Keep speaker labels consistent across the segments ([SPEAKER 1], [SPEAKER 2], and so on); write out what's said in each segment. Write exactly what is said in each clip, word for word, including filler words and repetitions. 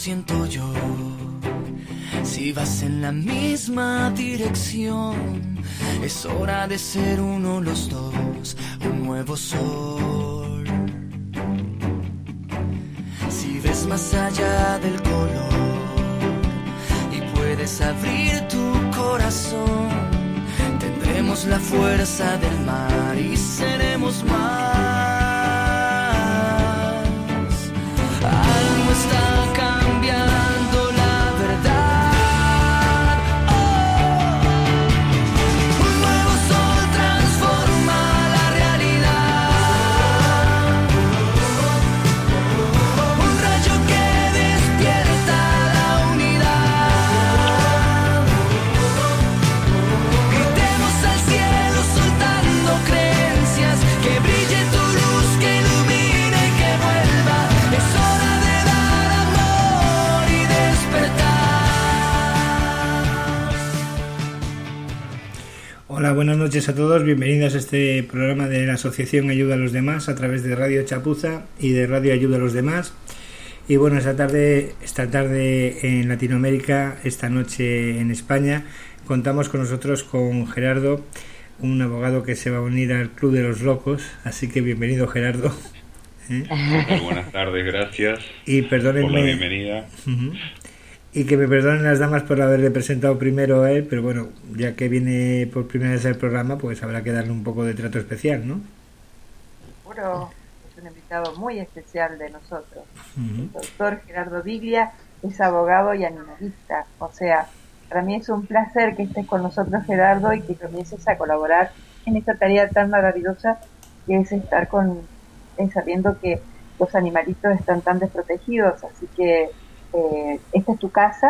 [SPEAKER 1] siento yo. Si vas en la misma dirección, es hora de ser uno los dos, un nuevo sol. Si ves más allá del color y puedes abrir tu corazón, tendremos la fuerza del mar y seremos más. Algo está cambiando, la verdad. Oh, un nuevo sol transforma la realidad. Un rayo que despierta la unidad. Gritemos al cielo soltando creencias, que brille tu luz, que ilumine y que vuelva. Es hora de dar amor y despertar.
[SPEAKER 2] Hola, buenas noches a todos, bienvenidos a este programa de la Asociación Ayuda a los Demás a través de Radio Chapuza y de Radio Ayuda a los Demás. Y bueno, esta tarde, esta tarde en Latinoamérica, esta noche en España, contamos con nosotros con Gerardo, un abogado que se va a unir al Club de los Locos, así que bienvenido, Gerardo. ¿Eh?
[SPEAKER 3] Muy buenas tardes, gracias
[SPEAKER 2] Y perdónenme,
[SPEAKER 3] por la bienvenida.
[SPEAKER 2] Uh-huh. Y que me perdonen las damas por haberle presentado primero a él, pero bueno, ya que viene por primera vez al programa, pues habrá que darle un poco de trato especial, ¿no?
[SPEAKER 4] Seguro es un invitado muy especial de nosotros.
[SPEAKER 2] Uh-huh.
[SPEAKER 4] El doctor Gerardo Biglia es abogado y animalista. O sea, para mí es un placer que estés con nosotros, Gerardo, y que comiences a colaborar en esta tarea tan maravillosa que es estar con, eh, sabiendo que los animalitos están tan desprotegidos. Así que eh, esta es tu casa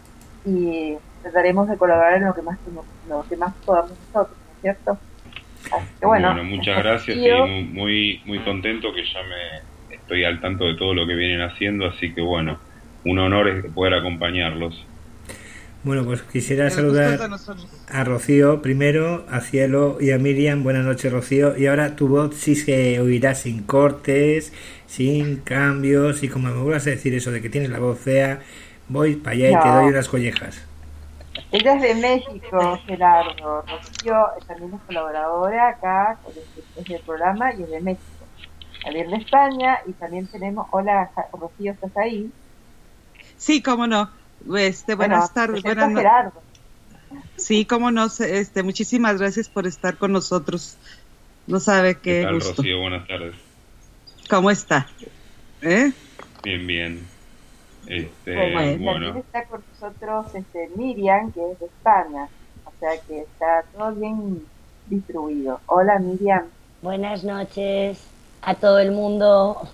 [SPEAKER 4] y trataremos de colaborar en lo que más, lo que más podamos nosotros, ¿no es cierto? Así que bueno,
[SPEAKER 3] bueno, muchas gracias y muy, muy muy contento que ya me estoy al tanto de todo lo que vienen haciendo, así que bueno, un honor es poder acompañarlos.
[SPEAKER 2] Bueno, pues quisiera saludar a Rocío primero, a Cielo y a Miriam. Buenas noches, Rocío. Y ahora tu voz sí se oirá sin cortes, sin cambios, y como me vuelvas a decir eso de que tienes la voz fea, voy para allá y
[SPEAKER 4] no.
[SPEAKER 2] te doy unas collejas.
[SPEAKER 4] Ella es de México, Gerardo. Rocío también es colaboradora acá con este, este programa y es de México. Javier de España y también tenemos... Hola, Rocío, ¿estás ahí?
[SPEAKER 5] Sí, cómo no. Este, buenas
[SPEAKER 4] bueno,
[SPEAKER 5] tardes. Buenas no...
[SPEAKER 4] Gerardo.
[SPEAKER 5] Sí, cómo no. Este, muchísimas gracias por estar con nosotros. No sabe qué,
[SPEAKER 3] ¿Qué tal,
[SPEAKER 5] gusto.
[SPEAKER 3] Rocío? Buenas tardes.
[SPEAKER 5] ¿Cómo está? ¿Eh?
[SPEAKER 3] Bien, bien. Este,
[SPEAKER 4] bueno,
[SPEAKER 3] bueno.
[SPEAKER 4] También está con nosotros este, Miriam, que es de España. O sea que está todo bien distribuido. Hola, Miriam.
[SPEAKER 6] Buenas noches a todo el mundo.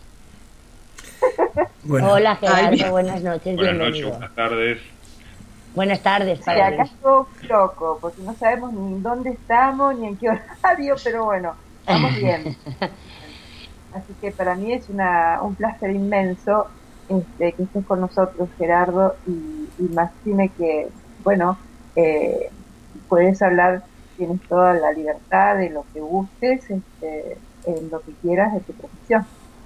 [SPEAKER 2] Bueno.
[SPEAKER 6] Hola, Gerardo,
[SPEAKER 5] Ay,
[SPEAKER 6] buenas noches,
[SPEAKER 3] Buenas
[SPEAKER 6] bienvenido.
[SPEAKER 3] noches, buenas tardes.
[SPEAKER 6] Buenas tardes,
[SPEAKER 4] Sí,
[SPEAKER 6] para
[SPEAKER 4] acá
[SPEAKER 6] ti.
[SPEAKER 4] es todo loco, porque no sabemos ni en dónde estamos, ni en qué horario, pero bueno, estamos bien. Así que para mí es una, un placer inmenso este, que estés con nosotros, Gerardo, y, y máxime que, bueno, eh, puedes hablar, tienes toda la libertad de lo que gustes, este, en lo que quieras de tu profesión.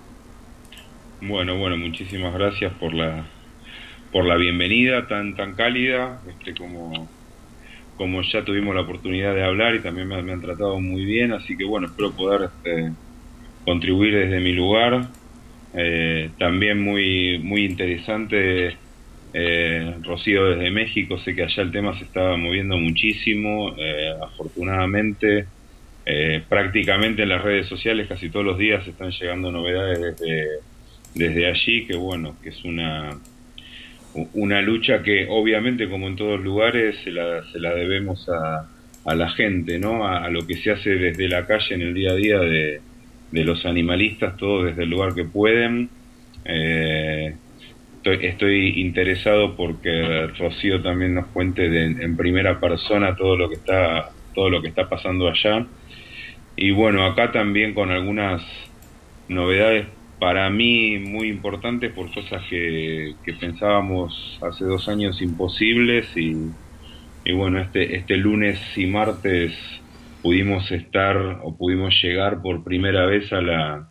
[SPEAKER 3] Bueno, bueno, muchísimas gracias por la por la bienvenida tan tan cálida, este como como ya tuvimos la oportunidad de hablar y también me, me han tratado muy bien, así que bueno, espero poder este, contribuir desde mi lugar. Eh, también muy muy interesante, eh, Rocío desde México, sé que allá el tema se estaba moviendo muchísimo, eh, afortunadamente. Eh, prácticamente en las redes sociales casi todos los días están llegando novedades desde desde allí, que bueno, que es una una lucha que obviamente, como en todos lugares, se la, se la debemos a, a la gente, ¿no? A, a lo que se hace desde la calle en el día a día de, de los animalistas, todos desde el lugar que pueden. Eh, estoy, estoy interesado porque Rocío también nos cuente de, en primera persona todo lo que está todo lo que está pasando allá. Y bueno, acá también con algunas novedades para mí muy importantes por cosas que, que pensábamos hace dos años imposibles y, y bueno, este, este lunes y martes pudimos estar o pudimos llegar por primera vez a la,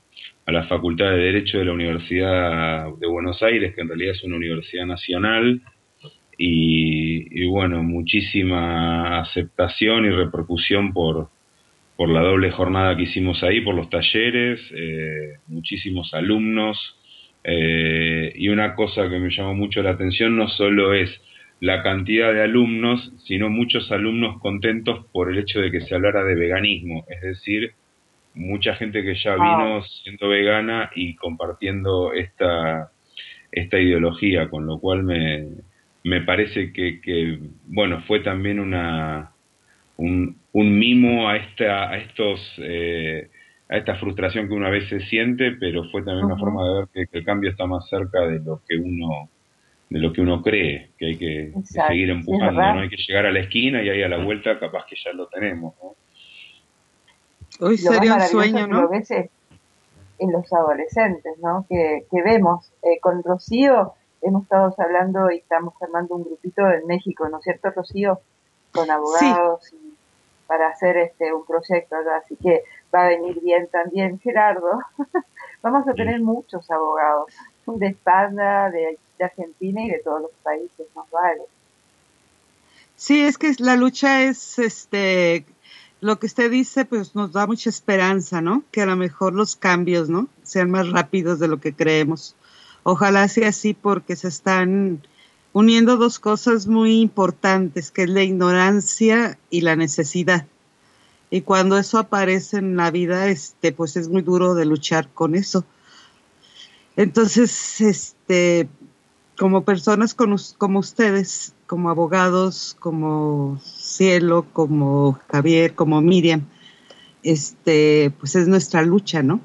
[SPEAKER 3] a la Facultad de Derecho de la Universidad de Buenos Aires, que en realidad es una universidad nacional, y, y bueno, muchísima aceptación y repercusión por, por la doble jornada que hicimos ahí, por los talleres, eh, muchísimos alumnos, eh, y una cosa que me llamó mucho la atención no solo es la cantidad de alumnos, sino muchos alumnos contentos por el hecho de que se hablara de veganismo, es decir, mucha gente que ya vino siendo vegana y compartiendo esta, esta ideología, con lo cual me, me parece que, que, bueno, fue también una un, un mimo a esta a estos eh, a esta frustración que una vez se siente, pero fue también uh-huh. una forma de ver que, que el cambio está más cerca de lo que uno de lo que uno cree, que hay que, que seguir empujando, sí, ¿no? Hay que llegar a la esquina y ahí a la vuelta capaz que ya lo tenemos, ¿no?
[SPEAKER 5] Hoy sería un sueño, ¿no?
[SPEAKER 4] Lo ves en los adolescentes, ¿no? Que, que vemos. Eh, con Rocío hemos estado hablando y estamos armando un grupito en México, ¿no es cierto, Rocío? Con abogados, sí, y para hacer este un proyecto allá, así que va a venir bien también Gerardo. Vamos a tener sí. muchos abogados de España, de, de Argentina y de todos los países, más vale.
[SPEAKER 5] Sí, es que la lucha es, este, lo que usted dice, pues nos da mucha esperanza, ¿no? Que a lo mejor los cambios, ¿no? Sean más rápidos de lo que creemos. Ojalá sea así, porque se están uniendo dos cosas muy importantes, que es la ignorancia y la necesidad. Y cuando eso aparece en la vida, este, pues es muy duro de luchar con eso. Entonces, este, como personas con, como ustedes, como abogados, como Cielo, como Javier, como Miriam, este, pues es nuestra lucha, ¿no?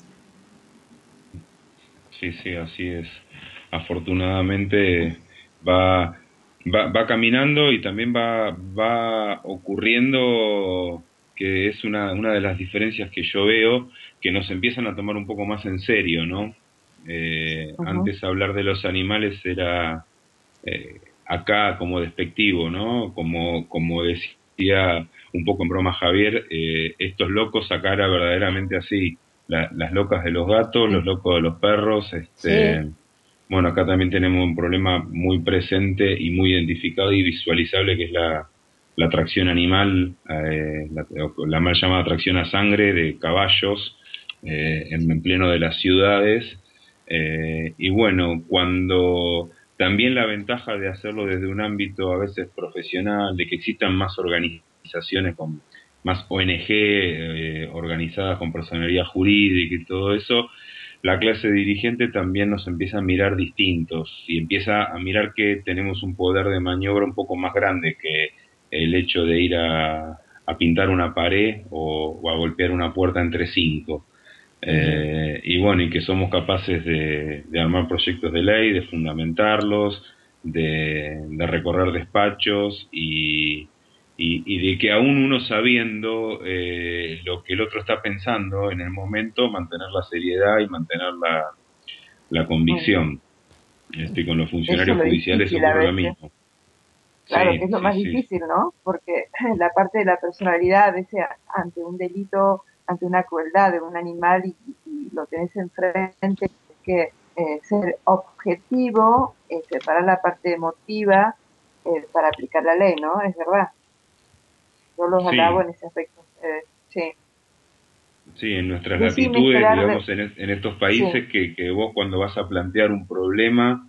[SPEAKER 3] Sí, sí, así es. Afortunadamente va, va, va caminando y también va, va ocurriendo, que es una, una de las diferencias que yo veo, que nos empiezan a tomar un poco más en serio, ¿no? Eh, uh-huh. Antes hablar de los animales era eh, acá como despectivo, ¿no? Como, como decía un poco en broma Javier, eh, estos locos acá era verdaderamente así, la, las locas de los gatos, sí. los locos de los perros, este... Sí. Bueno, acá también tenemos un problema muy presente y muy identificado y visualizable, que es la, la atracción animal, eh, la, la mal llamada atracción a sangre de caballos eh, en, en pleno de las ciudades. Eh, y bueno, cuando también la ventaja de hacerlo desde un ámbito a veces profesional, de que existan más organizaciones, con más O N G eh, organizadas con personería jurídica y todo eso, la clase dirigente también nos empieza a mirar distintos y empieza a mirar que tenemos un poder de maniobra un poco más grande que el hecho de ir a, a pintar una pared o, o a golpear una puerta entre cinco. Eh, y bueno, y que somos capaces de, de armar proyectos de ley, de fundamentarlos, de, de recorrer despachos y, y, y de que aún uno sabiendo eh, lo que el otro está pensando en el momento, mantener la seriedad y mantener la, la convicción. Este, con los funcionarios judiciales ocurre lo mismo.
[SPEAKER 4] Claro,
[SPEAKER 3] sí,
[SPEAKER 4] que es lo
[SPEAKER 3] sí,
[SPEAKER 4] más
[SPEAKER 3] sí.
[SPEAKER 4] difícil, ¿no? Porque la parte de la personalidad, a veces ante un delito, ante una crueldad de un animal y, y lo tenés enfrente, es que eh, ser objetivo, eh, separar la parte emotiva eh, para aplicar la ley, ¿no? Es verdad. Yo los
[SPEAKER 3] Sí.
[SPEAKER 4] alabo en ese aspecto. Eh, sí.
[SPEAKER 3] Sí, en nuestras
[SPEAKER 4] Decime,
[SPEAKER 3] latitudes,
[SPEAKER 4] Gerardo.
[SPEAKER 3] digamos, en, en estos países,
[SPEAKER 4] Sí.
[SPEAKER 3] que, que vos cuando vas a plantear un problema,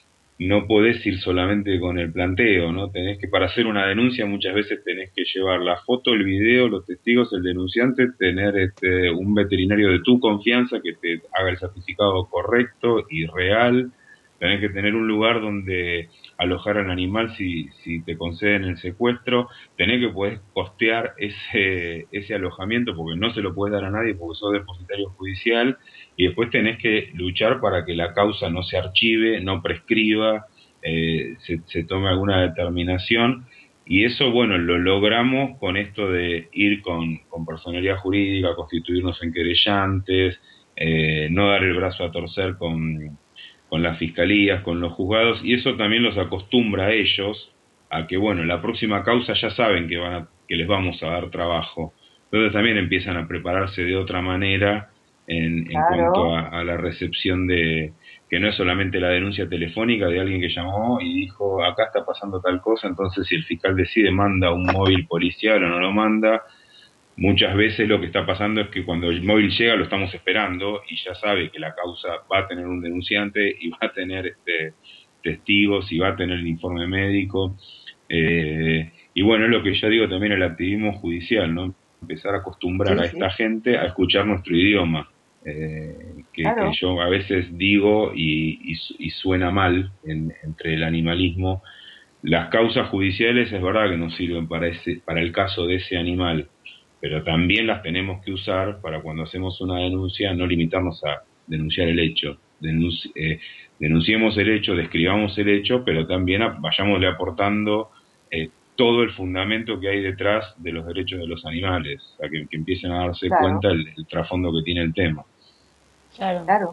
[SPEAKER 3] no podés ir solamente con el planteo, ¿no? Tenés que, para hacer una denuncia, muchas veces tenés que llevar la foto, el video, los testigos, el denunciante, tener este, un veterinario de tu confianza que te haga el certificado correcto y real, tenés que tener un lugar donde alojar al animal si, si te conceden el secuestro, tenés que poder costear ese, ese alojamiento, porque no se lo puedes dar a nadie porque sos depositario judicial, y después tenés que luchar para que la causa no se archive, no prescriba, eh, se, se tome alguna determinación, y eso, bueno, lo logramos con esto de ir con, con personalidad jurídica, constituirnos en querellantes, eh, no dar el brazo a torcer con, con las fiscalías, con los juzgados, y eso también los acostumbra a ellos a que, bueno, la próxima causa ya saben que, van a, que les vamos a dar trabajo. Entonces también empiezan a prepararse de otra manera en, en
[SPEAKER 4] Claro.
[SPEAKER 3] cuanto a, a la recepción de, que no es solamente la denuncia telefónica de alguien que llamó y dijo, acá está pasando tal cosa, entonces si el fiscal decide, manda un móvil policial o no lo manda. Muchas veces lo que está pasando es que cuando el móvil llega lo estamos esperando y ya sabe que la causa va a tener un denunciante y va a tener este, testigos y va a tener el informe médico. Eh, y bueno, es lo que yo digo también el activismo judicial, ¿no? Empezar a acostumbrar
[SPEAKER 4] Sí,
[SPEAKER 3] a
[SPEAKER 4] sí.
[SPEAKER 3] esta gente a escuchar nuestro idioma, eh, que,
[SPEAKER 4] Claro.
[SPEAKER 3] que yo a veces digo y, y, y suena mal en, entre el animalismo. Las causas judiciales es verdad que nos sirven para, ese, para el caso de ese animal, pero también las tenemos que usar para cuando hacemos una denuncia no limitarnos a denunciar el hecho. Denunci- eh, denunciemos el hecho, describamos el hecho, pero también a, vayámosle aportando eh, todo el fundamento que hay detrás de los derechos de los animales, o sea, que, que empiecen a darse
[SPEAKER 4] Claro.
[SPEAKER 3] cuenta el, el trasfondo que tiene el tema.
[SPEAKER 6] Claro.
[SPEAKER 4] Claro.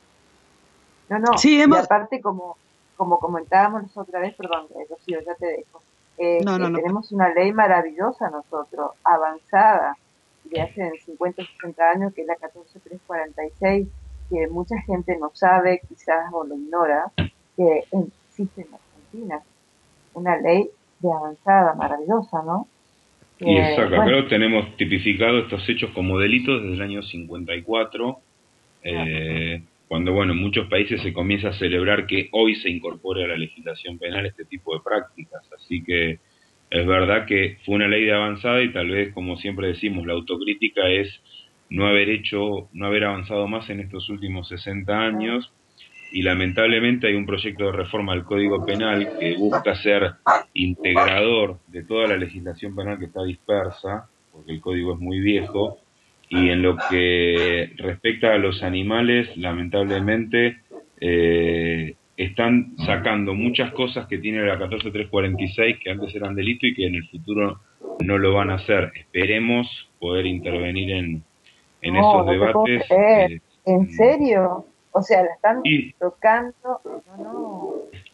[SPEAKER 4] No, no.
[SPEAKER 5] Sí,
[SPEAKER 4] Y
[SPEAKER 5] hemos-
[SPEAKER 4] aparte, como, como comentábamos nosotros otra vez, perdón, eh, Rocío, ya te dejo. Eh,
[SPEAKER 5] No, no,
[SPEAKER 4] que
[SPEAKER 5] no.
[SPEAKER 4] tenemos una ley maravillosa nosotros, avanzada, de hace cincuenta o sesenta años, que es la catorce mil trescientos cuarenta y seis, que mucha gente no sabe, quizás, o lo ignora, que existe en Argentina. Una ley de avanzada, maravillosa, ¿no?
[SPEAKER 3] Y
[SPEAKER 4] Que,
[SPEAKER 3] exacto,
[SPEAKER 4] bueno,
[SPEAKER 3] acá tenemos tipificado estos hechos como delitos desde el año cincuenta y cuatro, eh, cuando bueno, en muchos países se comienza a celebrar que hoy se incorpore a la legislación penal este tipo de prácticas. Así que es verdad que fue una ley de avanzada y tal vez, como siempre decimos, la autocrítica es no haber hecho, no haber avanzado más en estos últimos sesenta años. Y lamentablemente hay un proyecto de reforma al Código Penal que busca ser integrador de toda la legislación penal que está dispersa, porque el código es muy viejo, y en lo que respecta a los animales, lamentablemente eh, están sacando muchas cosas que tiene la catorce mil trescientos cuarenta y seis que antes eran delito y que en el futuro no lo van a hacer. Esperemos poder intervenir en, en
[SPEAKER 4] no,
[SPEAKER 3] esos
[SPEAKER 4] no te puedo
[SPEAKER 3] debates.
[SPEAKER 4] creer.
[SPEAKER 3] eh,
[SPEAKER 4] ¿En serio? O sea, la están
[SPEAKER 3] Y,
[SPEAKER 4] tocando. No, no.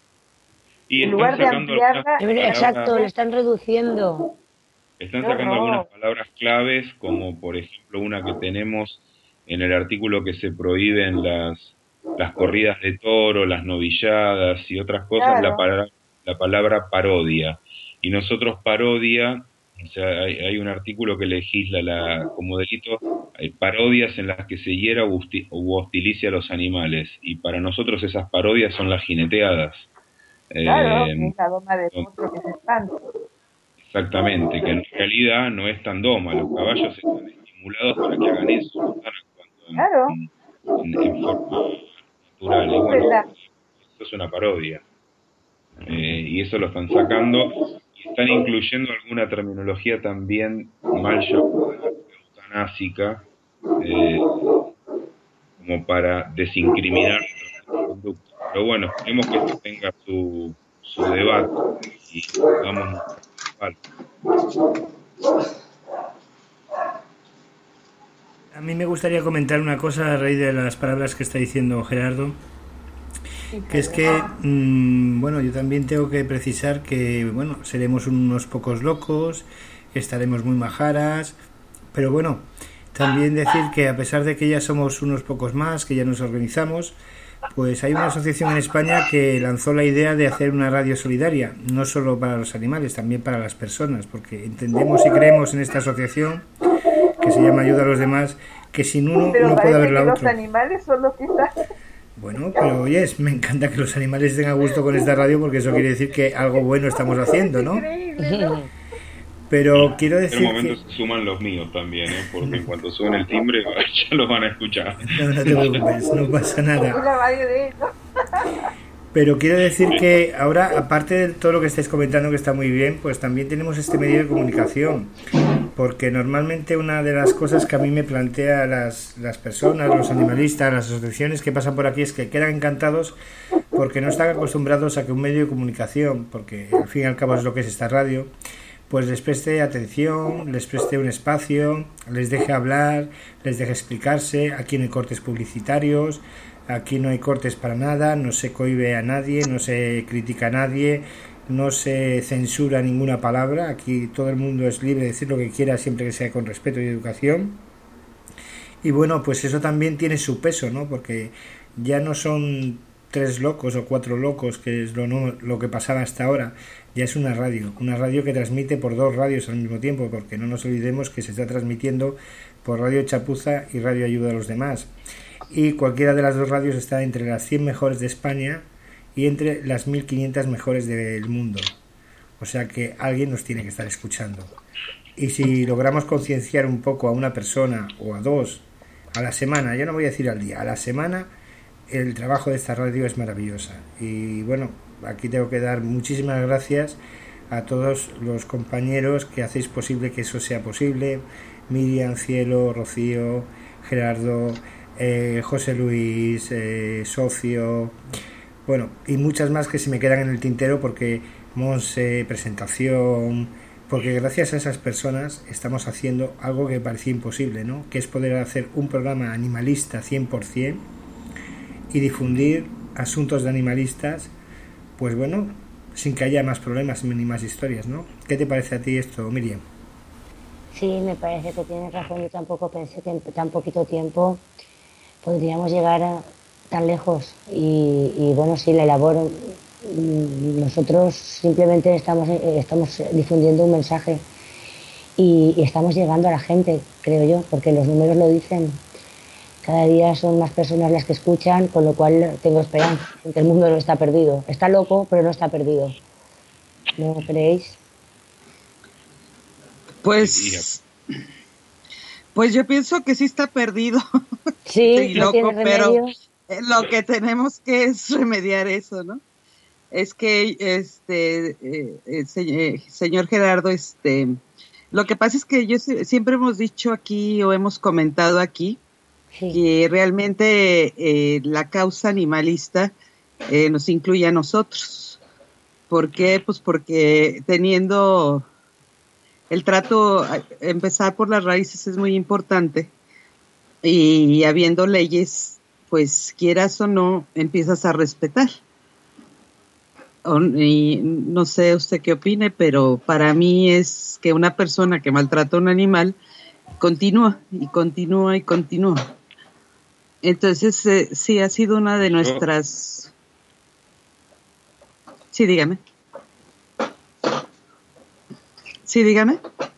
[SPEAKER 3] y
[SPEAKER 4] En
[SPEAKER 3] están
[SPEAKER 4] lugar de
[SPEAKER 3] sacando
[SPEAKER 4] ampliarla,
[SPEAKER 3] algunas
[SPEAKER 6] Es verdad,
[SPEAKER 3] palabras,
[SPEAKER 6] exacto, lo están reduciendo.
[SPEAKER 3] están
[SPEAKER 4] Qué
[SPEAKER 3] sacando
[SPEAKER 4] horror.
[SPEAKER 3] algunas palabras claves, como por ejemplo una que tenemos en el artículo que se prohíben las, las corridas de toro, las novilladas y otras cosas, la
[SPEAKER 4] Claro.
[SPEAKER 3] palabra, la palabra parodia. Y nosotros parodia, o sea, hay, hay un artículo que legisla la, como delito, hay parodias en las que se hiera u hosti- u hostilice a los animales. Y para nosotros esas parodias son las jineteadas.
[SPEAKER 4] Claro,
[SPEAKER 3] Eh,
[SPEAKER 4] que es la doma de potro que se espanta.
[SPEAKER 3] Exactamente, que en realidad no es tan doma, los caballos están estimulados para que hagan eso, no están actuando en,
[SPEAKER 4] Claro.
[SPEAKER 3] en- en forma natural. Y
[SPEAKER 4] Es
[SPEAKER 3] bueno,
[SPEAKER 4] verdad.
[SPEAKER 3] eso es una parodia. Eh, y eso lo están sacando y están incluyendo alguna terminología también mal llamada eutanásica, eh, como para desincriminar nuestra conducta. Pero bueno, esperemos que esto tenga su, su debate y vamos a
[SPEAKER 2] A mí me gustaría comentar una cosa a raíz de las palabras que está diciendo Gerardo, que es que, mmm, bueno, yo también tengo que precisar que, bueno, seremos unos pocos locos, estaremos muy majaras, pero bueno, también decir que a pesar de que ya somos unos pocos más, que ya nos organizamos, pues hay una asociación en España que lanzó la idea de hacer una radio solidaria, no solo para los animales, también para las personas, porque entendemos y creemos en esta asociación, que se llama Ayuda a los Demás, que sin uno
[SPEAKER 4] Pero
[SPEAKER 2] no puede
[SPEAKER 4] parece
[SPEAKER 2] haber
[SPEAKER 4] que
[SPEAKER 2] la
[SPEAKER 4] los
[SPEAKER 2] otra.
[SPEAKER 4] animales son los que están.
[SPEAKER 2] Bueno, pero oyes, me encanta que los animales tengan gusto con esta radio porque eso quiere decir que algo bueno estamos haciendo, ¿no?
[SPEAKER 4] Increíble, ¿no?
[SPEAKER 2] Pero quiero
[SPEAKER 3] En
[SPEAKER 2] decir
[SPEAKER 3] este momento
[SPEAKER 2] que...
[SPEAKER 3] se suman los míos también, ¿eh? Porque en cuanto suene el timbre ya los van a escuchar.
[SPEAKER 2] No, no te preocupes, no pasa
[SPEAKER 4] Es
[SPEAKER 2] nada.
[SPEAKER 4] la radio de ellos.
[SPEAKER 2] Pero quiero decir que ahora, aparte de todo lo que estáis comentando, que está muy bien, pues también tenemos este medio de comunicación. Porque normalmente una de las cosas que a mí me plantea las, las personas, los animalistas, las asociaciones que pasan por aquí es que quedan encantados porque no están acostumbrados a que un medio de comunicación, porque al fin y al cabo es lo que es esta radio, pues les preste atención, les preste un espacio, les deje hablar, les deje explicarse. Aquí no hay cortes publicitarios, aquí no hay cortes para nada, no se cohíbe a nadie, no se critica a nadie, no se censura ninguna palabra. Aquí todo el mundo es libre de decir lo que quiera siempre que sea con respeto y educación. Y bueno, pues eso también tiene su peso, ¿no? Porque ya no son tres locos o cuatro locos, que es lo, no, lo que pasaba hasta ahora. Ya es una radio, una radio que transmite por dos radios al mismo tiempo, porque no nos olvidemos que se está transmitiendo por Radio Chapuza y Radio Ayuda a los Demás. Y cualquiera de las dos radios está entre las cien mejores de España y entre las mil quinientas mejores del mundo. O sea que alguien nos tiene que estar escuchando. Y si logramos concienciar un poco a una persona o a dos a la semana, yo no voy a decir al día, a la semana, el trabajo de esta radio es maravillosa. Y bueno, aquí tengo que dar muchísimas gracias a todos los compañeros que hacéis posible que eso sea posible. Miriam, Cielo, Rocío, Gerardo, eh, José Luis, eh, Socio, bueno, y muchas más que se me quedan en el tintero porque Monse, presentación, porque gracias a esas personas estamos haciendo algo que parecía imposible, ¿no? Que es poder hacer un programa animalista cien por ciento y difundir asuntos de animalistas, pues bueno, sin que haya más problemas ni más historias, ¿no? ¿Qué te parece a ti esto, Miriam?
[SPEAKER 6] Sí, me parece que tienes razón. Yo tampoco pensé que en tan poquito tiempo podríamos llegar a tan lejos. Y, y bueno, sí, la labor, nosotros simplemente estamos, estamos difundiendo un mensaje y, y estamos llegando a la gente, creo yo, porque los números lo dicen. Cada día son más personas las que escuchan, con lo cual tengo esperanza en que el mundo no está perdido. Está loco, pero no está perdido. ¿No creéis?
[SPEAKER 5] Pues, pues yo pienso que sí está perdido.
[SPEAKER 6] Sí,
[SPEAKER 5] sí,
[SPEAKER 6] no
[SPEAKER 5] loco,
[SPEAKER 6] tiene
[SPEAKER 5] pero
[SPEAKER 6] remedio.
[SPEAKER 5] lo que tenemos que es remediar eso, ¿no? Es que, este, eh, el señor, señor Gerardo, este, lo que pasa es que yo siempre hemos dicho aquí o hemos comentado aquí sí. que realmente eh, la causa animalista eh, nos incluye a nosotros. ¿Por qué? Pues porque teniendo el trato, empezar por las raíces es muy importante y habiendo leyes, pues quieras o no, empiezas a respetar. Y no sé usted qué opine, pero para mí es que una persona que maltrata a un animal continúa y continúa y continúa. Entonces, eh, sí ha sido una de nuestras... Sí, dígame. Sí, dígame.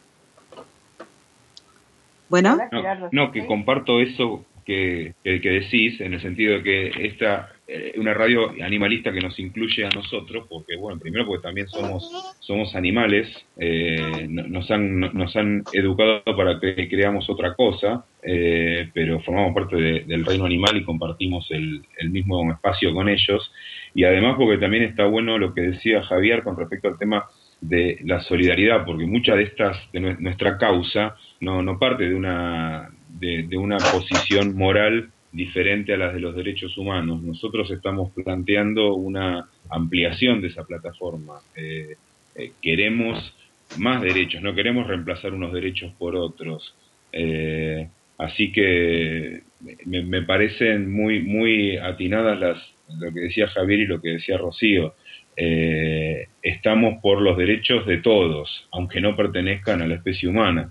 [SPEAKER 5] Bueno.
[SPEAKER 3] No, no, que comparto eso que, que, que decís, en el sentido de que esta eh, una radio animalista que nos incluye a nosotros, porque bueno, primero porque también somos somos animales, eh, nos han nos han educado para que creamos otra cosa, eh, pero formamos parte de, del reino animal y compartimos el, el mismo espacio con ellos, y además porque también está bueno lo que decía Javier con respecto al tema de la solidaridad, porque muchas de estas, de nuestra causa, no, no parte de una, de, de una posición moral diferente a las de los derechos humanos. Nosotros estamos planteando una ampliación de esa plataforma. Eh, eh, queremos más derechos, no queremos reemplazar unos derechos por otros. Eh, así que me, me parecen muy, muy atinadas las, lo que decía Javier y lo que decía Rocío. Eh, estamos por los derechos de todos, aunque no pertenezcan a la especie humana.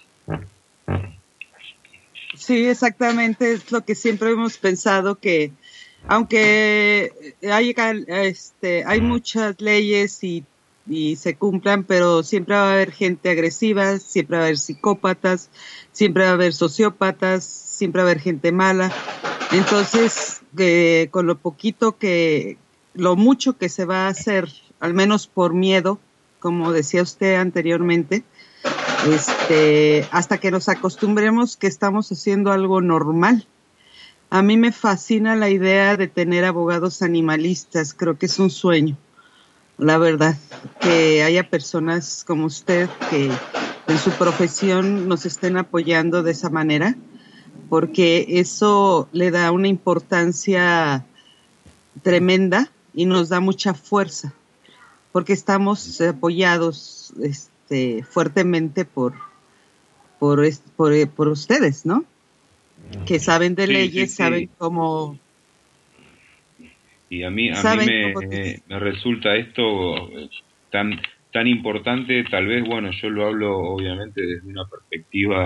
[SPEAKER 5] Sí, exactamente, es lo que siempre hemos pensado, que aunque hay, este, hay muchas leyes y, y se cumplan, pero siempre va a haber gente agresiva, siempre va a haber psicópatas, siempre va a haber sociópatas, siempre va a haber gente mala. Entonces, eh, con lo poquito que lo mucho que se va a hacer, al menos por miedo, como decía usted anteriormente, este, hasta que nos acostumbremos que estamos haciendo algo normal. A mí me fascina la idea de tener abogados animalistas, creo que es un sueño, la verdad, que haya personas como usted que en su profesión nos estén apoyando de esa manera, porque eso le da una importancia tremenda y nos da mucha fuerza, porque estamos apoyados este, fuertemente por, por, por, por ustedes, ¿no? Que saben de sí, leyes, sí, sí. saben cómo...
[SPEAKER 3] Y a mí, a mí me, me, me resulta esto tan, tan importante, tal vez, bueno, yo lo hablo obviamente desde una perspectiva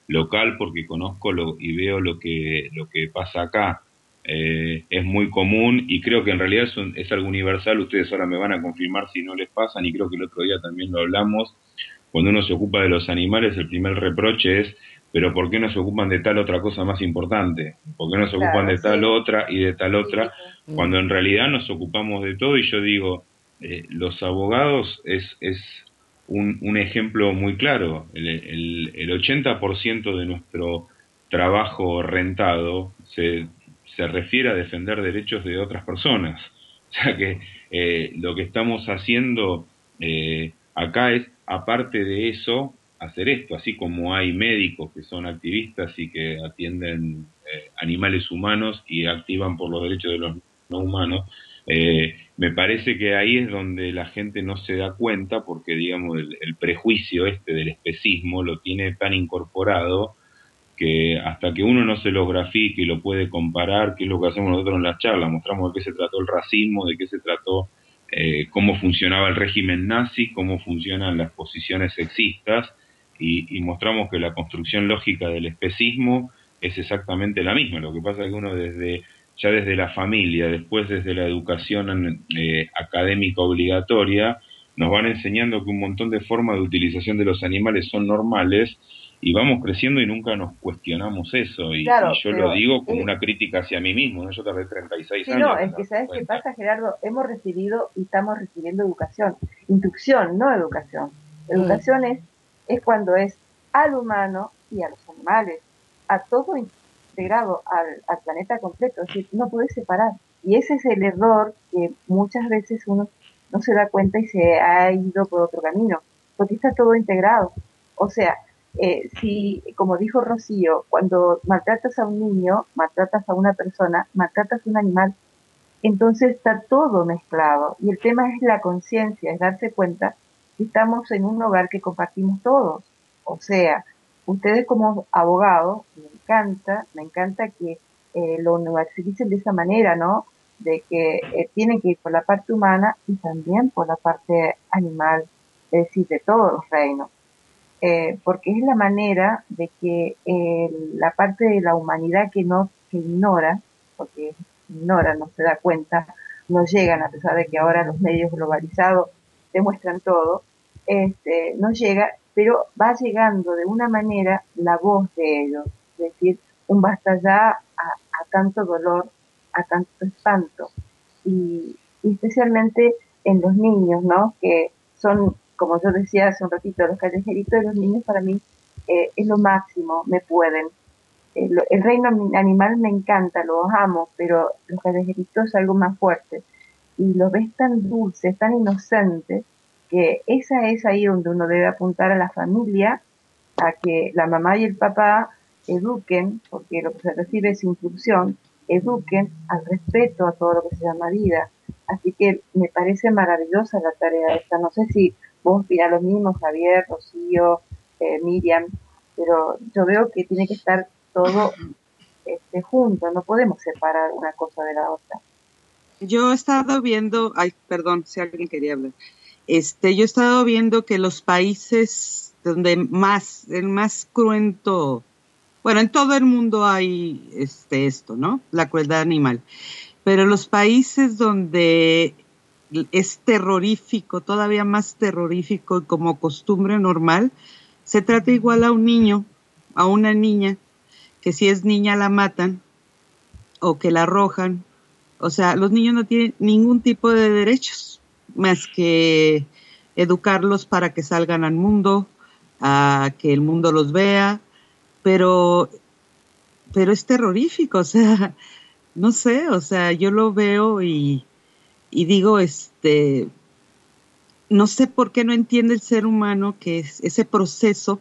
[SPEAKER 3] local porque conozco lo, y veo lo que, lo que pasa acá. Eh, es muy común y creo que en realidad es, un, es algo universal. Ustedes ahora me van a confirmar si no les pasan, y creo que el otro día también lo hablamos. Cuando uno se ocupa de los animales, el primer reproche es: pero ¿por qué no se ocupan de tal otra cosa más importante? ¿Por qué no se
[SPEAKER 4] Claro,
[SPEAKER 3] ocupan de tal
[SPEAKER 4] sí.
[SPEAKER 3] otra y de tal otra?
[SPEAKER 4] Sí.
[SPEAKER 3] Cuando en realidad nos ocupamos de todo. Y yo digo, eh, los abogados es, es un, un ejemplo muy claro. El, el, el ochenta por ciento de nuestro trabajo rentado se, se refiere a defender derechos de otras personas. O sea que eh, lo que estamos haciendo eh, acá es, aparte de eso, hacer esto. Así como hay médicos que son activistas y que atienden eh, animales humanos y activan por los derechos de los no humanos, eh, me parece que ahí es donde la gente no se da cuenta, porque digamos el, el prejuicio este del especismo lo tiene tan incorporado que hasta que uno no se lo grafique y lo puede comparar, que es lo que hacemos nosotros en las charlas, mostramos de qué se trató el racismo, de qué se trató, eh, cómo funcionaba el régimen nazi, cómo funcionan las posiciones sexistas, y, y mostramos que la construcción lógica del especismo es exactamente la misma. Lo que pasa es que uno desde ya desde la familia, después desde la educación eh, académica obligatoria, nos van enseñando que un montón de formas de utilización de los animales son normales, y vamos creciendo y nunca nos cuestionamos eso. Y,
[SPEAKER 4] Claro,
[SPEAKER 3] y yo
[SPEAKER 4] pero
[SPEAKER 3] lo digo como
[SPEAKER 4] es-
[SPEAKER 3] una crítica hacia mí mismo, ¿no? Yo tardé treinta y seis
[SPEAKER 4] sí,
[SPEAKER 3] años
[SPEAKER 4] no,
[SPEAKER 3] en
[SPEAKER 4] es que
[SPEAKER 3] darme
[SPEAKER 4] ¿sabes qué
[SPEAKER 3] cuenta.
[SPEAKER 4] pasa, Gerardo? Hemos recibido y estamos recibiendo educación, instrucción, no educación. Educación es, es cuando es al humano y a los animales, a todo integrado al, al planeta completo, es decir, no puedes separar. Y ese es el error que muchas veces uno no se da cuenta y se ha ido por otro camino, porque está todo integrado. O sea, eh, si, como dijo Rocío, cuando maltratas a un niño, maltratas a una persona, maltratas a un animal, entonces está todo mezclado. Y el tema es la conciencia, es darse cuenta que estamos en un hogar que compartimos todos. O sea, ustedes como abogados, me encanta, me encanta que eh, lo universalicen de esa manera, ¿no? De que eh, tienen que ir por la parte humana y también por la parte animal, es decir, de todos los reinos. Eh, porque es la manera de que eh, la parte de la humanidad que no se ignora, porque ignora, no se da cuenta, no llegan, a pesar de que ahora los medios globalizados demuestran todo, este, no llega, pero va llegando de una manera la voz de ellos, es decir, un basta ya a, a tanto dolor, a tanto espanto, y, y especialmente en los niños, ¿no? Que son, como yo decía hace un ratito, los callejeritos de los niños para mí eh, es lo máximo, me pueden. El, el reino animal me encanta, los amo, pero los callejeritos es algo más fuerte. Y los ves tan dulces, tan inocentes, que esa es ahí donde uno debe apuntar a la familia, a que la mamá y el papá eduquen, porque lo que se recibe es instrucción, eduquen al respeto a todo lo que se llama vida. Así que me parece maravillosa la tarea esta. No sé si vos opinás lo mismo, Javier, Rocío, eh, Miriam, pero yo veo que tiene que estar todo este, junto, no podemos separar una cosa de la otra.
[SPEAKER 5] Yo he estado viendo, ay, perdón, si alguien quería hablar. Este, yo he estado viendo que los países donde más, el más cruento, bueno, en todo el mundo hay este esto, ¿no? La crueldad animal. Pero los países donde es terrorífico, todavía más terrorífico y como costumbre normal, se trata igual a un niño, a una niña, que si es niña la matan o que la arrojan. O sea, los niños no tienen ningún tipo de derechos más que educarlos para que salgan al mundo, a que el mundo los vea, pero, pero es terrorífico, o sea, no sé, o sea, yo lo veo y, y digo, este, no sé por qué no entiende el ser humano que es, ese proceso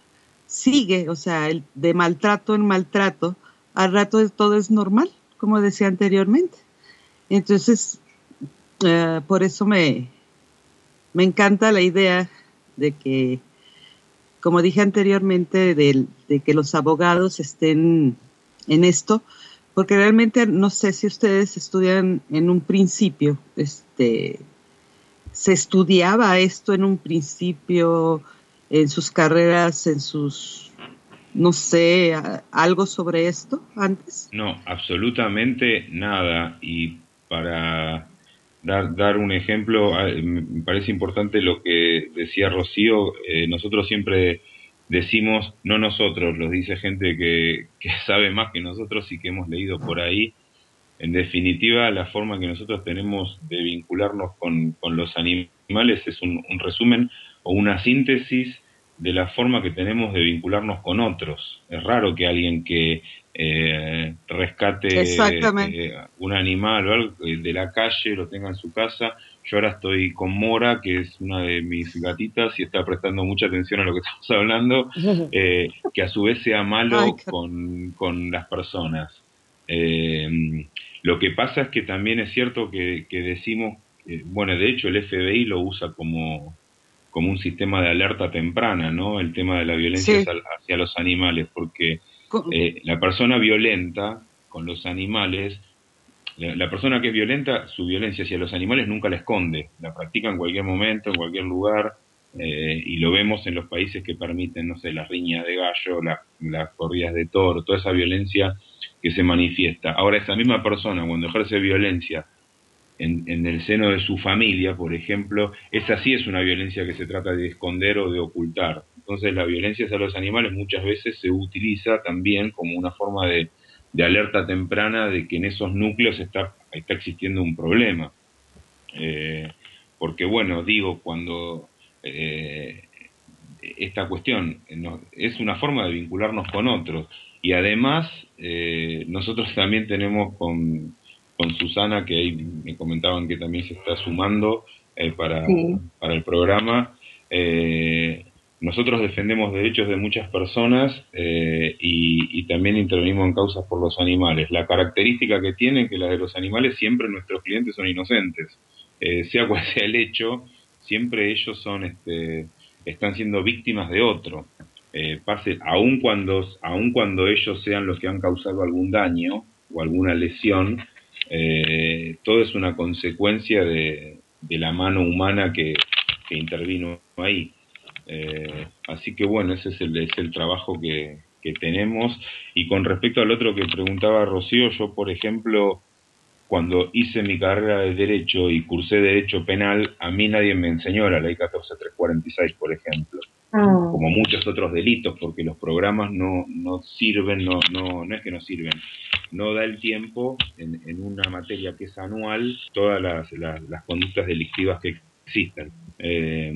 [SPEAKER 5] sigue, o sea, el, de maltrato en maltrato, al rato todo es normal, como decía anteriormente. Entonces, uh, por eso me, me encanta la idea de que, como dije anteriormente, de, de que los abogados estén en esto, porque realmente no sé si ustedes estudian en un principio, este, se estudiaba esto en un principio, en sus carreras, en sus no sé, algo sobre esto antes?
[SPEAKER 3] No, absolutamente nada. Y para dar, dar un ejemplo, me parece importante lo que decía Rocío. Eh, nosotros siempre decimos, no nosotros, lo dice gente que, que sabe más que nosotros y que hemos leído por ahí. En definitiva, la forma que nosotros tenemos de vincularnos con, con los animales es un, un resumen o una síntesis de la forma que tenemos de vincularnos con otros. Es raro que alguien que eh, rescate eh, un animal o algo de la calle lo tenga en su casa. Yo ahora estoy con Mora, que es una de mis gatitas y está prestando mucha atención a lo que estamos hablando, eh, que a su vez sea malo Ay, con, con las personas. Eh, lo que pasa es que también es cierto que, que decimos, eh, bueno, de hecho el F B I lo usa como, como un sistema de alerta temprana, ¿no? El tema de la violencia sí. hacia los animales, porque eh, la persona violenta con los animales, la, la persona que es violenta, su violencia hacia los animales nunca la esconde, la practica en cualquier momento, en cualquier lugar, eh, y lo vemos en los países que permiten, no sé, las riñas de gallo, la, las corridas de toro, toda esa violencia que se manifiesta. Ahora, esa misma persona, cuando ejerce violencia en, en el seno de su familia, por ejemplo, esa sí es una violencia que se trata de esconder o de ocultar. Entonces, la violencia hacia los animales muchas veces se utiliza también como una forma de, de alerta temprana de que en esos núcleos está, está existiendo un problema. Eh, porque, bueno, digo, cuando eh, esta cuestión no, es una forma de vincularnos con otros. Y además, eh, nosotros también tenemos con, con Susana, que ahí me comentaban que también se está sumando eh, para, sí. para el programa, eh, nosotros defendemos derechos de muchas personas eh, y, y también intervenimos en causas por los animales. La característica que tienen que la de los animales, siempre nuestros clientes son inocentes. Eh, sea cual sea el hecho, siempre ellos son este, están siendo víctimas de otro. Eh, pase, aun cuando, aun cuando ellos sean los que han causado algún daño o alguna lesión, eh, todo es una consecuencia de, de la mano humana que, que intervino ahí. Eh, así que bueno, ese es el, es el trabajo que, que tenemos. Y con respecto al otro que preguntaba Rocío, yo por ejemplo, cuando hice mi carrera de Derecho y cursé Derecho Penal, a mí nadie me enseñó la ley catorce mil trescientos cuarenta y seis, por ejemplo. Mm. Como muchos otros delitos, porque los programas no, no sirven, no, no, no es que no sirven, no da el tiempo en, en una materia que es anual, todas las, las, las conductas delictivas que existen. Eh,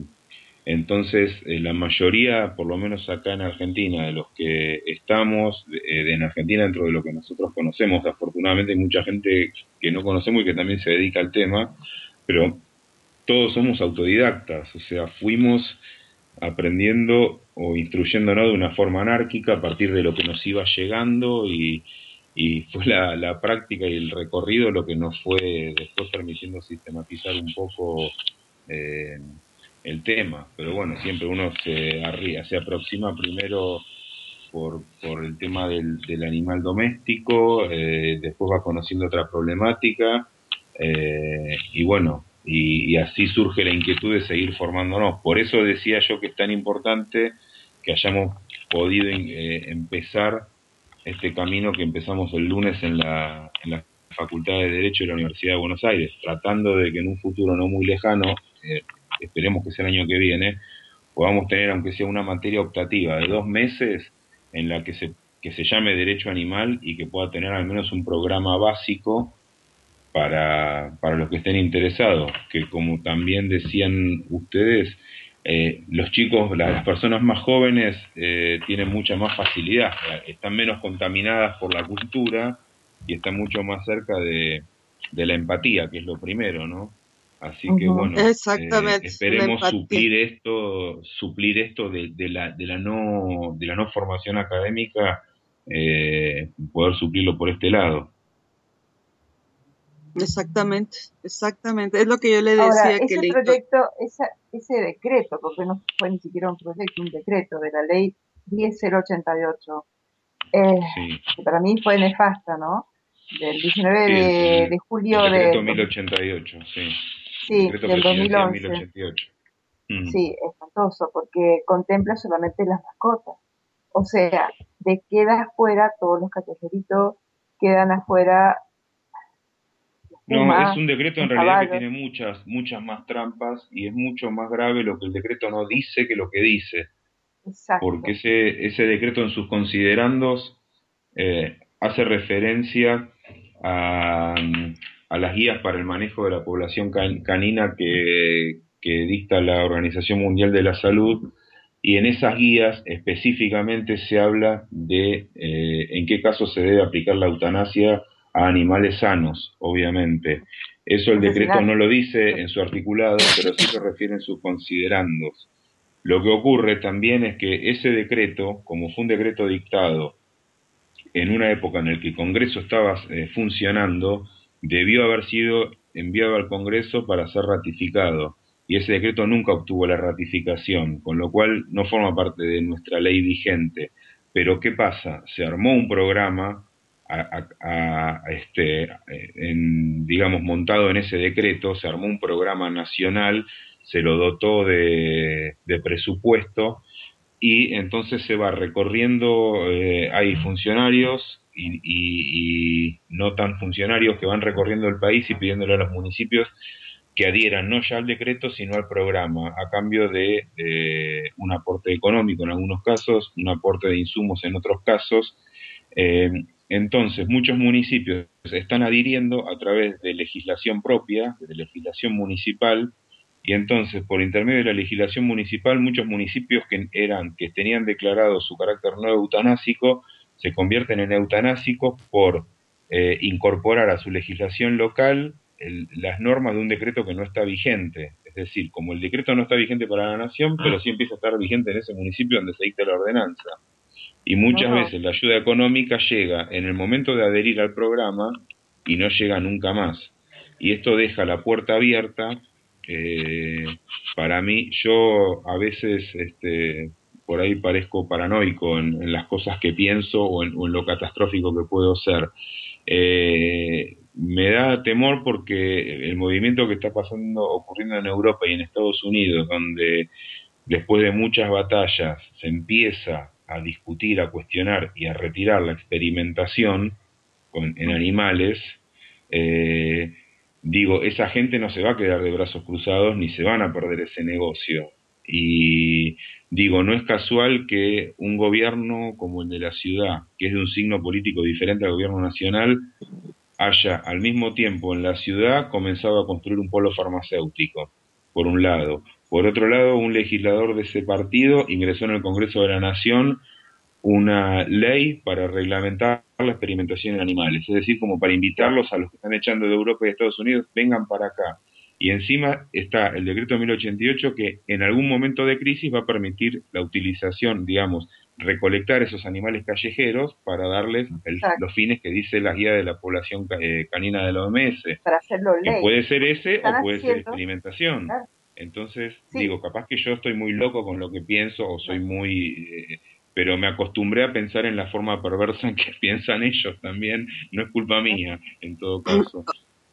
[SPEAKER 3] entonces, eh, la mayoría, por lo menos acá en Argentina, de los que estamos eh, en Argentina dentro de lo que nosotros conocemos, afortunadamente hay mucha gente que no conocemos y que también se dedica al tema, pero todos somos autodidactas, o sea, fuimos aprendiendo o instruyéndonos de una forma anárquica a partir de lo que nos iba llegando y, y fue la, la práctica y el recorrido lo que nos fue después permitiendo sistematizar un poco eh, el tema. Pero bueno, siempre uno se arría, se aproxima primero por, por el tema del, del animal doméstico, eh, después va conociendo otra problemática eh, y bueno, Y, y así surge la inquietud de seguir formándonos. Por eso decía yo que es tan importante que hayamos podido eh, empezar este camino que empezamos el lunes en la, en la Facultad de Derecho de la Universidad de Buenos Aires, tratando de que en un futuro no muy lejano, eh, esperemos que sea el año que viene, podamos tener, aunque sea una materia optativa de dos meses, en la que se, que se llame Derecho Animal y que pueda tener al menos un programa básico para, para los que estén interesados, que como también decían ustedes, eh, los chicos, las, las personas más jóvenes eh, tienen mucha más facilidad, están menos contaminadas por la cultura y están mucho más cerca de, de la empatía, que es lo primero, ¿no? Así uh-huh. que bueno,
[SPEAKER 5] Exactamente,
[SPEAKER 3] eh, esperemos suplir esto, suplir esto de, de la de la no de la no formación académica, eh, poder suplirlo por este lado.
[SPEAKER 5] Exactamente, exactamente. Es lo que yo le decía.
[SPEAKER 4] Ahora,
[SPEAKER 5] que
[SPEAKER 4] ese
[SPEAKER 5] le...
[SPEAKER 4] proyecto, esa, ese decreto, porque no fue ni siquiera un proyecto, un decreto de la ley diez mil ochenta y ocho, eh, sí. que para mí fue nefasta, ¿no? Del diecinueve sí, de,
[SPEAKER 3] el,
[SPEAKER 4] de julio
[SPEAKER 3] el decreto
[SPEAKER 4] de...
[SPEAKER 3] mil ochenta y ocho, sí.
[SPEAKER 4] Sí,
[SPEAKER 3] el decreto
[SPEAKER 4] del dos mil once.
[SPEAKER 3] mil ochenta y ocho. Mm.
[SPEAKER 4] Sí, espantoso, porque contempla solamente las mascotas. O sea, de queda afuera todos los callejeritos, quedan afuera
[SPEAKER 3] No,
[SPEAKER 4] pumas,
[SPEAKER 3] es un decreto en
[SPEAKER 4] los
[SPEAKER 3] realidad que
[SPEAKER 4] caballos.
[SPEAKER 3] tiene muchas, muchas más trampas y es mucho más grave lo que el decreto no dice que lo que dice, porque
[SPEAKER 4] Exacto.
[SPEAKER 3] ese, ese decreto en sus considerandos eh, hace referencia a, a las guías para el manejo de la población can- canina que, que dicta la Organización Mundial de la Salud, y en esas guías específicamente se habla de eh, en qué casos se debe aplicar la eutanasia a animales sanos, obviamente. Eso el decreto no
[SPEAKER 4] Asesinato.
[SPEAKER 3] lo dice en su articulado, pero sí se refiere en sus considerandos. Lo que ocurre también es que ese decreto, como fue un decreto dictado en una época en la que el Congreso estaba eh, funcionando, debió haber sido enviado al Congreso para ser ratificado. Y ese decreto nunca obtuvo la ratificación, con lo cual no forma parte de nuestra ley vigente. Pero ¿qué pasa? Se armó un programa, a, a, a, este, en, digamos, montado en ese decreto, se armó un programa nacional, se lo dotó de, de presupuesto, y entonces se va recorriendo, eh, hay funcionarios y, y, y no tan funcionarios que van recorriendo el país y pidiéndole a los municipios que adhieran no ya al decreto sino al programa, a cambio de eh, un aporte económico en algunos casos, un aporte de insumos en otros casos. Eh, entonces muchos municipios están adhiriendo a través de legislación propia, de legislación municipal, y entonces, por intermedio de la legislación municipal, muchos municipios que eran, que tenían declarado su carácter no eutanásico, se convierten en eutanásicos por eh, incorporar a su legislación local el, las normas de un decreto que no está vigente. Es decir, como el decreto no está vigente para la nación, pero sí empieza a estar vigente en ese municipio donde se dicta la ordenanza. Y muchas
[SPEAKER 4] No,
[SPEAKER 3] veces la ayuda económica llega en el momento de adherir al programa y no llega nunca más. Y esto deja la puerta abierta. Eh, para mí, yo a veces este, por ahí parezco paranoico en, en las cosas que pienso o en, o en lo catastrófico que puedo ser. Eh, me da temor porque el movimiento que está pasando, ocurriendo en Europa y en Estados Unidos, donde después de muchas batallas se empieza a discutir, a cuestionar y a retirar la experimentación con, en animales, eh, digo, esa gente no se va a quedar de brazos cruzados ni se van a perder ese negocio. Y digo, no es casual que un gobierno como el de la ciudad, que es de un signo político diferente al gobierno nacional, haya al mismo tiempo en la ciudad comenzado a construir un polo farmacéutico, por un lado. Por otro lado, un legislador de ese partido ingresó en el Congreso de la Nación una ley para reglamentar la experimentación en animales, es decir, como para invitarlos a los que están echando de Europa y de Estados Unidos, vengan para acá. Y encima está el decreto mil ochenta y ocho que en algún momento de crisis va a permitir la utilización, digamos, recolectar esos animales callejeros para darles el, los fines que dice la guía de la población eh, canina de la O M S.
[SPEAKER 4] Para hacerlo
[SPEAKER 3] Que
[SPEAKER 4] ley.
[SPEAKER 3] puede ser ese
[SPEAKER 4] Están
[SPEAKER 3] o puede
[SPEAKER 4] haciendo,
[SPEAKER 3] ser experimentación.
[SPEAKER 4] Claro.
[SPEAKER 3] Entonces,
[SPEAKER 4] sí.
[SPEAKER 3] digo, capaz que yo estoy muy loco con lo que pienso o soy muy... Eh, pero me acostumbré a pensar en la forma perversa en que piensan ellos también. No es culpa mía, en todo caso.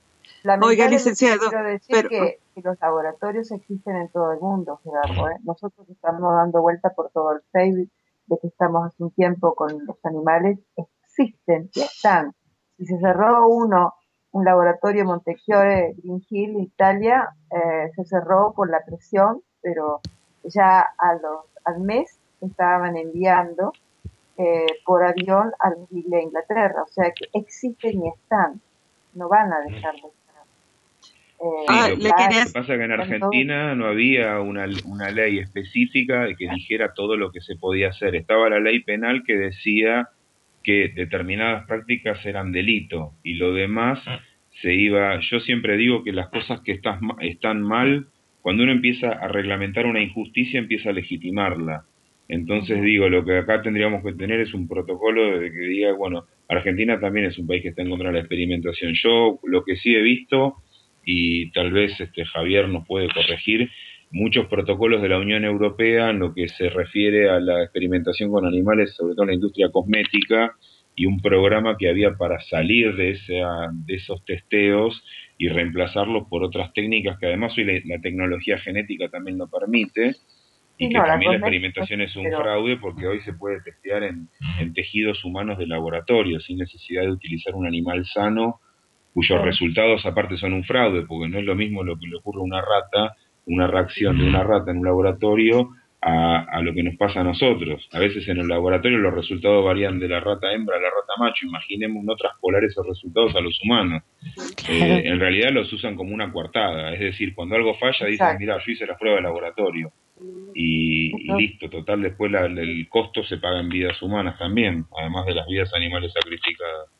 [SPEAKER 5] Oiga, licenciado,
[SPEAKER 4] quiero decir
[SPEAKER 5] pero...
[SPEAKER 4] que, que los laboratorios existen en todo el mundo, Gerardo, ¿eh? Nosotros estamos dando vuelta por todo el Facebook de que estamos hace un tiempo con los animales, existen, ya están. Si se cerró uno, un laboratorio Montefiore, Green Hill, Italia, eh, se cerró por la presión, pero ya a los, al mes estaban enviando eh, por avión a los de Inglaterra, o sea que existen y están, no van a dejar de estar. Eh,
[SPEAKER 5] ah,
[SPEAKER 3] sí, lo,
[SPEAKER 5] le quería...
[SPEAKER 3] lo que pasa es que en Argentina no había una, una ley específica que dijera todo lo que se podía hacer. Estaba la ley penal que decía que determinadas prácticas eran delito y lo demás se iba... Yo siempre digo que las cosas que estás, están mal, cuando uno empieza a reglamentar una injusticia, empieza a legitimarla. Entonces digo, lo que acá tendríamos que tener es un protocolo de que diga, bueno, Argentina también es un país que está en contra de la experimentación. Yo lo que sí he visto, y tal vez este Javier nos puede corregir, muchos protocolos de la Unión Europea en lo que se refiere a la experimentación con animales, sobre todo en la industria cosmética, y un programa que había para salir de, esa, de esos testeos y reemplazarlos por otras técnicas que además hoy la, la tecnología genética también lo permite. y
[SPEAKER 4] Sí,
[SPEAKER 3] que
[SPEAKER 4] no, la
[SPEAKER 3] también la
[SPEAKER 4] cosmética,
[SPEAKER 3] experimentación es un
[SPEAKER 4] pero
[SPEAKER 3] fraude porque hoy se puede testear en, en tejidos humanos de laboratorio sin necesidad de utilizar un animal sano cuyos
[SPEAKER 4] sí,
[SPEAKER 3] resultados aparte son un fraude, porque no es lo mismo lo que le ocurre a una rata, una reacción de una rata en un laboratorio a, a lo que nos pasa a nosotros. A veces en el laboratorio los resultados varían de la rata hembra a la rata macho, imaginemos no traspolar esos resultados a los humanos. Eh,
[SPEAKER 6] Claro.
[SPEAKER 3] en realidad los usan como una coartada, es decir, cuando algo falla dicen,
[SPEAKER 4] exacto.
[SPEAKER 3] mira, yo hice la prueba de laboratorio. Y, y
[SPEAKER 4] Entonces,
[SPEAKER 3] listo, total, después la, el costo se paga en vidas humanas también, además de las vidas animales sacrificadas.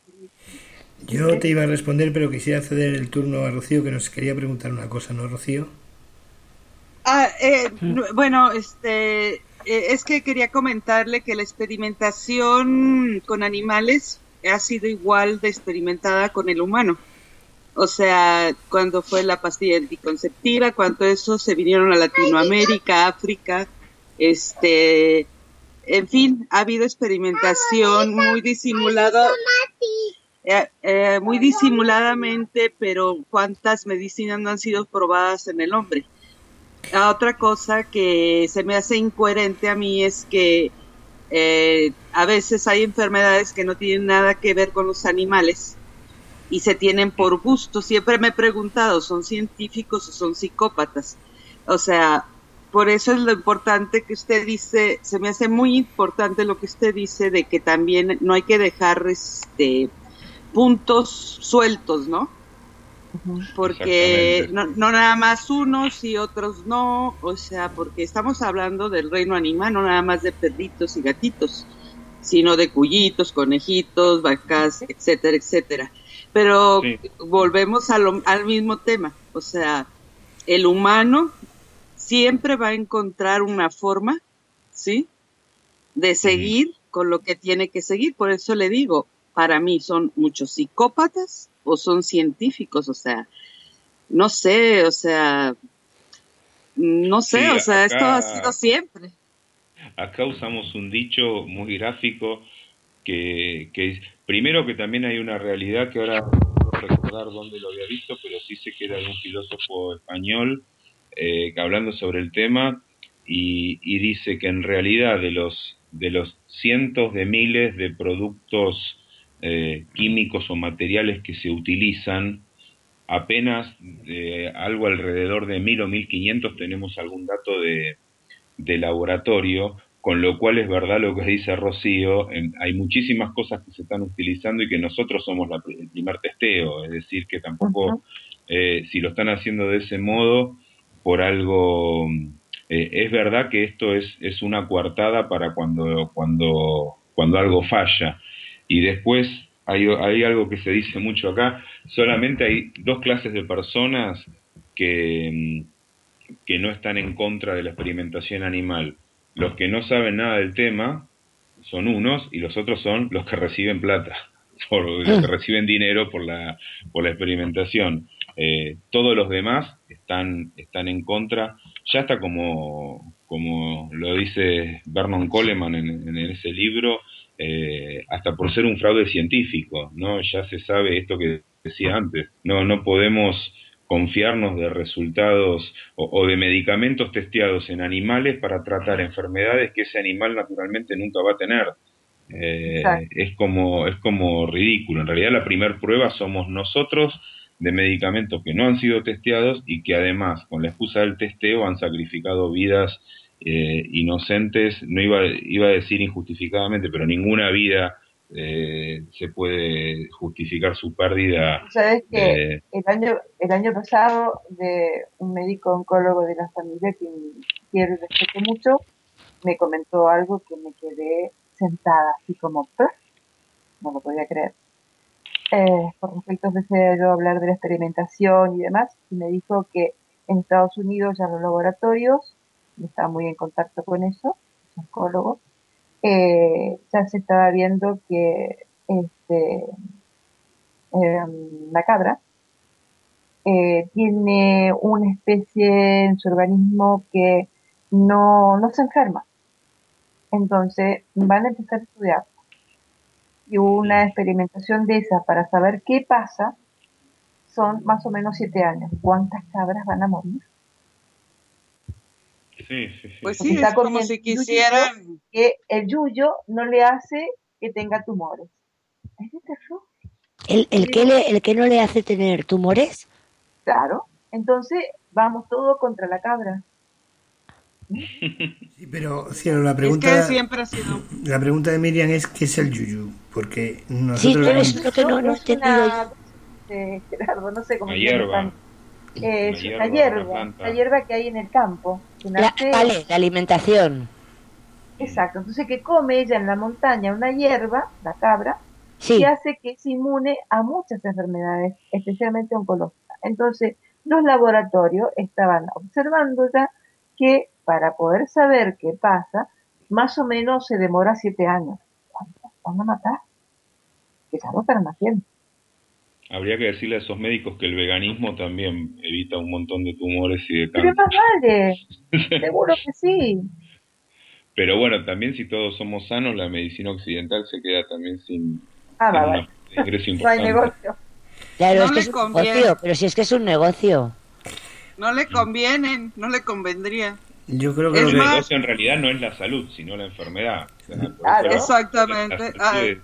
[SPEAKER 2] Yo te iba a responder, pero quisiera ceder el turno a Rocío, que nos quería preguntar una cosa, ¿no, Rocío?
[SPEAKER 5] Ah, eh, no, bueno, este, eh, es que quería comentarle que la experimentación con animales ha sido igual de experimentada con el humano. O sea, cuando fue la pastilla anticonceptiva, cuando eso se vinieron a Latinoamérica, África, este, en fin, ha habido experimentación muy disimulada, eh, eh, muy disimuladamente, pero cuántas medicinas no han sido probadas en el hombre. La otra cosa que se me hace incoherente a mí es que eh, a veces hay enfermedades que no tienen nada que ver con los animales y se tienen por gusto. Siempre me he preguntado, ¿son científicos o son psicópatas? O sea, por eso es lo importante que usted dice, se me hace muy importante lo que usted dice de que también no hay que dejar este puntos sueltos, ¿no?
[SPEAKER 4] ujú,
[SPEAKER 5] Porque no, no nada más unos y otros no, o sea, porque estamos hablando del reino animal, no nada más de perritos y gatitos, sino de cuyitos, conejitos, vacas, etcétera, etcétera. Pero
[SPEAKER 3] Sí.
[SPEAKER 5] volvemos a lo, al mismo tema, o sea, el humano siempre va a encontrar una forma, ¿sí?, de seguir con lo que tiene que seguir. Por eso le digo, para mí son muchos psicópatas o son científicos, o sea, no sé, o sea, no sé,
[SPEAKER 3] Sí,
[SPEAKER 5] o sea, esto ha sido
[SPEAKER 3] acá,
[SPEAKER 5] siempre.
[SPEAKER 3] acá usamos un dicho muy gráfico que, que es, primero que también hay una realidad que ahora no puedo recordar dónde lo había visto, pero sí sé que era de un filósofo español eh, que hablando sobre el tema y, y dice que en realidad de los, de los cientos de miles de productos eh, químicos o materiales que se utilizan, apenas eh, algo alrededor de mil o mil quinientos tenemos algún dato de, de laboratorio, con lo cual es verdad lo que dice Rocío, en, hay muchísimas cosas que se están utilizando y que nosotros somos la, el primer testeo, es decir, que tampoco,
[SPEAKER 4] ujú,
[SPEAKER 3] eh, si lo están haciendo de ese modo, por algo, eh, es verdad que esto es, es una coartada para cuando, cuando, cuando algo falla. Y después hay, hay algo que se dice mucho acá, solamente hay dos clases de personas que que no están en contra de la experimentación animal. Los que no saben nada del tema son unos y los otros son los que reciben plata, por los que reciben dinero por la, por la experimentación. Eh, todos los demás están, están en contra, ya está como, como lo dice Vernon Coleman en, en ese libro, eh, hasta por ser un fraude científico, ¿no? Ya se sabe esto que decía antes, no, no podemos confiarnos de resultados o, o de medicamentos testeados en animales para tratar enfermedades que ese animal naturalmente nunca va a tener. Eh,
[SPEAKER 4] exacto.
[SPEAKER 3] es como es como ridículo. En realidad la primer prueba somos nosotros de medicamentos que no han sido testeados y que además con la excusa del testeo han sacrificado vidas eh, inocentes, no iba, iba a decir injustificadamente, pero ninguna vida eh, se puede justificar su pérdida.
[SPEAKER 4] Sabes que
[SPEAKER 3] Eh,
[SPEAKER 4] el año, el año pasado, de un médico oncólogo de la familia que quiero y respeto mucho, me comentó algo que me quedé sentada, así como, "¿Pah?", no lo podía creer. Eh, por respecto a yo hablar de la experimentación y demás, y me dijo que en Estados Unidos ya los laboratorios, y estaba muy en contacto con eso, es oncólogo, eh, ya se estaba viendo que este, eh, la cabra eh, tiene una especie en su organismo que no, no se enferma. Entonces van a empezar a estudiar. Y una experimentación de esa para saber qué pasa son más o menos siete años. ¿Cuántas cabras van a morir?
[SPEAKER 3] Sí, sí, sí.
[SPEAKER 5] Pues sí,
[SPEAKER 4] Está
[SPEAKER 5] es como
[SPEAKER 4] comiendo
[SPEAKER 5] si
[SPEAKER 4] yuyo,
[SPEAKER 5] quisieran.
[SPEAKER 4] que el yuyo no le hace que tenga tumores. Es de terror.
[SPEAKER 6] ¿El, el,
[SPEAKER 4] Sí,
[SPEAKER 6] que le, ¿El que no le hace tener tumores?
[SPEAKER 4] claro. Entonces vamos todos contra la cabra.
[SPEAKER 2] Sí, pero Cielo, la
[SPEAKER 5] Es que
[SPEAKER 2] pregunta,
[SPEAKER 5] siempre ha sido.
[SPEAKER 2] la pregunta de Miriam es ¿qué es el yuyu? Porque
[SPEAKER 6] Sí,
[SPEAKER 2] nosotros
[SPEAKER 6] pero
[SPEAKER 2] en-
[SPEAKER 6] eso es lo que no, no he
[SPEAKER 4] Es
[SPEAKER 6] entendido
[SPEAKER 4] una,
[SPEAKER 6] yo.
[SPEAKER 4] eh, Gerardo, no sé cómo
[SPEAKER 3] Una
[SPEAKER 4] se llama en
[SPEAKER 3] hierba.
[SPEAKER 4] España. Eh,
[SPEAKER 3] Una
[SPEAKER 4] es
[SPEAKER 3] hierba,
[SPEAKER 4] una
[SPEAKER 3] una
[SPEAKER 4] hierba,
[SPEAKER 3] planta.
[SPEAKER 4] una hierba que hay en el campo, que
[SPEAKER 6] La,
[SPEAKER 4] nace,
[SPEAKER 6] vale, la alimentación.
[SPEAKER 4] exacto, entonces que come ella en la montaña una hierba, la cabra,
[SPEAKER 6] Sí,
[SPEAKER 4] que hace que es inmune a muchas enfermedades, especialmente oncológicas. Entonces, los laboratorios estaban observando ya que para poder saber qué pasa, más o menos se demora siete años. ¿Cuánto? ¿Van a matar? Que ya no están haciendo.
[SPEAKER 3] Habría que decirle a esos médicos que el veganismo también evita un montón de tumores y de
[SPEAKER 4] Pero
[SPEAKER 3] cáncer.
[SPEAKER 4] más vale, seguro que sí.
[SPEAKER 3] Pero bueno, también si todos somos sanos, la medicina occidental se queda también sin,
[SPEAKER 4] Ah,
[SPEAKER 3] sin
[SPEAKER 4] va,
[SPEAKER 3] una
[SPEAKER 4] vale.
[SPEAKER 3] fuente de ingreso
[SPEAKER 4] No hay
[SPEAKER 3] importante.
[SPEAKER 4] negocio.
[SPEAKER 6] claro,
[SPEAKER 5] No
[SPEAKER 6] es que
[SPEAKER 5] le
[SPEAKER 6] es un
[SPEAKER 5] conviene.
[SPEAKER 6] negocio, pero si es que es un negocio.
[SPEAKER 5] No le convienen, no le convendría.
[SPEAKER 2] yo creo que
[SPEAKER 5] Es
[SPEAKER 2] lo
[SPEAKER 3] El
[SPEAKER 2] que...
[SPEAKER 5] más-
[SPEAKER 3] negocio en realidad no es la salud, sino la enfermedad. O sea, por
[SPEAKER 4] Claro.
[SPEAKER 3] eso
[SPEAKER 5] Exactamente.
[SPEAKER 3] las
[SPEAKER 5] Ah,
[SPEAKER 3] virtudes-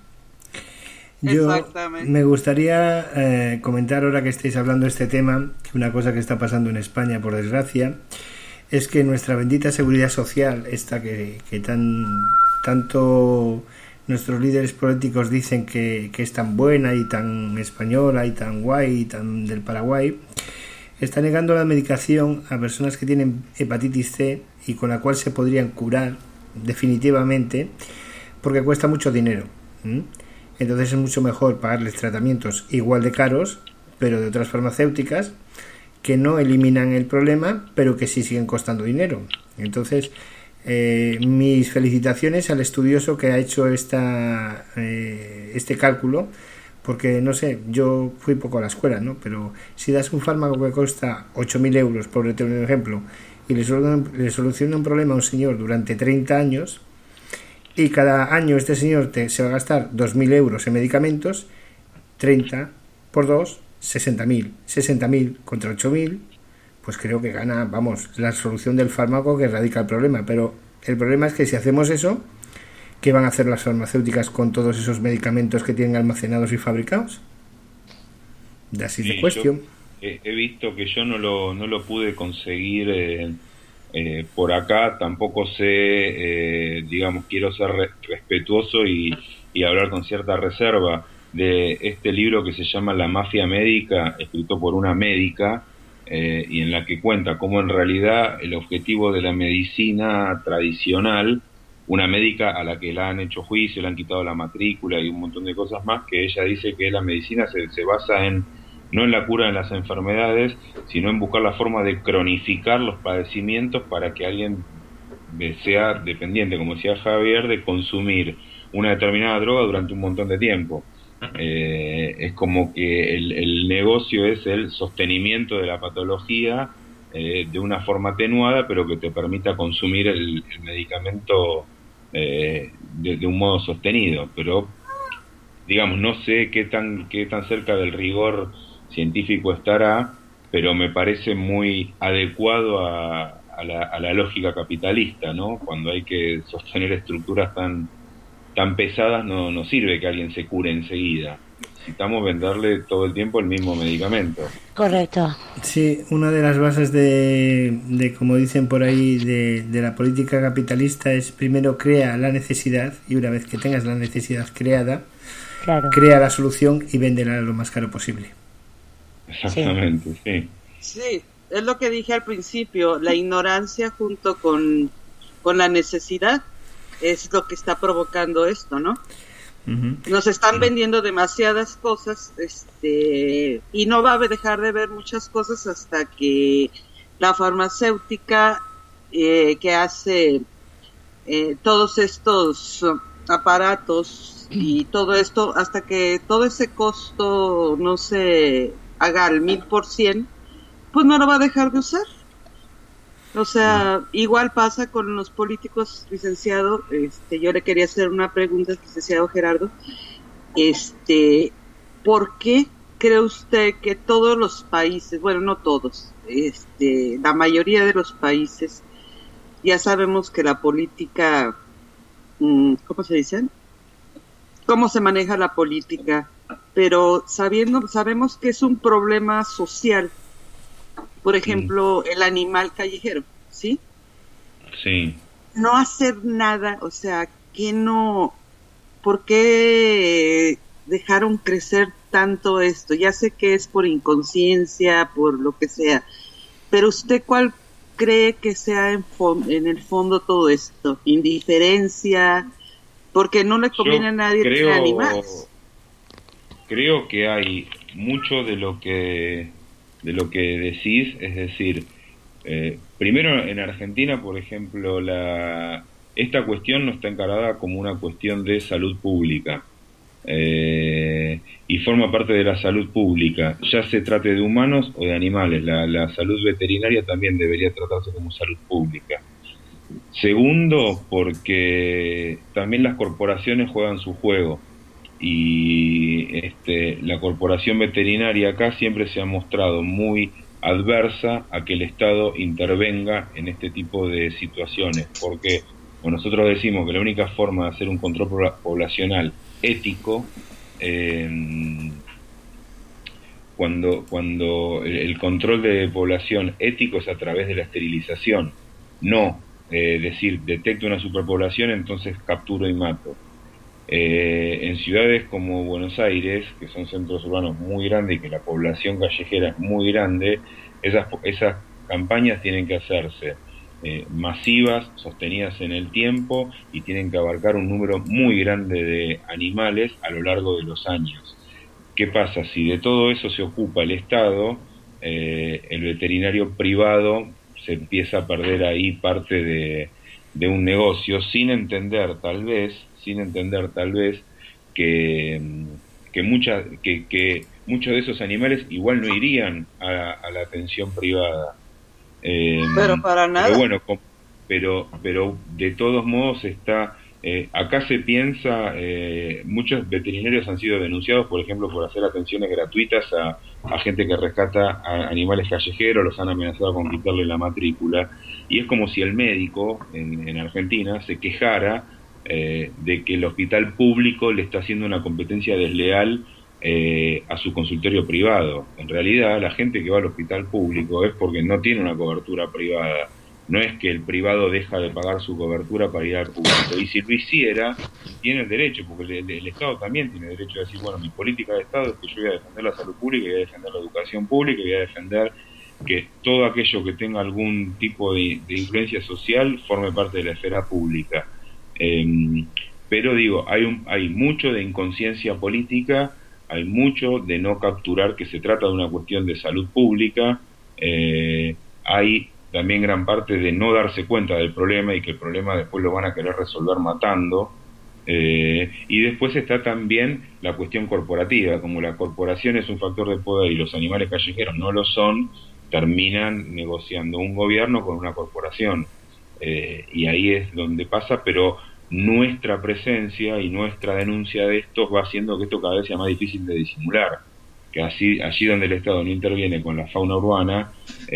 [SPEAKER 2] Yo
[SPEAKER 5] Exactamente.
[SPEAKER 2] me gustaría eh, comentar ahora que estáis hablando de este tema, que una cosa que está pasando en España, por desgracia, es que nuestra bendita seguridad social, esta que, que tan tanto nuestros líderes políticos dicen que, que es tan buena y tan española y tan guay y tan del Paraguay, está negando la medicación a personas que tienen hepatitis C y con la cual se podrían curar definitivamente, porque cuesta mucho dinero. ¿m? Entonces es mucho mejor pagarles tratamientos igual de caros, pero de otras farmacéuticas, que no eliminan el problema, pero que sí siguen costando dinero. Entonces, eh, mis felicitaciones al estudioso que ha hecho esta, eh, este cálculo, porque no sé, yo fui poco a la escuela, ¿no? Pero si das un fármaco que cuesta ocho mil euros, por tener un ejemplo, y le soluciona, le soluciona un problema a un señor durante treinta años, y cada año este señor te, se va a gastar dos mil euros en medicamentos, treinta por dos, sesenta mil. sesenta mil contra ocho mil, pues creo que gana, vamos, la solución del fármaco que erradica el problema. Pero el problema es que si hacemos eso, ¿qué van a hacer las farmacéuticas con todos esos medicamentos que tienen almacenados y fabricados? Así
[SPEAKER 3] Sí,
[SPEAKER 2] de cuestión.
[SPEAKER 3] yo he, he visto que yo no lo, no lo pude conseguir eh, eh, por acá, tampoco sé, eh, digamos, quiero ser re- respetuoso y, y hablar con cierta reserva de este libro que se llama La Mafia Médica, escrito por una médica, eh, y en la que cuenta cómo en realidad el objetivo de la medicina tradicional, una médica a la que le han hecho juicio, le han quitado la matrícula y un montón de cosas más, que ella dice que la medicina se, se basa en no en la cura de las enfermedades, sino en buscar la forma de cronificar los padecimientos para que alguien sea dependiente, como decía Javier, de consumir una determinada droga durante un montón de tiempo. Eh, es como que el, el negocio es el sostenimiento de la patología eh, de una forma atenuada, pero que te permita consumir el, el medicamento eh, de, de un modo sostenido. Pero, digamos, no sé qué tan, qué tan cerca del rigor científico estará, pero me parece muy adecuado a, a, la, a la lógica capitalista, ¿no? Cuando hay que sostener estructuras tan tan pesadas, no, no sirve que alguien se cure enseguida. Necesitamos venderle todo el tiempo el mismo medicamento.
[SPEAKER 6] Correcto.
[SPEAKER 2] Sí, una de las bases de, de como dicen por ahí, de, de la política capitalista es primero crea la necesidad y una vez que tengas la necesidad creada,
[SPEAKER 6] Claro.
[SPEAKER 2] crea la solución y véndela lo más caro posible.
[SPEAKER 3] Exactamente, sí.
[SPEAKER 5] Sí, es lo que dije al principio, la ignorancia junto con, con la necesidad es lo que está provocando esto, ¿no?
[SPEAKER 2] Uh-huh.
[SPEAKER 5] Nos están vendiendo demasiadas cosas, este, y no va a dejar de ver muchas cosas hasta que la farmacéutica eh, que hace eh, todos estos aparatos y todo esto, hasta que todo ese costo no se haga al mil por cien, pues no lo va a dejar de usar. O sea, igual pasa con los políticos, licenciado. Este, yo le quería hacer una pregunta, licenciado Gerardo. Este, ¿por qué cree usted que todos los países, bueno, no todos, este, la mayoría de los países ya sabemos que la política, ¿cómo se dice? ¿Cómo se maneja la política? Pero sabiendo, sabemos que es un problema social. Por ejemplo, el animal callejero, ¿sí?
[SPEAKER 3] Sí.
[SPEAKER 5] No hacer nada, o sea, que no, ¿por qué dejaron crecer tanto esto? Ya sé que es por inconsciencia, por lo que sea, pero ¿usted cuál cree que sea en, fo- en el fondo todo esto? ¿Indiferencia? Porque no le conviene
[SPEAKER 3] Yo
[SPEAKER 5] a nadie
[SPEAKER 3] creo,
[SPEAKER 5] tener animales.
[SPEAKER 3] Creo que hay mucho de lo que de lo que decís, es decir, eh, primero en Argentina, por ejemplo, la esta cuestión no está encarada como una cuestión de salud pública, eh, y forma parte de la salud pública, ya se trate de humanos o de animales. La, la salud veterinaria también debería tratarse como salud pública. Segundo, porque también las corporaciones juegan su juego, y este, la corporación veterinaria acá siempre se ha mostrado muy adversa a que el Estado intervenga en este tipo de situaciones, porque bueno, nosotros decimos que la única forma de hacer un control poblacional ético, eh, cuando, cuando el control de población ético es a través de la esterilización, no eh, decir, detecto una superpoblación, entonces capturo y mato. Eh, en ciudades como Buenos Aires, que son centros urbanos muy grandes y que la población callejera es muy grande, esas, esas campañas tienen que hacerse eh, masivas, sostenidas en el tiempo, y tienen que abarcar un número muy grande de animales a lo largo de los años. ¿Qué pasa? Si de todo eso se ocupa el Estado, eh, el veterinario privado se empieza a perder ahí parte de, de un negocio, sin entender tal vez sin entender tal vez que, que, mucha, que, que muchos de esos animales igual no irían a, a la atención privada. Eh,
[SPEAKER 5] pero para nada.
[SPEAKER 3] Pero bueno, pero, pero de todos modos está... Eh, acá se piensa, eh, muchos veterinarios han sido denunciados, por ejemplo, por hacer atenciones gratuitas a, a gente que rescata a animales callejeros, los han amenazado con quitarle la matrícula, y es como si el médico en, en Argentina se quejara Eh, de que el hospital público le está haciendo una competencia desleal eh, a su consultorio privado. En realidad, la gente que va al hospital público es porque no tiene una cobertura privada. No es que el privado deja de pagar su cobertura para ir al público. Y si lo hiciera, tiene el derecho, porque el, el Estado también tiene derecho a decir, bueno, mi política de Estado es que yo voy a defender la salud pública, voy a defender la educación pública, voy a defender que todo aquello que tenga algún tipo de, de influencia social forme parte de la esfera pública. Eh, pero digo, hay, un, hay mucho de inconsciencia política, hay mucho de no capturar que se trata de una cuestión de salud pública, eh, hay también gran parte de no darse cuenta del problema y que el problema después lo van a querer resolver matando, eh, y después está también la cuestión corporativa. Como la corporación es un factor de poder y los animales callejeros no lo son, terminan negociando un gobierno con una corporación. Eh, y ahí es donde pasa, pero nuestra presencia y nuestra denuncia de esto va haciendo que esto cada vez sea más difícil de disimular, que así, allí donde el Estado no interviene con la fauna urbana,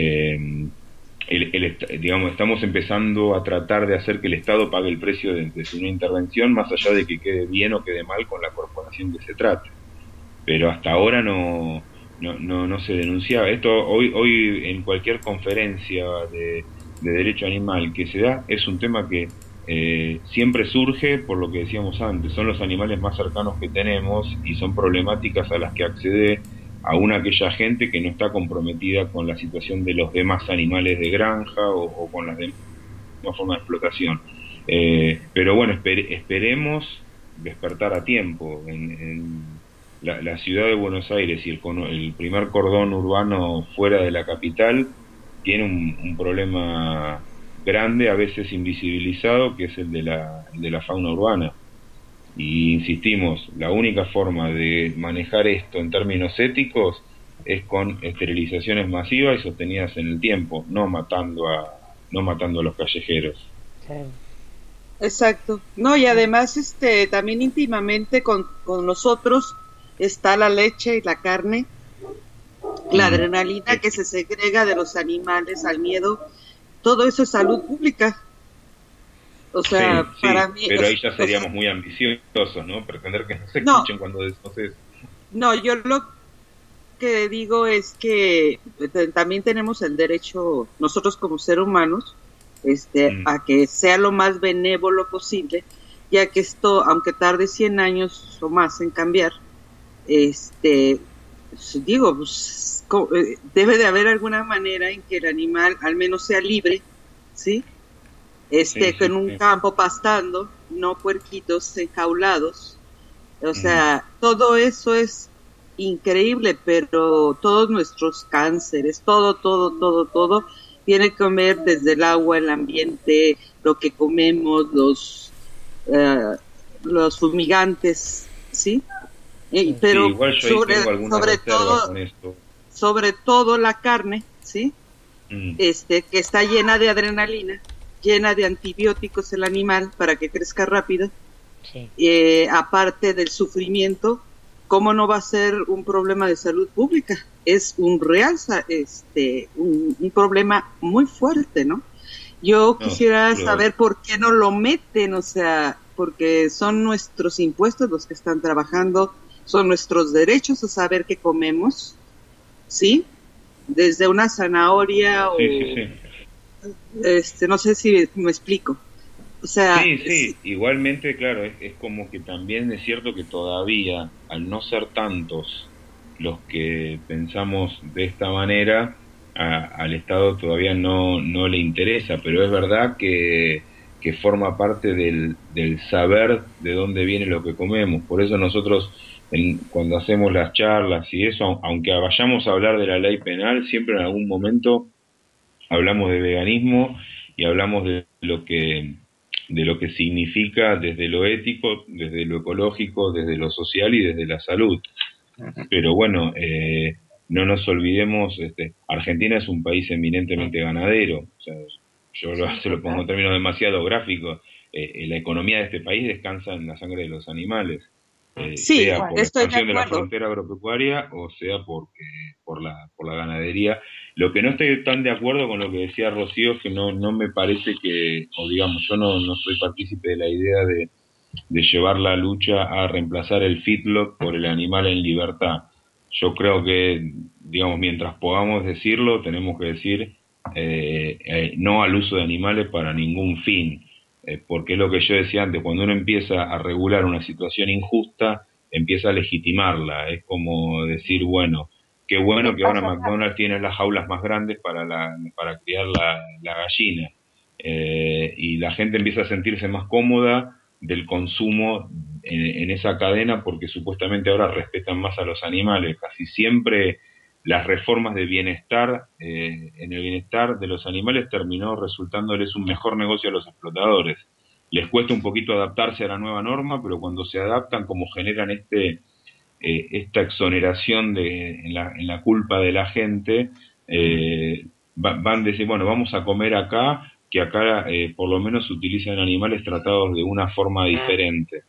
[SPEAKER 3] eh, el, el, digamos, estamos empezando a tratar de hacer que el Estado pague el precio de, de su intervención, más allá de que quede bien o quede mal con la corporación que se trate. Pero hasta ahora no, no, no, no se denunciaba esto. Hoy, hoy en cualquier conferencia de de derecho animal que se da, es un tema que eh, siempre surge por lo que decíamos antes, son los animales más cercanos que tenemos y son problemáticas a las que accede aún aquella gente que no está comprometida con la situación de los demás animales de granja o, o con las demás formas de explotación. Eh, pero bueno, esper, esperemos despertar a tiempo. En, en la, la ciudad de Buenos Aires y el, el primer cordón urbano fuera de la capital tiene un, un problema grande, a veces invisibilizado, que es el de la, el de la fauna urbana. Y insistimos, la única forma de manejar esto en términos éticos es con esterilizaciones masivas y sostenidas en el tiempo, no matando a, no matando a los callejeros.
[SPEAKER 6] Sí.
[SPEAKER 5] Exacto. No, y además este también íntimamente con, con nosotros está la leche y la carne, la adrenalina que se segrega de los animales al miedo. Todo eso es salud pública. O sea,
[SPEAKER 3] sí, sí,
[SPEAKER 5] para mí...
[SPEAKER 3] pero
[SPEAKER 5] o,
[SPEAKER 3] ahí ya seríamos
[SPEAKER 5] o sea,
[SPEAKER 3] muy ambiciosos, ¿no? Pretender que nos
[SPEAKER 5] no,
[SPEAKER 3] escuchen cuando decimos eso.
[SPEAKER 5] no, yo lo que digo es que eh, también tenemos el derecho, nosotros como seres humanos, este,
[SPEAKER 3] Mm.
[SPEAKER 5] a que sea lo más benévolo posible, ya que esto, aunque tarde cien años o más en cambiar, este, pues, digo, pues, co- eh, debe de haber alguna manera en que el animal al menos sea libre, ¿sí? Este,
[SPEAKER 3] Sí, sí,
[SPEAKER 5] en un
[SPEAKER 3] sí.
[SPEAKER 5] campo pastando, no puerquitos enjaulados. O
[SPEAKER 3] Mm.
[SPEAKER 5] sea, todo eso es increíble, pero todos nuestros cánceres, todo, todo, todo, todo, tiene que ver desde el agua, el ambiente, lo que comemos, los, eh, los fumigantes, ¿sí? Eh,
[SPEAKER 6] Sí.
[SPEAKER 5] pero
[SPEAKER 3] Sí, igual yo ahí
[SPEAKER 5] sobre,
[SPEAKER 3] tengo algunas
[SPEAKER 5] sobre
[SPEAKER 3] reservas
[SPEAKER 5] todo,
[SPEAKER 3] con esto.
[SPEAKER 5] sobre todo la carne, ¿sí?
[SPEAKER 3] Mm.
[SPEAKER 5] Este, que está llena de adrenalina, llena de antibióticos el animal para que crezca rápido,
[SPEAKER 6] Sí.
[SPEAKER 5] eh, aparte del sufrimiento, ¿cómo no va a ser un problema de salud pública? Es un real, este, un, un problema muy fuerte, ¿no? Yo
[SPEAKER 3] No,
[SPEAKER 5] quisiera
[SPEAKER 3] seguro.
[SPEAKER 5] saber por qué no lo meten, o sea, porque son nuestros impuestos los que están trabajando, son nuestros derechos a saber qué comemos, ¿sí? Desde una zanahoria o,
[SPEAKER 3] Sí, sí, sí.
[SPEAKER 5] este, no sé si me explico. O sea,
[SPEAKER 3] Sí, sí, igualmente, claro, es, es como que también es cierto que todavía, al no ser tantos los que pensamos de esta manera, a- al Estado todavía no, no le interesa, pero es verdad que, que forma parte del, del saber de dónde viene lo que comemos. Por eso nosotros, en- cuando hacemos las charlas y eso, au- aunque vayamos a hablar de la ley penal, siempre en algún momento hablamos de veganismo y hablamos de lo que de lo que significa desde lo ético, desde lo ecológico, desde lo social y desde la salud. Pero bueno, eh, no nos olvidemos, este, Argentina es un país eminentemente ganadero. O sea, yo lo,
[SPEAKER 4] Sí,
[SPEAKER 3] se lo pongo en
[SPEAKER 4] total.
[SPEAKER 3] términos demasiado gráficos. Eh, eh, la economía de este país descansa en la sangre de los animales, eh,
[SPEAKER 5] sí,
[SPEAKER 3] sea
[SPEAKER 4] Bueno,
[SPEAKER 3] por la
[SPEAKER 5] estoy de
[SPEAKER 3] expansión de la
[SPEAKER 5] acuerdo.
[SPEAKER 3] frontera agropecuaria o sea porque, por la por la ganadería. Lo que no estoy tan de acuerdo con lo que decía Rocío es que no no me parece que, o digamos, yo no, no soy partícipe de la idea de, de llevar la lucha a reemplazar el feedlot por el animal en libertad. Yo creo que, digamos, mientras podamos decirlo, tenemos que decir eh, eh, no al uso de animales para ningún fin. Eh, porque es lo que yo decía antes, cuando uno empieza a regular una situación injusta, empieza a legitimarla. Es como decir, bueno, qué bueno
[SPEAKER 4] ¿qué
[SPEAKER 3] que ahora
[SPEAKER 4] pasa acá?
[SPEAKER 3] McDonald's tiene las jaulas más grandes para, la, para criar la, la gallina. Eh, y la gente empieza a sentirse más cómoda del consumo en, en esa cadena porque supuestamente ahora respetan más a los animales. Casi siempre las reformas de bienestar, eh, en el bienestar de los animales terminó resultándoles un mejor negocio a los explotadores. Les cuesta un poquito adaptarse a la nueva norma, pero cuando se adaptan, como generan este eh, esta exoneración de, en, la, en la culpa de la gente, eh, va, van a decir, bueno, vamos a comer acá, que acá eh, por lo menos se utilizan animales tratados de una forma diferente.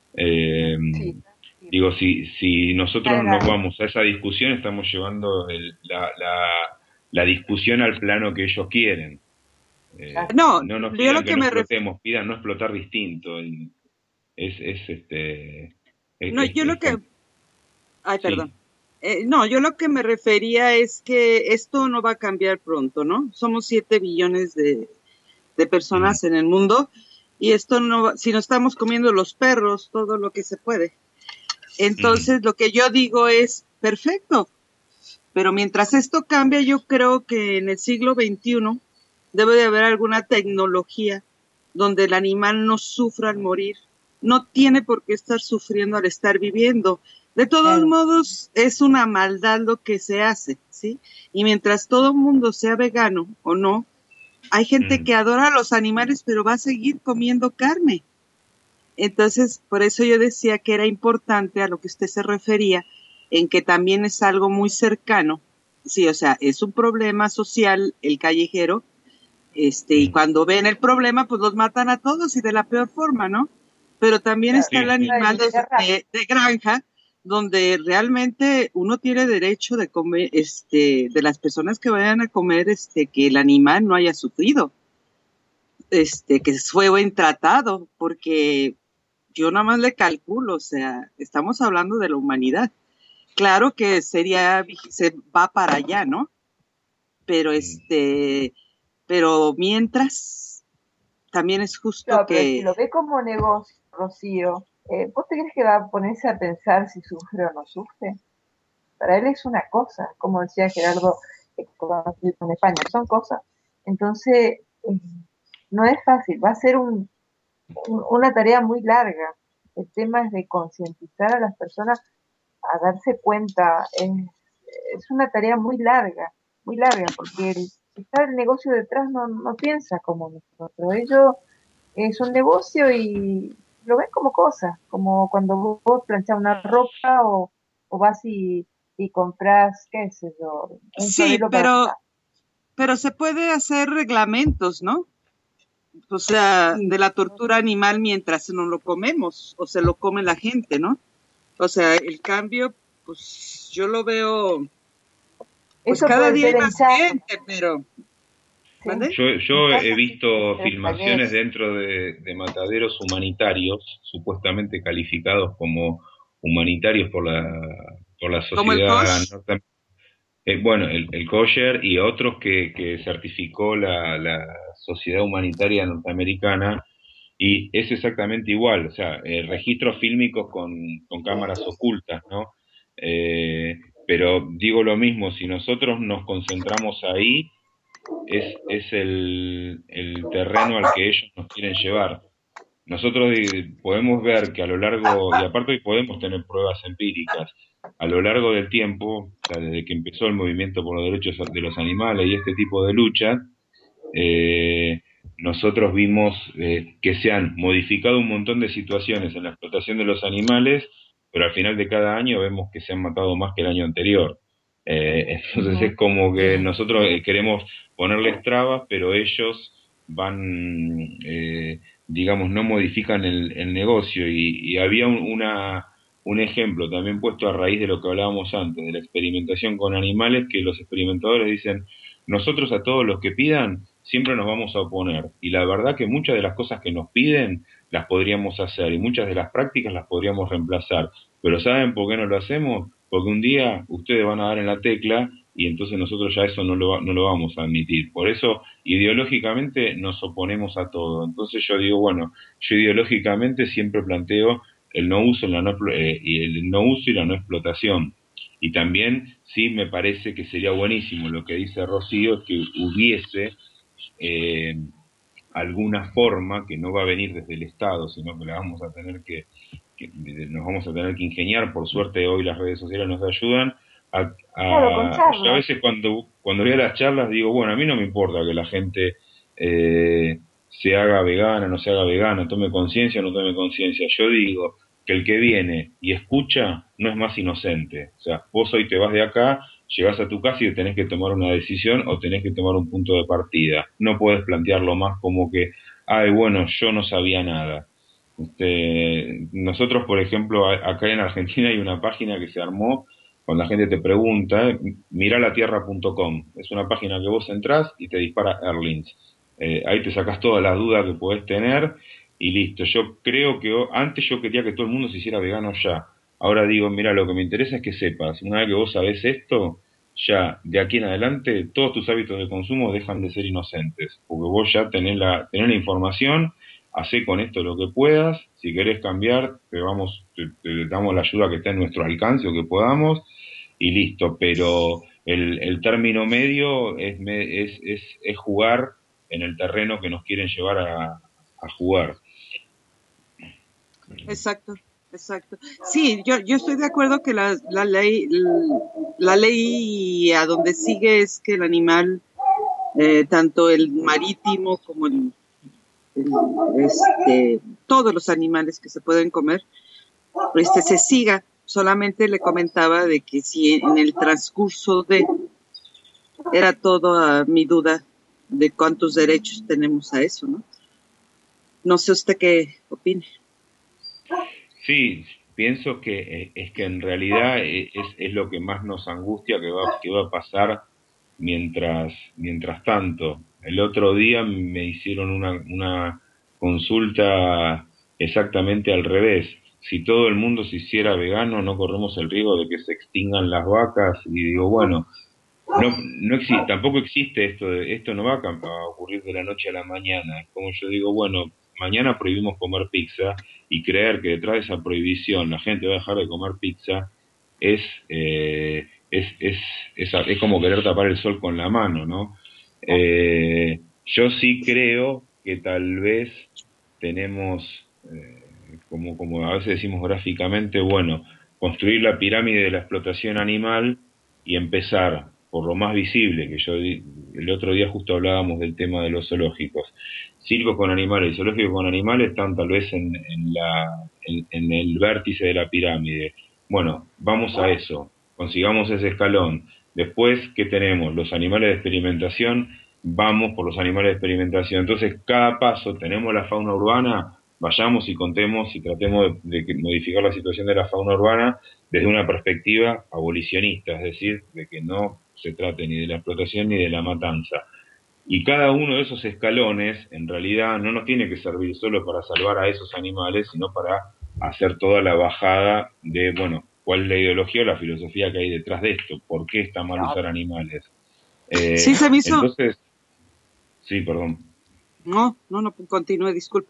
[SPEAKER 3] Eh,
[SPEAKER 4] Sí, sí.
[SPEAKER 3] Digo, si, si nosotros
[SPEAKER 4] Claro,
[SPEAKER 3] nos vamos a esa discusión, estamos llevando el, la, la, la discusión al plano que ellos quieren. Eh,
[SPEAKER 5] No,
[SPEAKER 3] no nos
[SPEAKER 5] yo
[SPEAKER 3] pidan
[SPEAKER 5] lo
[SPEAKER 3] que
[SPEAKER 5] que
[SPEAKER 3] no
[SPEAKER 5] me ref-
[SPEAKER 3] explotemos, pidan no explotar distinto. El- Es, es este, es,
[SPEAKER 5] no,
[SPEAKER 3] es-
[SPEAKER 5] yo lo
[SPEAKER 3] es
[SPEAKER 5] que,
[SPEAKER 3] com-
[SPEAKER 5] ay,
[SPEAKER 3] sí.
[SPEAKER 5] perdón. Eh, no, yo lo que me refería es que esto no va a cambiar pronto, ¿no? Somos siete billones de, de personas en el mundo y esto no va, si no estamos comiendo los perros, todo lo que se puede. Entonces, lo que yo digo es, perfecto, pero mientras esto cambia, yo creo que en el siglo veintiuno debe de haber alguna tecnología donde el animal no sufra al morir. No tiene por qué estar sufriendo al estar viviendo. De todos
[SPEAKER 4] Claro.
[SPEAKER 5] modos, es una maldad lo que se hace, ¿sí? Y mientras todo el mundo sea vegano o no, hay gente
[SPEAKER 3] Mm.
[SPEAKER 5] que adora a los animales, pero va a seguir comiendo carne. Entonces, por eso yo decía que era importante a lo que usted se refería, en que también es algo muy cercano. Sí, o sea, es un problema social el callejero, este, y
[SPEAKER 3] Mm.
[SPEAKER 5] cuando ven el problema, pues los matan a todos y de la peor forma, ¿no? Pero también
[SPEAKER 4] Claro,
[SPEAKER 5] está
[SPEAKER 3] Sí,
[SPEAKER 5] el
[SPEAKER 3] sí.
[SPEAKER 5] animal de, de, de granja, donde realmente uno tiene derecho de comer, este, de las personas que vayan a comer, este, que el animal no haya sufrido. este, que fue buen tratado, porque yo nada más le calculo, o sea, estamos hablando de la humanidad. Claro que sería, se va para allá, ¿no? Pero este, pero mientras, también es justo
[SPEAKER 4] No, pero
[SPEAKER 5] que...
[SPEAKER 4] si lo ve como negocio, Rocío, eh, ¿vos te crees que va a ponerse a pensar si sufre o no sufre? Para él es una cosa, como decía Gerardo, eh, en España, son cosas. Entonces, eh, no es fácil, va a ser un, un, una tarea muy larga. El tema es de concientizar a las personas a darse cuenta. Es, es una tarea muy larga, muy larga, porque el, está el negocio detrás no, no piensa como nosotros. Ellos es un negocio y lo ven como cosas, como cuando vos planchás una ropa o, o vas y, y compras, qué sé yo, un
[SPEAKER 5] Sí,
[SPEAKER 4] florero
[SPEAKER 5] pero,
[SPEAKER 4] para...
[SPEAKER 5] pero se puede hacer reglamentos, ¿no? O sea,
[SPEAKER 4] Sí,
[SPEAKER 5] de la tortura animal mientras no lo comemos o se lo come la gente, ¿no? O sea, el cambio, pues yo lo veo, pues
[SPEAKER 4] eso
[SPEAKER 5] cada
[SPEAKER 4] puede
[SPEAKER 5] día hay
[SPEAKER 4] ser en
[SPEAKER 5] más
[SPEAKER 4] China,
[SPEAKER 5] gente, pero...
[SPEAKER 4] ¿sí?
[SPEAKER 5] ¿Mande?
[SPEAKER 3] Yo,
[SPEAKER 4] En
[SPEAKER 3] yo he
[SPEAKER 4] China sí puede
[SPEAKER 3] visto
[SPEAKER 4] ser
[SPEAKER 3] filmaciones
[SPEAKER 4] español.
[SPEAKER 3] dentro de, de mataderos humanitarios, supuestamente calificados como humanitarios por la, por la
[SPEAKER 5] Como el
[SPEAKER 3] sociedad
[SPEAKER 5] kosher.
[SPEAKER 3] norteamericana. Eh, bueno, el, el kosher y otros que, que certificó la, la Sociedad Humanitaria Norteamericana, y es exactamente igual, o sea, eh, registros fílmicos con, con cámaras ocultas, ¿no? Eh, pero digo lo mismo, si nosotros nos concentramos ahí, es, es el, el terreno al que ellos nos quieren llevar. Nosotros eh, podemos ver que a lo largo, y aparte podemos tener pruebas empíricas, a lo largo del tiempo, o sea, desde que empezó el movimiento por los derechos de los animales y este tipo de lucha, eh, nosotros vimos eh, que se han modificado un montón de situaciones en la explotación de los animales, pero al final de cada año vemos que se han matado más que el año anterior. Eh, entonces
[SPEAKER 4] Uh-huh.
[SPEAKER 3] es como que
[SPEAKER 6] Ya.
[SPEAKER 3] nosotros eh, queremos ponerles trabas, pero ellos van, eh, digamos, no modifican el, el negocio. Y, y había un, una, un ejemplo también puesto a raíz de lo que hablábamos antes, de la experimentación con animales, que los experimentadores dicen, nosotros a todos los que pidan siempre nos vamos a oponer. Y la verdad que muchas de las cosas que nos piden las podríamos hacer y muchas de las prácticas las podríamos reemplazar. Pero ¿saben por qué no lo hacemos? Porque un día ustedes van a dar en la tecla y entonces nosotros ya eso no lo, no lo vamos a admitir. Por eso ideológicamente nos oponemos a todo. Entonces yo digo, bueno, yo ideológicamente siempre planteo el no uso, la no, eh, y el no uso y la no explotación. Y también sí me parece que sería buenísimo lo que dice Rocío, que hubiese eh, alguna forma que no va a venir desde el Estado, sino que la vamos a tener que, que nos vamos a tener que ingeniar. Por suerte hoy las redes sociales nos ayudan. A,
[SPEAKER 4] Claro, con
[SPEAKER 3] a, yo a
[SPEAKER 4] charlas.
[SPEAKER 3] veces cuando, cuando voy a las charlas digo, bueno, a mí no me importa que la gente eh, se haga vegana, no se haga vegana, tome conciencia o no tome conciencia. Yo digo que el que viene y escucha no es más inocente. O sea, vos hoy te vas de acá, llegás a tu casa y tenés que tomar una decisión o tenés que tomar un punto de partida. No puedes plantearlo más como que, ay, bueno, yo no sabía nada. Este, nosotros, por ejemplo, acá en Argentina hay una página que se armó cuando la gente te pregunta, miralatierra punto com. Es una página que vos entrás y te dispara Airlinks. Eh, ahí te sacás todas las dudas que podés tener y listo. Yo creo que antes yo quería que todo el mundo se hiciera vegano ya. Ahora digo, mira, lo que me interesa es que sepas, una vez que vos sabés esto, ya de aquí en adelante todos tus hábitos de consumo dejan de ser inocentes, porque vos ya tenés la, tenés la información, hacé con esto lo que puedas, si querés cambiar, te, vamos, te, te damos la ayuda que está en nuestro alcance o que podamos, y listo, pero el, el término medio es, es, es, es jugar en el terreno que nos quieren llevar a, a jugar.
[SPEAKER 5] Exacto, exacto. Sí, yo, yo estoy de acuerdo que la, la ley, la ley a donde sigue es que el animal, eh, tanto el marítimo como el, el, este, todos los animales que se pueden comer, este, se siga. Solamente le comentaba de que si en el transcurso de, era toda mi duda de cuántos derechos tenemos a eso, ¿no? No sé usted qué opine.
[SPEAKER 3] Sí, pienso que es que en realidad es, es lo que más nos angustia que va, que va a pasar mientras, mientras tanto. el otro día me hicieron una, una consulta exactamente al revés. Si todo el mundo se hiciera vegano, no corremos el riesgo de que se extingan las vacas. Y digo, bueno, no, no existe, tampoco existe esto de, esto no va a, a ocurrir de la noche a la mañana. Es como yo digo, bueno, mañana prohibimos comer pizza, y creer que detrás de esa prohibición la gente va a dejar de comer pizza es, eh, es, es, es, es como querer tapar el sol con la mano, ¿no? Eh, yo sí creo que tal vez tenemos, eh, como, como a veces decimos gráficamente, bueno, construir la pirámide de la explotación animal y empezar por lo más visible, que yo el otro día justo hablábamos del tema de los zoológicos. Circos con animales y zoológicos con animales están tal vez en, en, la, en, en el vértice de la pirámide. Bueno, vamos a eso, consigamos ese escalón. Después, ¿qué tenemos? Los animales de experimentación, vamos por los animales de experimentación. Entonces, cada paso, tenemos la fauna urbana, vayamos y contemos y tratemos de, de modificar la situación de la fauna urbana desde una perspectiva abolicionista, es decir, de que no se trate ni de la explotación ni de la matanza. Y cada uno de esos escalones, en realidad, no nos tiene que servir solo para salvar a esos animales, sino para hacer toda la bajada de, bueno, cuál es la ideología o la filosofía que hay detrás de esto, por qué está mal usar animales. Eh,
[SPEAKER 5] sí, se me hizo...
[SPEAKER 3] Entonces, sí, perdón.
[SPEAKER 5] No, no, no, continúe, disculpe.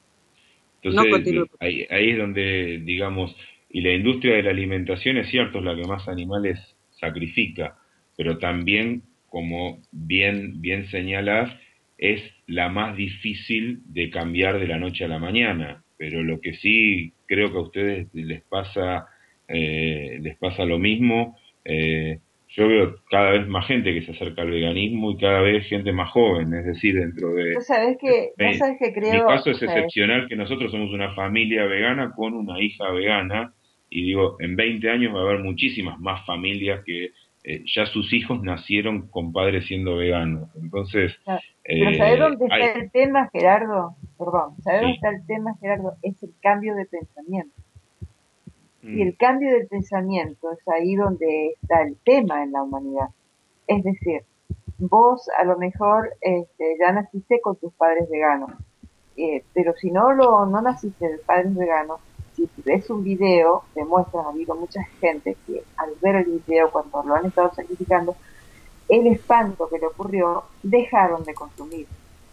[SPEAKER 3] Entonces, no, ahí, ahí es donde, digamos, y la industria de la alimentación es cierto, es la que más animales sacrifica, pero también, como bien, bien señalás, es la más difícil de cambiar de la noche a la mañana. Pero lo que sí creo que a ustedes les pasa, eh, les pasa lo mismo. Eh, yo veo cada vez más gente que se acerca al veganismo y cada vez gente más joven, es decir, dentro de...
[SPEAKER 4] ¿Tú sabes que,
[SPEAKER 3] de,
[SPEAKER 4] sabes que creo,
[SPEAKER 3] mi caso es
[SPEAKER 4] ¿sabes?
[SPEAKER 3] excepcional, que nosotros somos una familia vegana con una hija vegana, y digo, en veinte años va a haber muchísimas más familias que eh, ya sus hijos nacieron con padres siendo veganos. Entonces...
[SPEAKER 4] No, pero
[SPEAKER 3] eh,
[SPEAKER 4] ¿sabes dónde está
[SPEAKER 3] hay...
[SPEAKER 4] el tema, Gerardo? Perdón, ¿sabes
[SPEAKER 3] sí.
[SPEAKER 4] dónde está el tema, Gerardo? Es el cambio de pensamiento. Mm. Y el cambio de pensamiento es ahí donde está el tema en la humanidad. Es decir, vos a lo mejor este, ya naciste con tus padres veganos, eh, pero si no lo no naciste de padres veganos, si ves un video, demuestran, ha habido mucha gente que al ver el video, cuando lo han estado sacrificando, el espanto que le ocurrió, dejaron de consumir.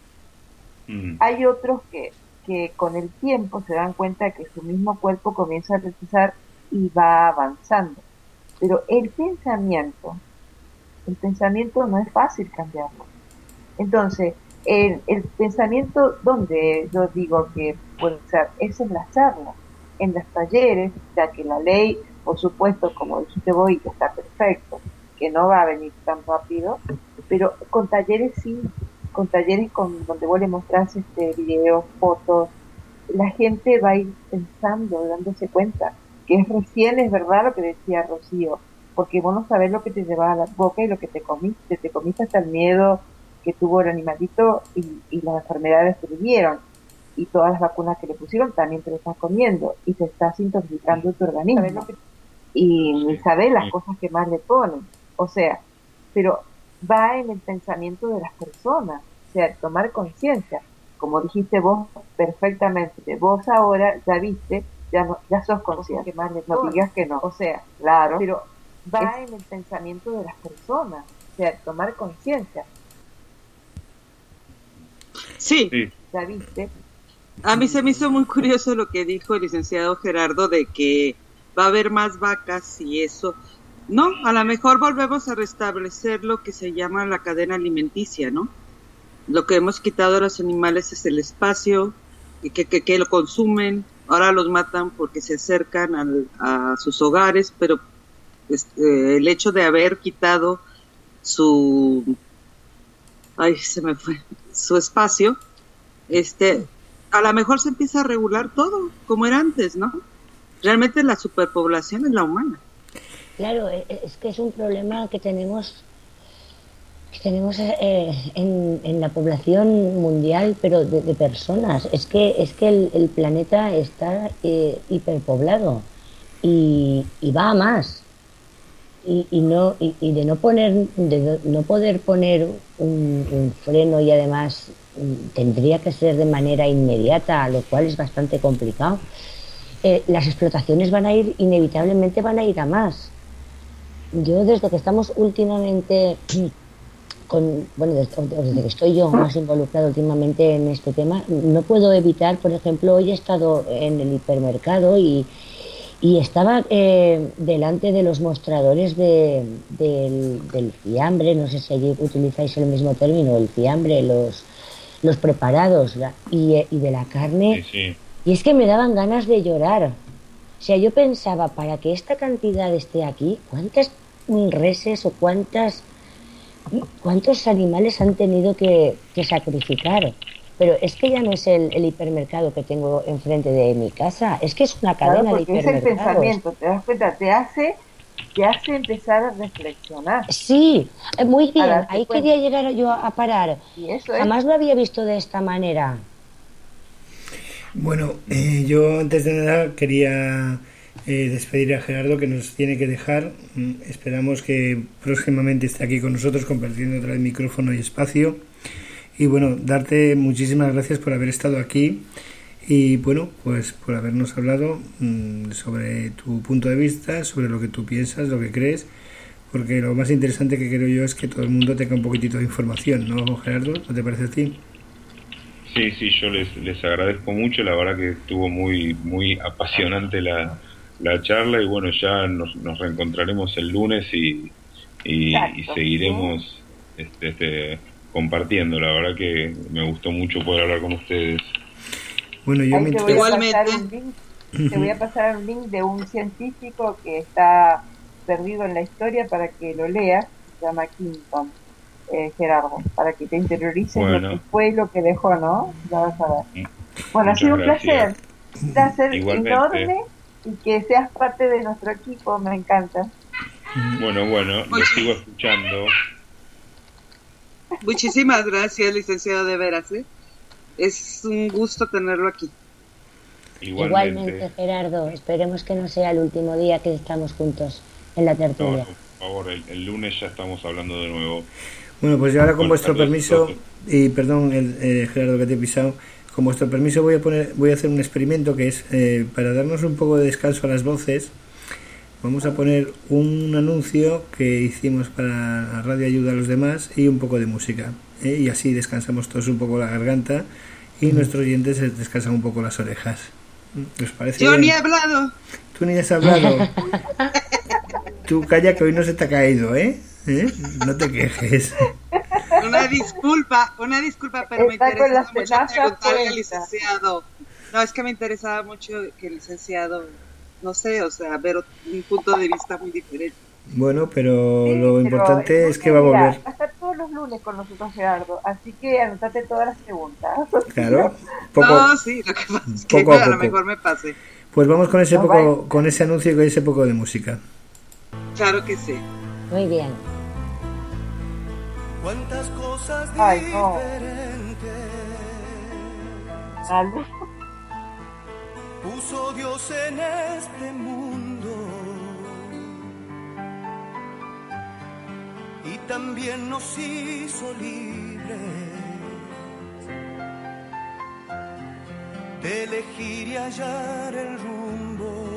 [SPEAKER 4] Mm. Hay otros que, que con el tiempo se dan cuenta que su mismo cuerpo comienza a rechazar y va avanzando. Pero el pensamiento, el pensamiento no es fácil cambiarlo. Entonces, el, el pensamiento, donde yo digo que puede ser, es en las charlas, en los talleres, ya que la ley, por supuesto, como dijiste vos, y que está perfecto, que no va a venir tan rápido, pero con talleres sí, con talleres con donde vos le mostrás este, videos, fotos, la gente va a ir pensando, dándose cuenta, que es recién es verdad lo que decía Rocío, porque vos no sabés lo que te llevaba a la boca y lo que te comiste, te comiste hasta el miedo que tuvo el animalito y, y las enfermedades que le dieron, y todas las vacunas que le pusieron también te lo estás comiendo, y te estás intoxicando tu organismo, y ni sabés las cosas que más le ponen. O sea, pero va en el pensamiento de las personas, o sea, tomar conciencia, como dijiste vos perfectamente, vos ahora ya viste, ya no, ya sos consciente, que más le no digas que no, o sea, claro, pero va es, en el pensamiento de las personas, o sea, tomar conciencia.
[SPEAKER 5] Sí.
[SPEAKER 4] Ya viste.
[SPEAKER 5] A mí se me hizo muy curioso lo que dijo el licenciado Gerardo de que va a haber más vacas y eso. No, a lo mejor volvemos a restablecer lo que se llama la cadena alimenticia, ¿no? Lo que hemos quitado a los animales es el espacio, y que, que, que lo consumen, ahora los matan porque se acercan al, a sus hogares, pero pues, eh, el hecho de haber quitado su, ay, se me fue, su espacio, este, a lo mejor se empieza a regular todo, como era antes, ¿no? Realmente la superpoblación es la humana.
[SPEAKER 6] Claro, es que es un problema que tenemos que tenemos eh, en, en la población mundial, pero de, de personas. Es que es que el, el planeta está eh, hiperpoblado y, y va a más. y, y no y, y de no poner de no, no poder poner un, un freno, y además tendría que ser de manera inmediata, lo cual es bastante complicado. Eh, las explotaciones van a ir, inevitablemente van a ir a más. Yo desde que estamos últimamente con, bueno, desde, desde que estoy yo más involucrado últimamente en este tema, no puedo evitar, por ejemplo, hoy he estado en el hipermercado y Y estaba eh, delante de los mostradores de, del, del fiambre, no sé si allí utilizáis el mismo término, el fiambre, los, los preparados la, y, y de la carne.
[SPEAKER 3] Sí, sí.
[SPEAKER 6] Y es que me daban ganas de llorar. O sea, yo pensaba, para que esta cantidad esté aquí, ¿cuántas reses o cuántas cuántos animales han tenido que, que sacrificar? Pero es que ya no es el, el hipermercado que tengo enfrente de mi casa, es que es una cadena
[SPEAKER 4] claro,
[SPEAKER 6] de hipermercados.
[SPEAKER 4] Es el pensamiento, te das cuenta, te hace, te hace empezar a reflexionar.
[SPEAKER 6] Sí, muy bien, ahí
[SPEAKER 4] cuenta.
[SPEAKER 6] quería llegar yo a parar.
[SPEAKER 4] Y eso
[SPEAKER 6] Jamás
[SPEAKER 4] es.
[SPEAKER 6] lo había visto de esta manera.
[SPEAKER 2] Bueno, eh, yo antes de nada quería eh, despedir a Gerardo, que nos tiene que dejar. Mm, esperamos que próximamente esté aquí con nosotros compartiendo otra vez micrófono y espacio. Y bueno, darte muchísimas gracias por haber estado aquí y bueno, pues por habernos hablado mmm, sobre tu punto de vista, sobre lo que tú piensas, lo que crees, porque lo más interesante que creo yo es que todo el mundo tenga un poquitito de información, ¿no, Gerardo? ¿No te parece a ti?
[SPEAKER 3] Sí, sí, yo les, les agradezco mucho, la verdad que estuvo muy, muy apasionante la, la charla y bueno, ya nos, nos reencontraremos el lunes y, y, y seguiremos este, este compartiendo. La verdad que me gustó mucho poder hablar con ustedes.
[SPEAKER 2] Bueno, yo me...
[SPEAKER 4] te voy a pasar un link, te voy a pasar un link de un científico que está perdido en la historia para que lo leas, se llama Clinton, eh, Gerardo, para que te interiorices bueno. Lo que fue y lo que dejó, ¿no? Ya vas a ver. Bueno, Muchas ha sido un gracias. placer, un placer Igualmente. enorme y que seas parte de nuestro equipo, me encanta.
[SPEAKER 3] Bueno, bueno, lo sigo escuchando.
[SPEAKER 5] Muchísimas gracias, licenciado, de veras, ¿eh? Es un gusto tenerlo aquí.
[SPEAKER 3] Igualmente.
[SPEAKER 6] Igualmente, Gerardo, esperemos que no sea el último día que estamos juntos en la tertulia.
[SPEAKER 3] No, por favor, el, el lunes ya estamos hablando de nuevo.
[SPEAKER 2] Bueno, pues yo ahora con, con vuestro permiso, y perdón, el, eh, Gerardo, que te he pisado, con vuestro permiso voy a poner, voy a hacer un experimento que es, eh, para darnos un poco de descanso a las voces, vamos a poner un anuncio que hicimos para la Radio Ayuda a los Demás y un poco de música, ¿eh? Y así descansamos todos un poco la garganta y nuestros oyentes descansan un poco las orejas. ¿Os parece
[SPEAKER 5] Yo
[SPEAKER 2] bien?
[SPEAKER 5] ni he hablado.
[SPEAKER 2] Tú ni has hablado. Tú calla, que hoy no se te ha caído, ¿eh? ¿Eh? No te quejes.
[SPEAKER 5] Una disculpa, una disculpa, pero
[SPEAKER 4] Está
[SPEAKER 5] me interesa mucho preguntarle
[SPEAKER 4] cuenta.
[SPEAKER 5] al licenciado. No, es que me interesaba mucho que el licenciado, no sé, o sea, ver un punto de vista muy diferente.
[SPEAKER 2] Bueno, pero
[SPEAKER 4] sí,
[SPEAKER 2] lo
[SPEAKER 4] pero
[SPEAKER 2] importante es que va a volver.
[SPEAKER 4] Va a estar todos los lunes con nosotros, Gerardo, así que anotate todas las preguntas.
[SPEAKER 2] Claro. Poco,
[SPEAKER 5] no, sí, lo que pasa es que
[SPEAKER 2] poco a,
[SPEAKER 5] a
[SPEAKER 2] poco.
[SPEAKER 5] lo mejor me pase.
[SPEAKER 2] Pues vamos con ese
[SPEAKER 4] No,
[SPEAKER 2] poco,
[SPEAKER 4] vale.
[SPEAKER 2] con ese anuncio y con ese poco de música.
[SPEAKER 5] Claro que sí.
[SPEAKER 6] Muy bien.
[SPEAKER 1] Cuántas cosas
[SPEAKER 4] Ay, no.
[SPEAKER 1] diferentes
[SPEAKER 4] Algo.
[SPEAKER 1] puso Dios en este mundo y también nos hizo libres de elegir y hallar el rumbo,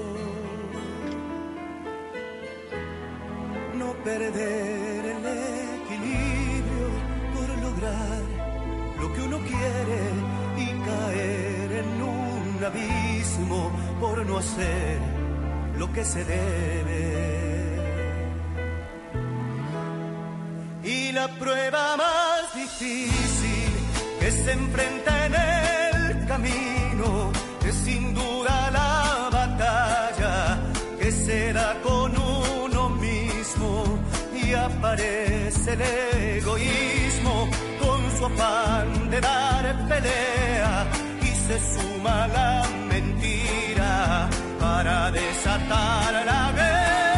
[SPEAKER 1] no perder el equilibrio por lograr lo que uno quiere y caer en un abismo por no hacer lo que se debe. Y la prueba más difícil que se enfrenta en el camino es sin duda la batalla que se da con uno mismo, y aparece el egoísmo con su afán de dar pelea y se suma la mentira para desatar la guerra.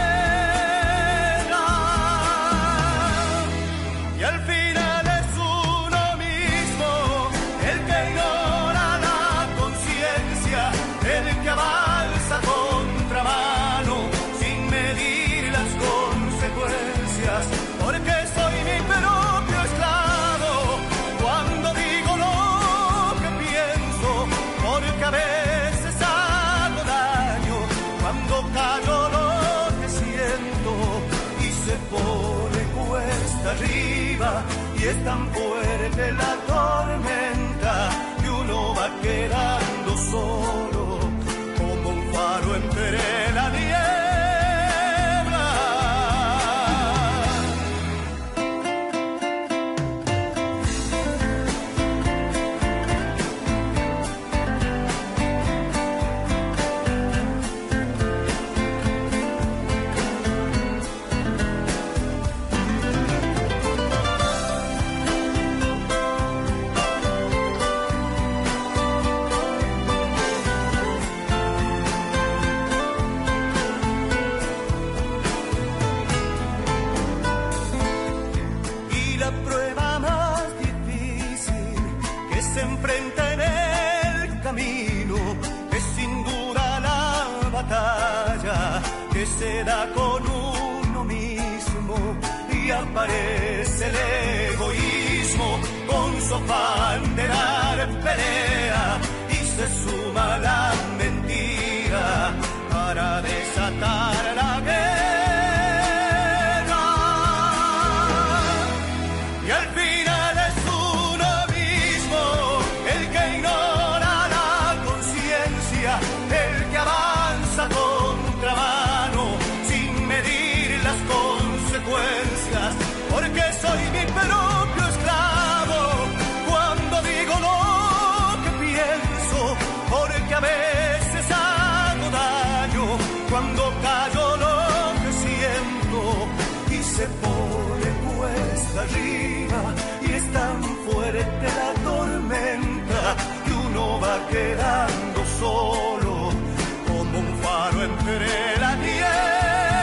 [SPEAKER 1] Y al final es uno mismo el que ignora la conciencia, el que avanza contramano sin medir las consecuencias y es tan fuerte la tormenta que uno va quedando solo como un faro entre la niebla. Que se da con uno mismo y aparece el egoísmo con su afán de dar pelea y se suma la mentira para desatar la guerra. Y al final es uno mismo el que ignora la conciencia, el que avanza contra mano sin medir las consecuencias, porque soy mi propio esclavo cuando digo lo que pienso, porque a veces hago daño cuando callo lo que siento y se pone cuesta arriba y es tan fuerte la tormenta que uno va quedando solo como un faro entre la niebla.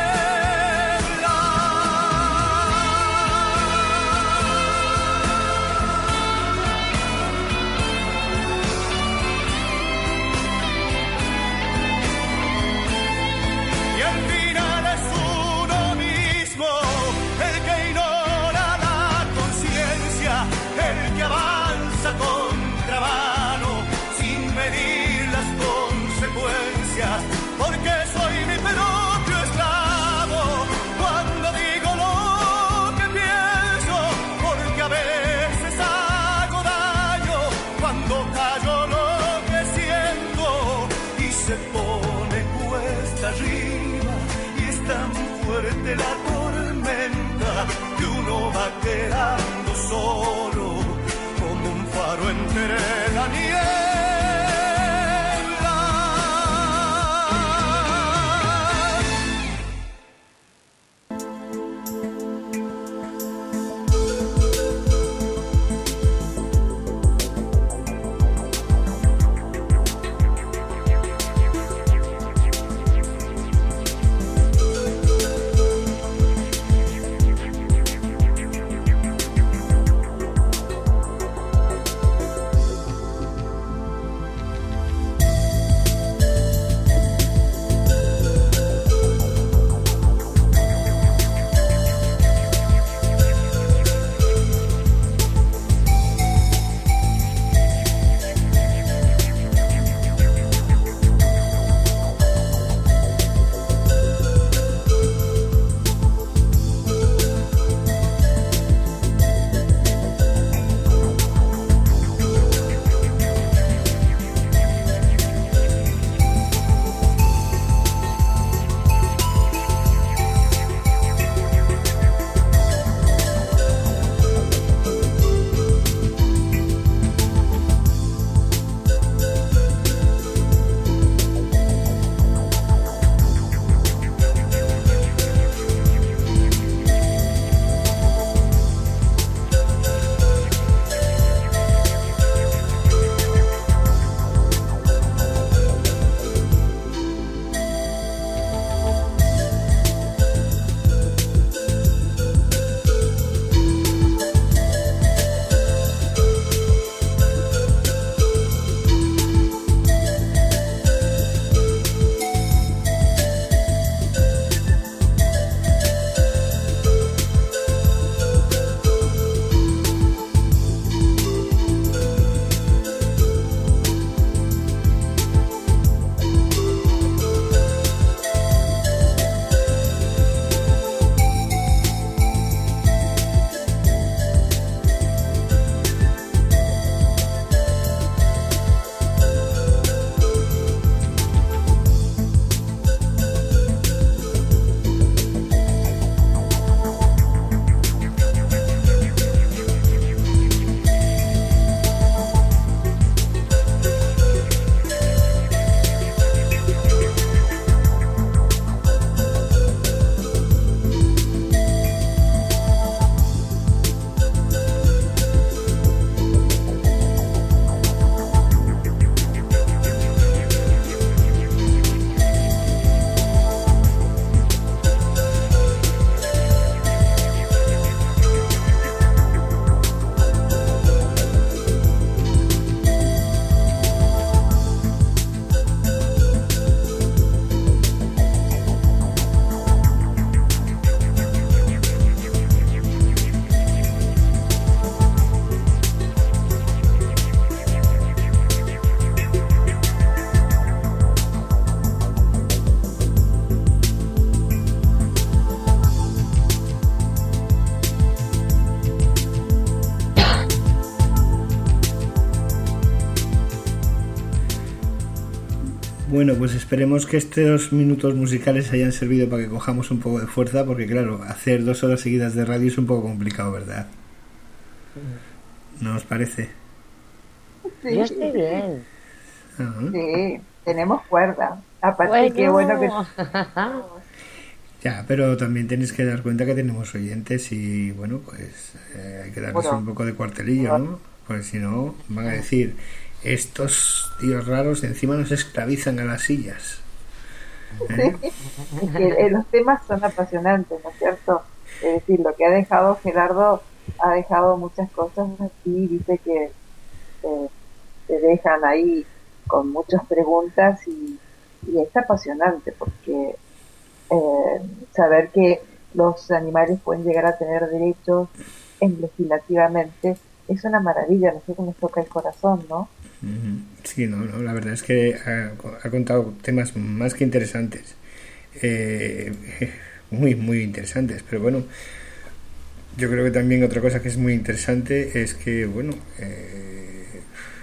[SPEAKER 1] Y al final es uno mismo el que ignora la conciencia, el que avanza contra mano sin medir las consecuencias, porque soy mi propio esclavo cuando digo lo que pienso, porque a veces hago daño cuando callo lo que siento y se pone cuesta arriba y es tan fuerte la tormenta que uno va quedando solo como un faro entre la niebla.
[SPEAKER 2] Bueno, pues esperemos que estos minutos musicales hayan servido para que cojamos un poco de fuerza, porque claro, hacer dos horas seguidas de radio es un poco complicado, ¿verdad? ¿No os parece?
[SPEAKER 6] Sí. Yo estoy bien.
[SPEAKER 4] Uh-huh. Sí, tenemos cuerda. Aparte, qué bueno que...
[SPEAKER 2] Ya, pero también tenéis que dar cuenta que tenemos oyentes y, bueno, pues eh, hay que darles bueno, un poco de cuartelillo, ¿no? Porque si no, van a decir, estos tíos raros encima nos esclavizan a las sillas.
[SPEAKER 4] ¿Eh? Sí, que los temas son apasionantes, ¿no es cierto? Es decir, lo que ha dejado Gerardo, ha dejado muchas cosas así, dice que eh, te dejan ahí con muchas preguntas y, y es apasionante porque eh, saber que los animales pueden llegar a tener derechos en legislativamente es una maravilla, no sé cómo nos toca el corazón, ¿no?
[SPEAKER 2] Sí, no, no, la verdad es que ha, ha contado temas más que interesantes, eh, muy, muy interesantes, pero bueno, yo creo que también otra cosa que es muy interesante es que, bueno, eh,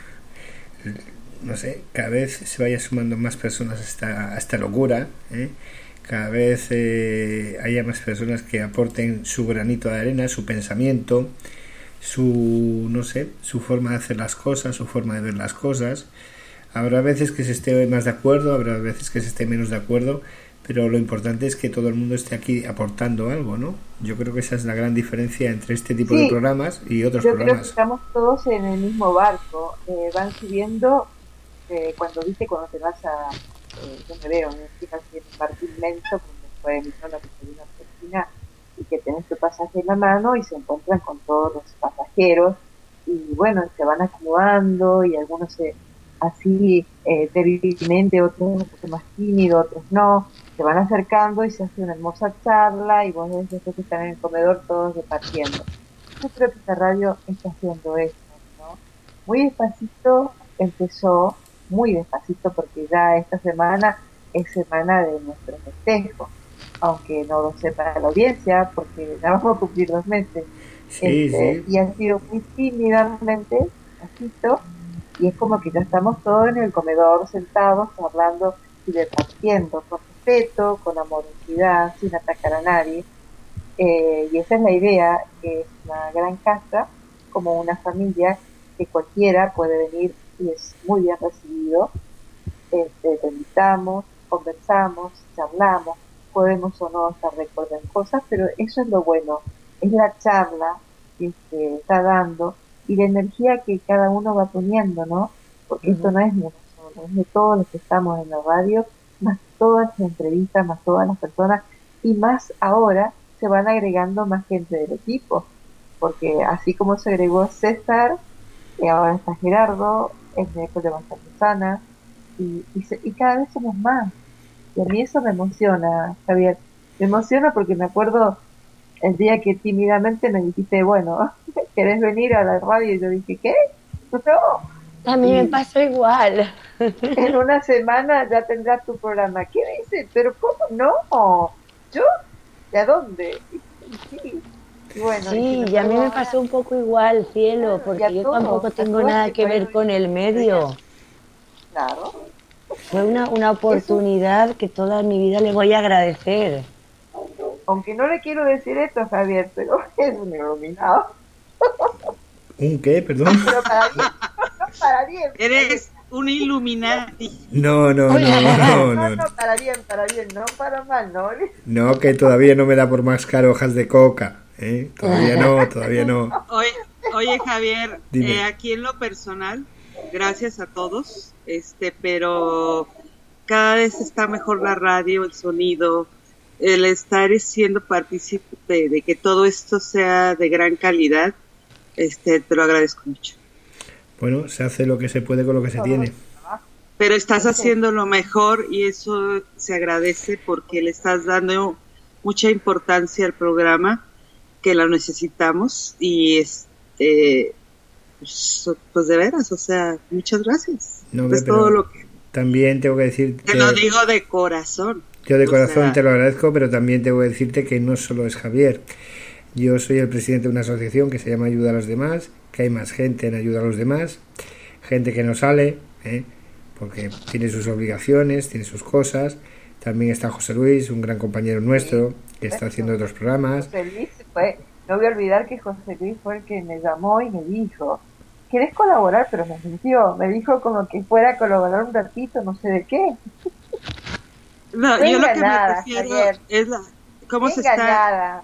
[SPEAKER 2] no sé, cada vez se vaya sumando más personas a esta, a esta locura, ¿eh? Cada vez eh, haya más personas que aporten su granito de arena, su pensamiento, su, no sé, su forma de hacer las cosas, su forma de ver las cosas. Habrá veces que se esté más de acuerdo, habrá veces que se esté menos de acuerdo, pero lo importante es que todo el mundo esté aquí aportando algo, ¿no? Yo creo que esa es la gran diferencia entre este tipo sí, de programas y otros
[SPEAKER 4] yo
[SPEAKER 2] programas.
[SPEAKER 4] Creo que estamos todos en el mismo barco, eh, van subiendo, eh, cuando viste, cuando te vas a, eh, yo me veo, encima en un barco inmenso, como fue mi zona que se vino a Argentina, y que tenés tu pasaje en la mano y se encuentran con todos los pasajeros y bueno, se van acomodando y algunos se así eh, débilmente, otros un poco más tímidos, otros no, se van acercando y se hace una hermosa charla y vos ves después que están en el comedor todos repartiendo. Yo creo que esta radio está haciendo eso, ¿no? Muy despacito empezó, muy despacito porque ya esta semana es semana de nuestro festejo, aunque no lo sepa la audiencia, porque ya vamos a cumplir dos meses.
[SPEAKER 2] Sí,
[SPEAKER 4] este,
[SPEAKER 2] sí.
[SPEAKER 4] Y ha sido muy tímidamente, despacito, y es como que ya estamos todos en el comedor sentados, hablando y repartiendo, con respeto, con amorosidad, sin atacar a nadie. Eh, y esa es la idea, que es una gran casa, como una familia, que cualquiera puede venir y es muy bien recibido. Este, te invitamos, conversamos, charlamos, podemos o no estar de acuerdo en cosas, pero eso es lo bueno, es la charla que se está dando y la energía que cada uno va poniendo, ¿no? Porque uh-huh. esto no es de uno solo, es de todos los que estamos en la radio, más todas las entrevistas, más todas las personas, y más ahora se van agregando más gente del equipo, porque así como se agregó César, y ahora está Gerardo, el miércoles va a estar Susana, y, y, se, y cada vez somos más. Y a mí eso me emociona, Javier. Me emociona porque me acuerdo el día que tímidamente me dijiste, bueno, ¿querés venir a la radio? Y yo dije, ¿qué? No.
[SPEAKER 6] A mí y me pasó igual.
[SPEAKER 4] En una semana ya tendrás tu programa. ¿Qué dices? ¿Pero cómo no? ¿Yo? ¿De dónde? Sí. Y bueno,
[SPEAKER 6] sí, y, y a mí me pasó un poco igual, cielo, porque yo todos, tampoco tengo nada que ver con el medio.
[SPEAKER 4] Claro.
[SPEAKER 6] Fue una, una oportunidad Eso, que toda mi vida le voy a agradecer.
[SPEAKER 4] Aunque no le quiero decir esto, Javier, pero es un iluminado.
[SPEAKER 2] ¿Un qué? Perdón.
[SPEAKER 4] Pero para bien, para bien.
[SPEAKER 5] Eres un Illuminati.
[SPEAKER 2] No, no, no, no, no,
[SPEAKER 4] no, no, para bien, para bien, no para mal, ¿no?
[SPEAKER 2] No, que todavía no me da por mascar hojas de coca, ¿eh? Todavía no, todavía no.
[SPEAKER 5] Oye, oye Javier, eh, aquí en lo personal, gracias a todos, este, pero cada vez está mejor la radio, el sonido, el estar siendo partícipe de que todo esto sea de gran calidad, este, te lo agradezco mucho.
[SPEAKER 2] Bueno, se hace lo que se puede con lo que se tiene.
[SPEAKER 5] Pero estás haciendo lo mejor y eso se agradece porque le estás dando mucha importancia al programa, que la necesitamos y este pues, pues de veras, o sea, muchas gracias.
[SPEAKER 2] No,
[SPEAKER 5] es todo lo que
[SPEAKER 2] también tengo que decir
[SPEAKER 5] te lo digo de corazón.
[SPEAKER 2] Yo de corazón
[SPEAKER 5] sea,
[SPEAKER 2] te lo agradezco, pero también tengo que decirte que no solo es Javier. Yo soy el presidente de una asociación que se llama Ayuda a los Demás, que hay más gente en Ayuda a los Demás, gente que no sale, ¿eh? porque tiene sus obligaciones, tiene sus cosas. También está José Luis, un gran compañero nuestro, que está haciendo otros programas.
[SPEAKER 4] José Luis fue, no voy a olvidar que José Luis fue el que me llamó y me dijo, ¿querés colaborar? Pero me mintió, me dijo como que fuera a colaborar un ratito, no sé de qué.
[SPEAKER 5] No,
[SPEAKER 4] Venga
[SPEAKER 5] yo lo que
[SPEAKER 4] nada,
[SPEAKER 5] me refiero
[SPEAKER 4] Javier.
[SPEAKER 5] es la, cómo se
[SPEAKER 4] Venga
[SPEAKER 5] está...
[SPEAKER 4] nada.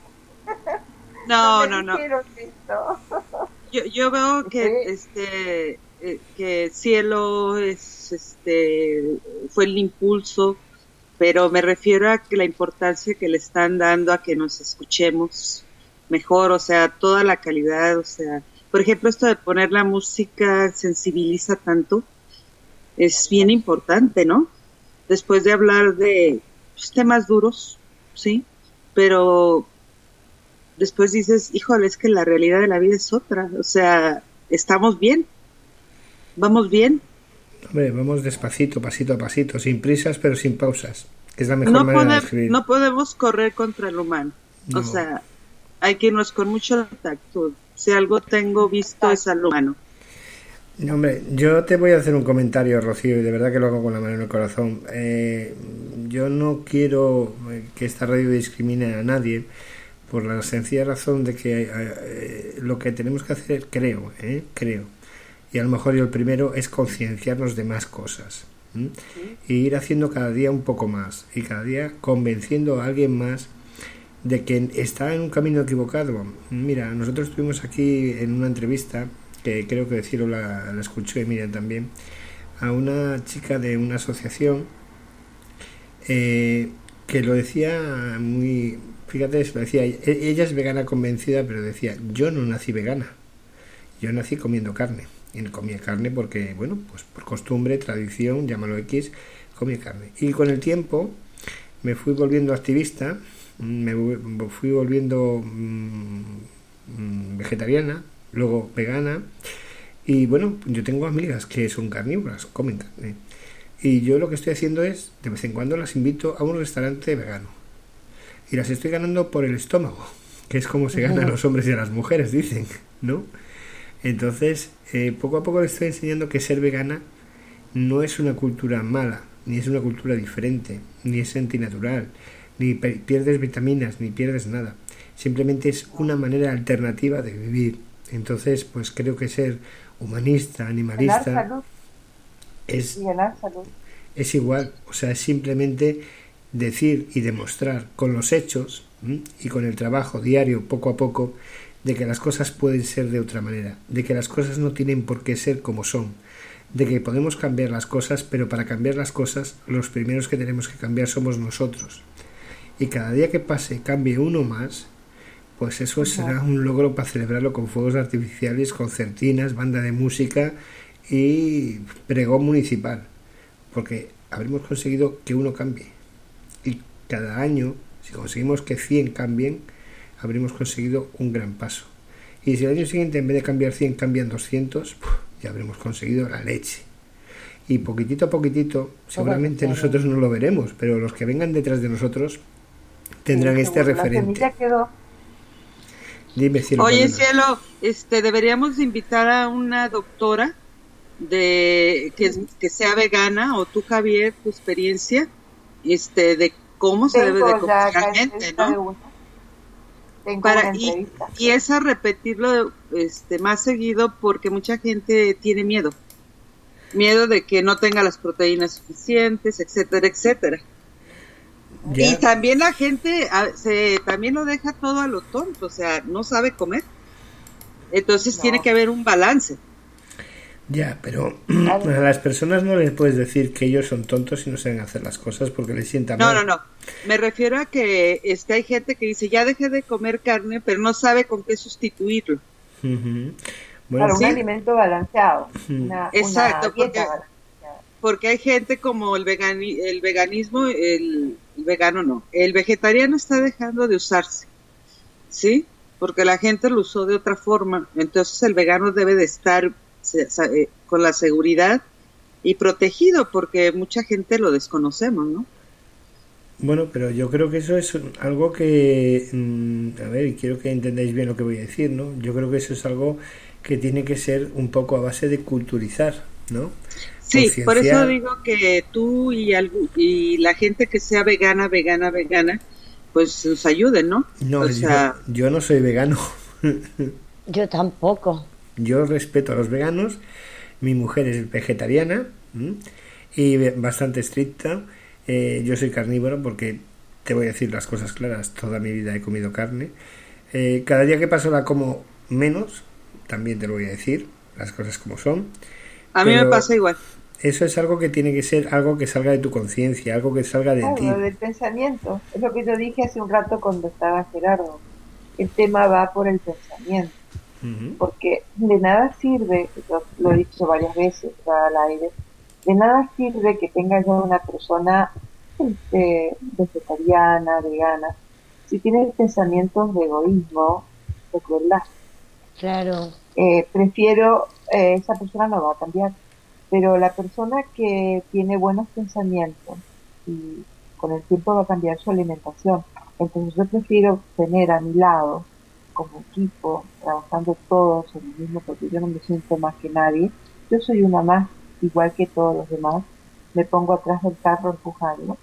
[SPEAKER 5] No,
[SPEAKER 4] no,
[SPEAKER 5] no, no.
[SPEAKER 4] Esto.
[SPEAKER 5] Yo, yo veo que
[SPEAKER 4] Sí.
[SPEAKER 5] este eh, que Cielo es este fue el impulso, pero me refiero a que la importancia que le están dando a que nos escuchemos mejor, o sea, toda la calidad, o sea, por ejemplo, esto de poner la música sensibiliza tanto, es bien importante, ¿no? Después de hablar de pues, temas duros, sí, pero después dices, híjole, es que la realidad de la vida es otra, o sea, estamos bien, vamos bien.
[SPEAKER 2] Hombre, vamos despacito, pasito a pasito, sin prisas pero sin pausas, que es la mejor
[SPEAKER 5] No,
[SPEAKER 2] manera
[SPEAKER 5] pode-
[SPEAKER 2] de escribir.
[SPEAKER 5] no podemos correr contra el humano,
[SPEAKER 2] No.
[SPEAKER 5] o sea, hay que irnos con mucho tacto. Si algo tengo visto es al humano.
[SPEAKER 2] No, hombre, yo te voy a hacer un comentario, Rocío, y de verdad que lo hago con la mano en el corazón. Eh, yo no quiero que esta radio discrimine a nadie, por la sencilla razón de que eh, lo que tenemos que hacer, creo, eh, creo, y a lo mejor yo el primero, es concienciarnos de más cosas, ¿m? y ir haciendo cada día un poco más, y cada día convenciendo a alguien más de que está en un camino equivocado. Mira, nosotros estuvimos aquí en una entrevista, que creo que Ciro la, la escuchó y Miriam también, a una chica de una asociación eh, que lo decía muy... Fíjate, lo decía, ella es vegana convencida, pero decía, yo no nací vegana, yo nací comiendo carne, y comía carne porque, bueno, pues por costumbre, tradición, llámalo X, comía carne. Y con el tiempo me fui volviendo activista, me fui volviendo mmm, vegetariana, luego vegana, y bueno, yo tengo amigas que son carnívoras, comen carne, y yo lo que estoy haciendo es, de vez en cuando las invito a un restaurante vegano, y las estoy ganando por el estómago, que es como se ganan los hombres y a las mujeres, dicen, ¿no? Entonces, eh, poco a poco les estoy enseñando que ser vegana no es una cultura mala, ni es una cultura diferente, ni es antinatural, ni pierdes vitaminas, ni pierdes nada. Simplemente es una manera alternativa de vivir. Entonces, pues creo que ser humanista, animalista, es, es igual. O sea, es simplemente decir y demostrar con los hechos ¿m? y con el trabajo diario, poco a poco, de que las cosas pueden ser de otra manera, de que las cosas no tienen por qué ser como son, de que podemos cambiar las cosas, pero para cambiar las cosas, los primeros que tenemos que cambiar somos nosotros. Y cada día que pase cambie uno más, pues eso será un logro para celebrarlo con fuegos artificiales, concertinas, banda de música y pregón municipal, porque habremos conseguido que uno cambie. Y cada año, si conseguimos que cien cambien, habremos conseguido un gran paso. Y si el año siguiente, en vez de cambiar cien, cambian doscientos, ya habremos conseguido la leche. Y poquitito a poquitito, seguramente nosotros no lo veremos, pero los que vengan detrás de nosotros tendrán sí, este referente.
[SPEAKER 4] Quedó.
[SPEAKER 2] Dime, Cielo.
[SPEAKER 5] Oye, perdona. Cielo, este, deberíamos invitar a una doctora de que, que sea vegana, o tú, Javier, tu experiencia, este, de cómo se
[SPEAKER 4] Tengo
[SPEAKER 5] debe de comer
[SPEAKER 4] realmente,
[SPEAKER 5] ¿no? Para, y, y eso repetirlo este, más seguido, porque mucha gente tiene miedo. Miedo de que no tenga las proteínas suficientes, etcétera, etcétera. Ya. Y también la gente se también lo deja todo a lo tonto, o sea, no sabe comer. Entonces no. Tiene que haber un balance.
[SPEAKER 2] Ya, pero a las personas no les puedes decir que ellos son tontos y no saben hacer las cosas porque les sientan
[SPEAKER 5] no,
[SPEAKER 2] mal.
[SPEAKER 5] No, no, no. Me refiero a que este, hay gente que dice, ya dejé de comer carne, pero no sabe con qué sustituirlo.
[SPEAKER 2] Uh-huh. Bueno,
[SPEAKER 4] para
[SPEAKER 2] ¿sí?
[SPEAKER 4] un alimento balanceado.
[SPEAKER 2] Uh-huh.
[SPEAKER 4] Una,
[SPEAKER 5] exacto,
[SPEAKER 4] una
[SPEAKER 5] porque, porque hay gente como el, vegani, el veganismo, el, el vegano no, el vegetariano está dejando de usarse, ¿sí? Porque la gente lo usó de otra forma, entonces el vegano debe de estar con la seguridad y protegido, porque mucha gente lo desconocemos, ¿no?
[SPEAKER 2] Bueno, pero yo creo que eso es algo que, a ver, quiero que entendáis bien lo que voy a decir, ¿no? Yo creo que eso es algo que tiene que ser un poco a base de culturizar, ¿no?
[SPEAKER 5] Sí, por eso digo que tú y, algo, y la gente que sea vegana, vegana, vegana, pues nos ayuden, ¿no?
[SPEAKER 2] No,
[SPEAKER 5] o sea...
[SPEAKER 2] yo, yo no soy vegano.
[SPEAKER 6] Yo tampoco.
[SPEAKER 2] Yo respeto a los veganos. Mi mujer es vegetariana ¿m? y bastante estricta. Eh, yo soy carnívoro porque, te voy a decir las cosas claras, toda mi vida he comido carne. Eh, cada día que paso la como menos, también te lo voy a decir, las cosas como son.
[SPEAKER 5] A mí me pasa igual.
[SPEAKER 2] Eso es algo que tiene que ser algo que salga de tu conciencia, algo que salga de
[SPEAKER 4] claro,
[SPEAKER 2] ti.
[SPEAKER 4] Del pensamiento. Es lo que yo dije hace un rato cuando estaba Gerardo. El tema va por el pensamiento. Uh-huh. Porque de nada sirve, yo lo he dicho varias veces al aire, de nada sirve que tenga yo una persona este, vegetariana, vegana, si tiene pensamientos de egoísmo, de crueldad.
[SPEAKER 6] Claro.
[SPEAKER 4] Eh, prefiero, eh, esa persona no va a cambiar. Pero la persona que tiene buenos pensamientos y con el tiempo va a cambiar su alimentación. Entonces yo prefiero tener a mi lado, como equipo, trabajando todos en lo mismo, porque yo no me siento más que nadie. Yo soy una más, igual que todos los demás. Me pongo atrás del carro empujando.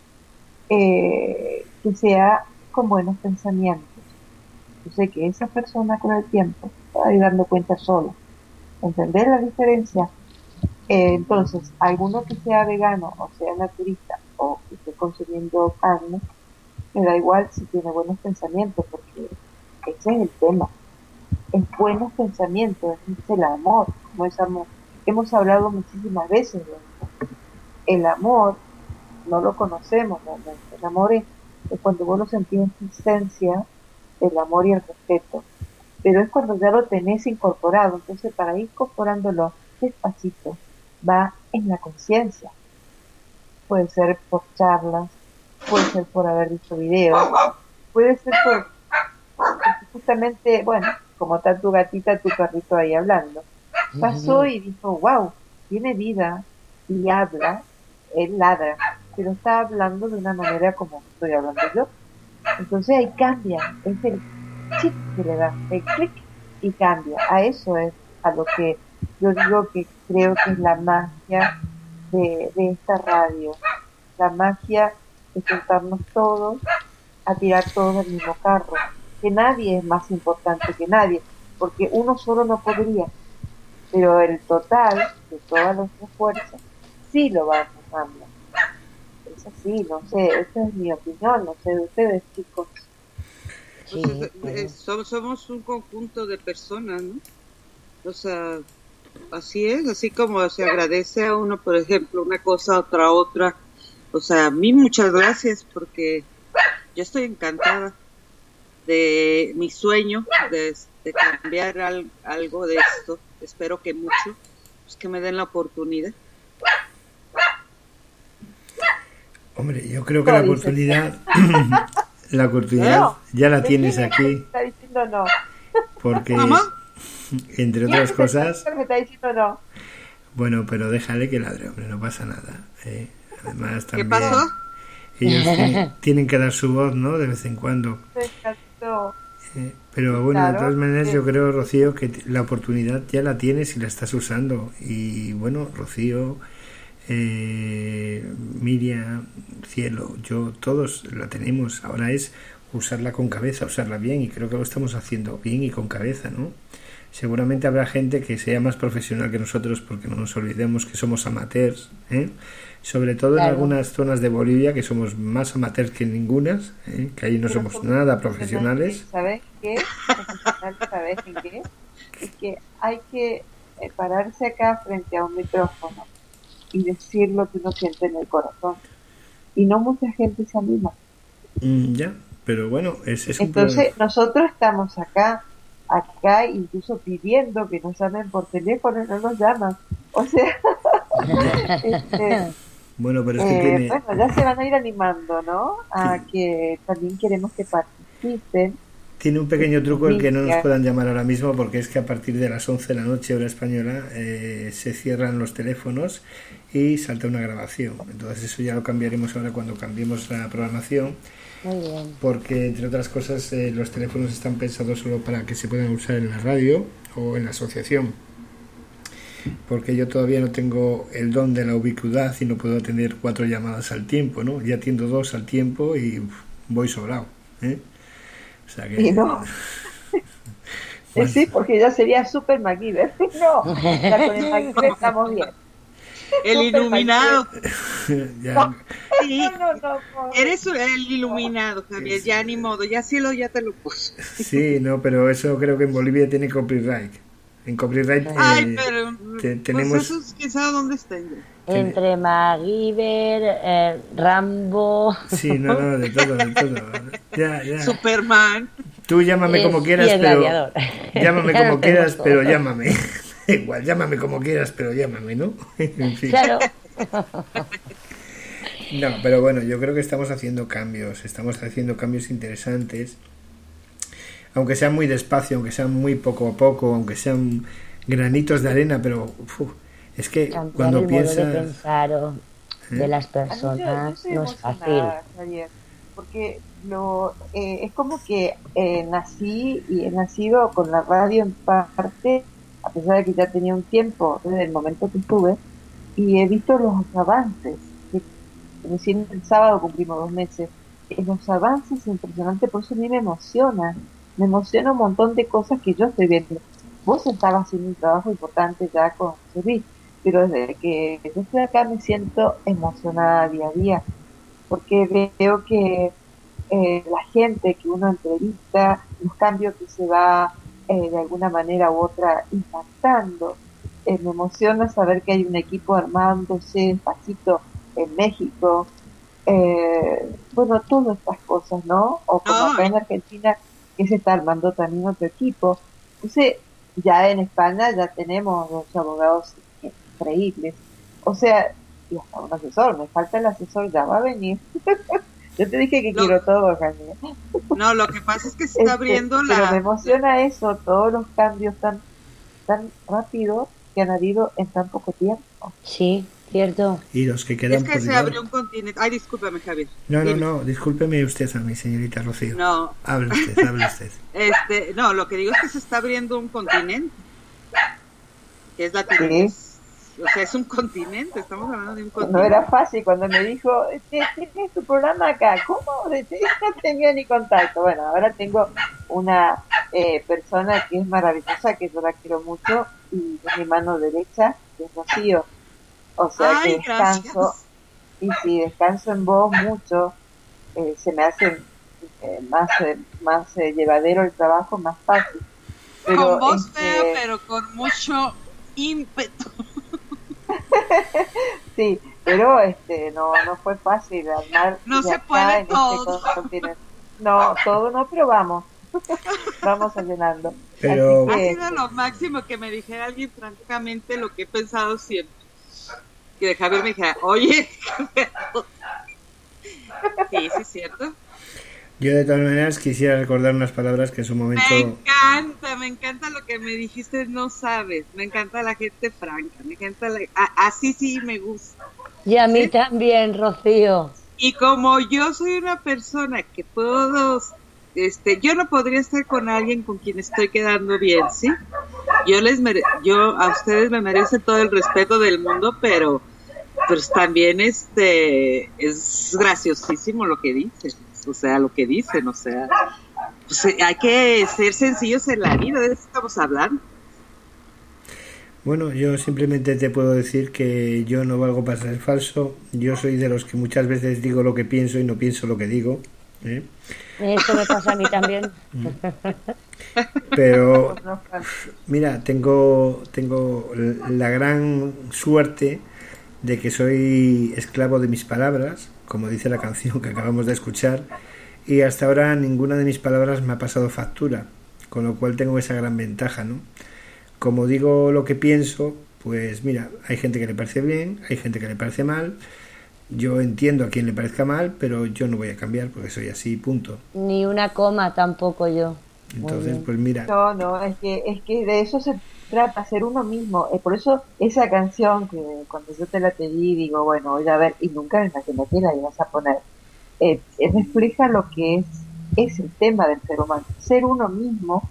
[SPEAKER 4] Eh, que sea con buenos pensamientos. Yo sé que esa persona con el tiempo va a ir dando cuenta sola. ¿Entendés la diferencia? Eh, entonces, alguno que sea vegano o sea naturista o que esté consumiendo carne, me da igual si tiene buenos pensamientos, porque ese es el tema. Es buenos pensamientos, es el amor, como es amor. Hemos hablado muchísimas veces de esto. El amor no lo conocemos realmente. El amor es, es cuando vos lo sentís en tu esencia, el amor y el respeto. Pero es cuando ya lo tenés incorporado. Entonces, para ir incorporándolo despacito, va en la conciencia. Puede ser por charlas, puede ser por haber visto videos, puede ser por justamente, bueno, como está tu gatita, tu perrito ahí hablando. Pasó y dijo, wow, tiene vida y habla, él ladra, pero está hablando de una manera como estoy hablando yo. Entonces ahí cambia, es el chip que le da, el clic y cambia. A eso es a lo que yo digo que creo que es la magia de, de esta radio, la magia de juntarnos todos a tirar todos del mismo carro, que nadie es más importante que nadie, porque uno solo no podría, pero el total de todas nuestras fuerzas sí lo va empujando. Es así, no sé, esa es mi opinión, no sé de ustedes, chicos.
[SPEAKER 5] Sí, pues es, es, somos, somos un conjunto de personas, ¿no? O sea, así es, así como se agradece a uno, por ejemplo, una cosa, otra, otra. O sea, a mí muchas gracias porque yo estoy encantada de mi sueño de, de cambiar al, algo de esto. Espero que mucho, pues que me den la oportunidad.
[SPEAKER 2] Hombre, yo creo que la oportunidad, la oportunidad no, ya la tienes aquí.
[SPEAKER 4] Está diciendo no.
[SPEAKER 2] Porque, entre otras cosas,
[SPEAKER 4] me está diciendo no.
[SPEAKER 2] Bueno, pero déjale que ladre, hombre, no pasa nada. ¿eh? Además, también,
[SPEAKER 5] ¿qué pasó?
[SPEAKER 2] Ellos tienen, tienen que dar su voz, ¿no? De vez en cuando.
[SPEAKER 4] Exacto.
[SPEAKER 2] Eh, pero bueno, claro, de todas maneras, sí. Yo creo, Rocío, que la oportunidad ya la tienes y la estás usando. Y bueno, Rocío, eh, Miriam, Cielo, yo, todos la tenemos. Ahora es usarla con cabeza, usarla bien, y creo que lo estamos haciendo bien y con cabeza, ¿no? Seguramente habrá gente que sea más profesional que nosotros, porque no nos olvidemos que somos amateurs, ¿eh? Sobre todo claro. En algunas zonas de Bolivia que somos más amateurs que ningunas, ¿eh? Que ahí no Pero somos nada profesionales.
[SPEAKER 4] ¿Sabes qué? ¿Sabes en qué? Es que hay que pararse acá frente a un micrófono y decir lo que uno siente en el corazón. Y no mucha gente se anima.
[SPEAKER 2] Mm, ya, pero bueno, es, es un
[SPEAKER 4] Entonces,
[SPEAKER 2] problema.
[SPEAKER 4] Nosotros estamos acá acá incluso pidiendo que nos llamen por teléfono y no nos llaman, o sea este,
[SPEAKER 2] bueno pero es que
[SPEAKER 4] eh,
[SPEAKER 2] tiene...
[SPEAKER 4] bueno, ya se van a ir animando, ¿no? A sí. Que también queremos que participen.
[SPEAKER 2] Tiene un pequeño truco el que no nos puedan llamar ahora mismo, porque es que a partir de las once de la noche hora española eh, se cierran los teléfonos y salta una grabación. Entonces eso ya lo cambiaremos ahora cuando cambiemos la programación.
[SPEAKER 6] Muy bien.
[SPEAKER 2] Porque entre otras cosas eh, los teléfonos están pensados solo para que se puedan usar en la radio o en la asociación. porque yo todavía no tengo el don de la ubicuidad y no puedo atender cuatro llamadas al tiempo, ¿no? Ya atiendo dos al tiempo y voy sobrado, ¿eh? O sea que...
[SPEAKER 4] Y no.
[SPEAKER 2] Bueno.
[SPEAKER 4] Sí, porque ya sería Super MacGyver. No, ya con el MacGyver estamos bien.
[SPEAKER 5] El
[SPEAKER 4] Super
[SPEAKER 5] iluminado.
[SPEAKER 2] Ya.
[SPEAKER 4] No,
[SPEAKER 5] Sí.
[SPEAKER 4] no, no, no.
[SPEAKER 5] Eres el iluminado, Javier, ya ni modo, ya cielo ya te lo puso.
[SPEAKER 2] Sí, no, pero eso creo que en Bolivia tiene copyright. En copyright eh,
[SPEAKER 5] Ay, pero
[SPEAKER 2] te-
[SPEAKER 5] pues
[SPEAKER 2] tenemos...
[SPEAKER 5] esos, quién sabe dónde estén.
[SPEAKER 6] Entre MacGyver, eh, Rambo.
[SPEAKER 2] Sí, no, no, de todo, de todo. Ya, ya.
[SPEAKER 5] Superman.
[SPEAKER 2] Tú llámame
[SPEAKER 6] Es-
[SPEAKER 2] como
[SPEAKER 6] y
[SPEAKER 2] quieras,
[SPEAKER 6] el
[SPEAKER 2] pero...
[SPEAKER 6] gladiador.
[SPEAKER 2] Llámame
[SPEAKER 6] Ya
[SPEAKER 2] como
[SPEAKER 6] lo
[SPEAKER 2] quieras,
[SPEAKER 6] tengo
[SPEAKER 2] pero
[SPEAKER 6] todo.
[SPEAKER 2] llámame. Igual, llámame como quieras, pero llámame, ¿no? En fin.
[SPEAKER 6] Claro.
[SPEAKER 2] No, pero bueno, yo creo que estamos haciendo cambios, estamos haciendo cambios interesantes, aunque sean muy despacio, aunque sean muy poco a poco, aunque sean granitos de arena, pero uf, es que
[SPEAKER 6] Cambiar
[SPEAKER 2] cuando
[SPEAKER 6] el modo de
[SPEAKER 2] piensas...
[SPEAKER 6] pensar o- de
[SPEAKER 2] ¿Eh?
[SPEAKER 6] las
[SPEAKER 4] A mí yo- yo
[SPEAKER 6] personas
[SPEAKER 4] estoy
[SPEAKER 6] no es fácil.
[SPEAKER 4] emocionada, Javier, porque lo, eh, es como que eh, nací y he nacido con la radio en parte, a pesar de que ya tenía un tiempo desde el momento que estuve, y he visto los avances. Que recién el sábado cumplimos dos meses. Eh, los avances impresionantes, por eso a mí me emociona. Me emociona un montón de cosas que yo estoy viendo. Vos estabas haciendo un trabajo importante ya con Serví, pero desde que yo estoy acá me siento emocionada día a día, porque veo que eh, la gente que uno entrevista, los cambios que se va eh, de alguna manera u otra impactando. Eh, me emociona saber que hay un equipo armándose despacito en México. Eh, bueno, todas estas cosas, ¿no? O como
[SPEAKER 5] No,
[SPEAKER 4] acá en Argentina, que se está armando también otro equipo. Entonces, ya en España ya tenemos los abogados increíbles. O sea, y hasta un asesor, me falta el asesor, ya va a venir. Yo te dije que
[SPEAKER 5] No.
[SPEAKER 4] quiero todo, Javier.
[SPEAKER 5] No, lo que pasa es que se
[SPEAKER 4] Este,
[SPEAKER 5] está abriendo
[SPEAKER 4] Pero me
[SPEAKER 5] la...
[SPEAKER 4] emociona eso, todos los cambios tan, tan rápidos que han habido en tan poco tiempo.
[SPEAKER 6] Sí, cierto.
[SPEAKER 2] Y los que quedan
[SPEAKER 5] Es que
[SPEAKER 2] por
[SPEAKER 5] se
[SPEAKER 2] llegar.
[SPEAKER 5] abrió un continente. Ay, discúlpame, Javier.
[SPEAKER 2] No, no,
[SPEAKER 5] Dime.
[SPEAKER 2] no, discúlpeme usted a mi señorita Rocío.
[SPEAKER 5] No,
[SPEAKER 2] Hable usted, hable usted.
[SPEAKER 5] este, no, lo que digo es que se está abriendo un continente. Que es Latinoamérica.
[SPEAKER 4] Sí.
[SPEAKER 5] O sea, es un continente, estamos hablando de un continente.
[SPEAKER 4] No era fácil cuando me dijo, "Te- tienes tu programa acá, ¿cómo? De- de- No tenía ni contacto. Bueno, ahora tengo una eh, persona que es maravillosa, que yo la quiero mucho, y es mi mano derecha, que es Rocío. O sea
[SPEAKER 5] Ay,
[SPEAKER 4] que descanso,
[SPEAKER 5] gracias.
[SPEAKER 4] y si descanso en vos mucho, eh, se me hace eh, más, eh, más eh, llevadero el trabajo, más fácil. Pero,
[SPEAKER 5] Con voz
[SPEAKER 4] este,
[SPEAKER 5] fea, pero con mucho ímpetu.
[SPEAKER 4] Sí, pero este no no fue fácil armar
[SPEAKER 5] No
[SPEAKER 4] de
[SPEAKER 5] se
[SPEAKER 4] acá
[SPEAKER 5] puede
[SPEAKER 4] en
[SPEAKER 5] todo.
[SPEAKER 4] este continente. No, todo no, pero vamos. Vamos llenando.
[SPEAKER 2] Pero-
[SPEAKER 5] Ha
[SPEAKER 4] Así que,
[SPEAKER 5] sido lo máximo que me dijera alguien francamente lo que he pensado siempre. Que de Javier me dijera, oye, sí, sí es cierto.
[SPEAKER 2] Yo de todas maneras quisiera recordar unas palabras que en su momento...
[SPEAKER 5] Me encanta, me encanta lo que me dijiste, no sabes. Me encanta la gente franca, me encanta la... a- así sí me gusta.
[SPEAKER 6] Y a mí
[SPEAKER 5] ¿Sí?
[SPEAKER 6] también, Rocío.
[SPEAKER 5] Y como yo soy una persona que puedo, este, yo no podría estar con alguien con quien estoy quedando bien, ¿sí? Yo les mere yo a ustedes me merecen todo el respeto del mundo, pero pues también este es graciosísimo lo que dicen, o sea, lo que dicen, o sea, pues hay que ser sencillos en la vida, de eso estamos hablando.
[SPEAKER 2] Bueno, yo simplemente te puedo decir que yo no valgo para ser falso. Yo soy de los que muchas veces digo lo que pienso y no pienso lo que digo, ¿eh?
[SPEAKER 6] Esto me pasa a mí también.
[SPEAKER 2] Pero
[SPEAKER 4] no, Fran,
[SPEAKER 2] mira, tengo, tengo la gran suerte de que soy esclavo de mis palabras, como dice la canción que acabamos de escuchar, y hasta ahora ninguna de mis palabras me ha pasado factura, con lo cual tengo esa gran ventaja, ¿no? Como digo lo que pienso, pues mira, hay gente que le parece bien, hay gente que le parece mal. Yo entiendo a quien le parezca mal, pero yo no voy a cambiar porque soy así, punto.
[SPEAKER 6] Ni una coma tampoco yo. Muy
[SPEAKER 2] Entonces,
[SPEAKER 6] bien.
[SPEAKER 2] pues mira,
[SPEAKER 4] no, no, es que es que de eso se trata, ser uno mismo. Eh, por eso esa canción que cuando yo te la pedí, digo, bueno, voy a ver, y nunca en la que me la ibas a poner, eh, eh, refleja lo que es, es el tema del ser humano. Ser uno mismo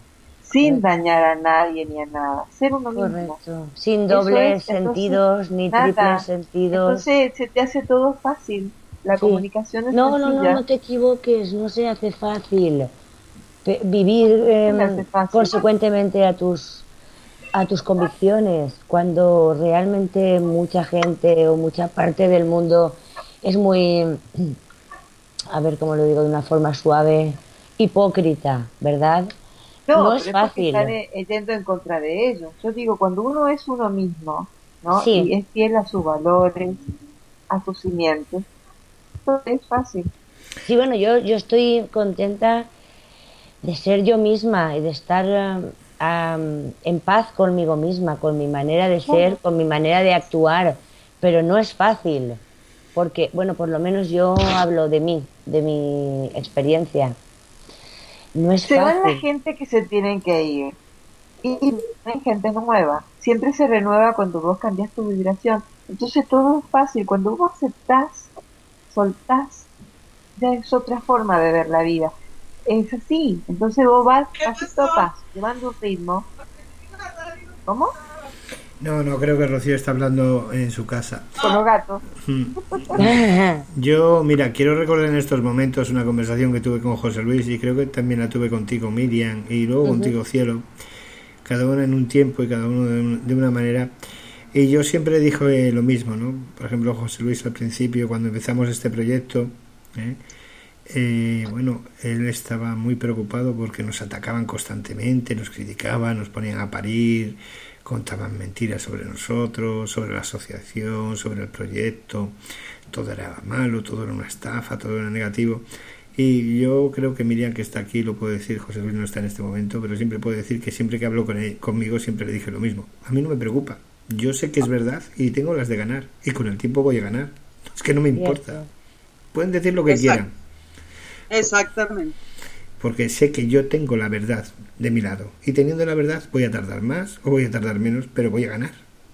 [SPEAKER 4] sin dañar a nadie ni a nada, ser uno mismo.
[SPEAKER 6] Correcto, sin dobles es, sentidos entonces, ni nada. Triples sentidos.
[SPEAKER 4] Entonces se te hace todo fácil, la sí. comunicación es
[SPEAKER 6] no,
[SPEAKER 4] sencilla.
[SPEAKER 6] No, no, no te equivoques, no se hace fácil Pe- vivir eh, hace fácil. consecuentemente a tus a tus convicciones, cuando realmente mucha gente o mucha parte del mundo es muy, a ver cómo lo digo de una forma suave, hipócrita, ¿verdad?
[SPEAKER 4] No,
[SPEAKER 6] no es
[SPEAKER 4] pero
[SPEAKER 6] fácil.
[SPEAKER 4] Están yendo en contra de ellos. Yo digo, cuando uno es uno mismo, ¿no?
[SPEAKER 6] Sí.
[SPEAKER 4] Y es fiel a sus valores, a sus cimientos, todo es fácil.
[SPEAKER 6] Sí, bueno, yo, yo estoy contenta de ser yo misma y de estar um, um, en paz conmigo misma, con mi manera de ser, con mi manera de actuar, pero no es fácil, porque, bueno, por lo menos yo hablo de mí, de mi experiencia. No es
[SPEAKER 4] se
[SPEAKER 6] fácil.
[SPEAKER 4] van la gente que se tienen que ir y, y hay gente nueva. Siempre se renueva cuando vos cambias tu vibración. Entonces todo es fácil. Cuando vos aceptás, soltás, ya es otra forma de ver la vida. Es así. Entonces vos vas pasito a paso, llevando un ritmo. ¿Cómo?
[SPEAKER 2] No, no, creo que Rocío está hablando en su casa.
[SPEAKER 4] Con los gatos.
[SPEAKER 2] Yo, mira, quiero recordar en estos momentos una conversación que tuve con José Luis y creo que también la tuve contigo, Miriam, y luego uh-huh. contigo, Cielo. Cada uno en un tiempo y cada uno de, un, de una manera. Y yo siempre dije lo mismo, ¿no? Por ejemplo, José Luis al principio, cuando empezamos este proyecto, ¿eh? Eh, bueno, él estaba muy preocupado porque nos atacaban constantemente, nos criticaban, nos ponían a parir, contaban mentiras sobre nosotros, sobre la asociación, sobre el proyecto, todo era malo, todo era una estafa, todo era negativo. Y yo creo que Miriam, que está aquí, lo puede decir, José Luis no está en este momento, pero siempre puede decir que siempre que habló con él, conmigo siempre le dije lo mismo. A mí no me preocupa, yo sé que es verdad y tengo las de ganar, y con el tiempo voy a ganar. Es que no me importa. Pueden decir lo que
[SPEAKER 5] Exacto.
[SPEAKER 2] quieran.
[SPEAKER 5] Exactamente.
[SPEAKER 2] Porque sé que yo tengo la verdad de mi lado. Y teniendo la verdad voy a tardar más o voy a tardar menos, pero voy a ganar.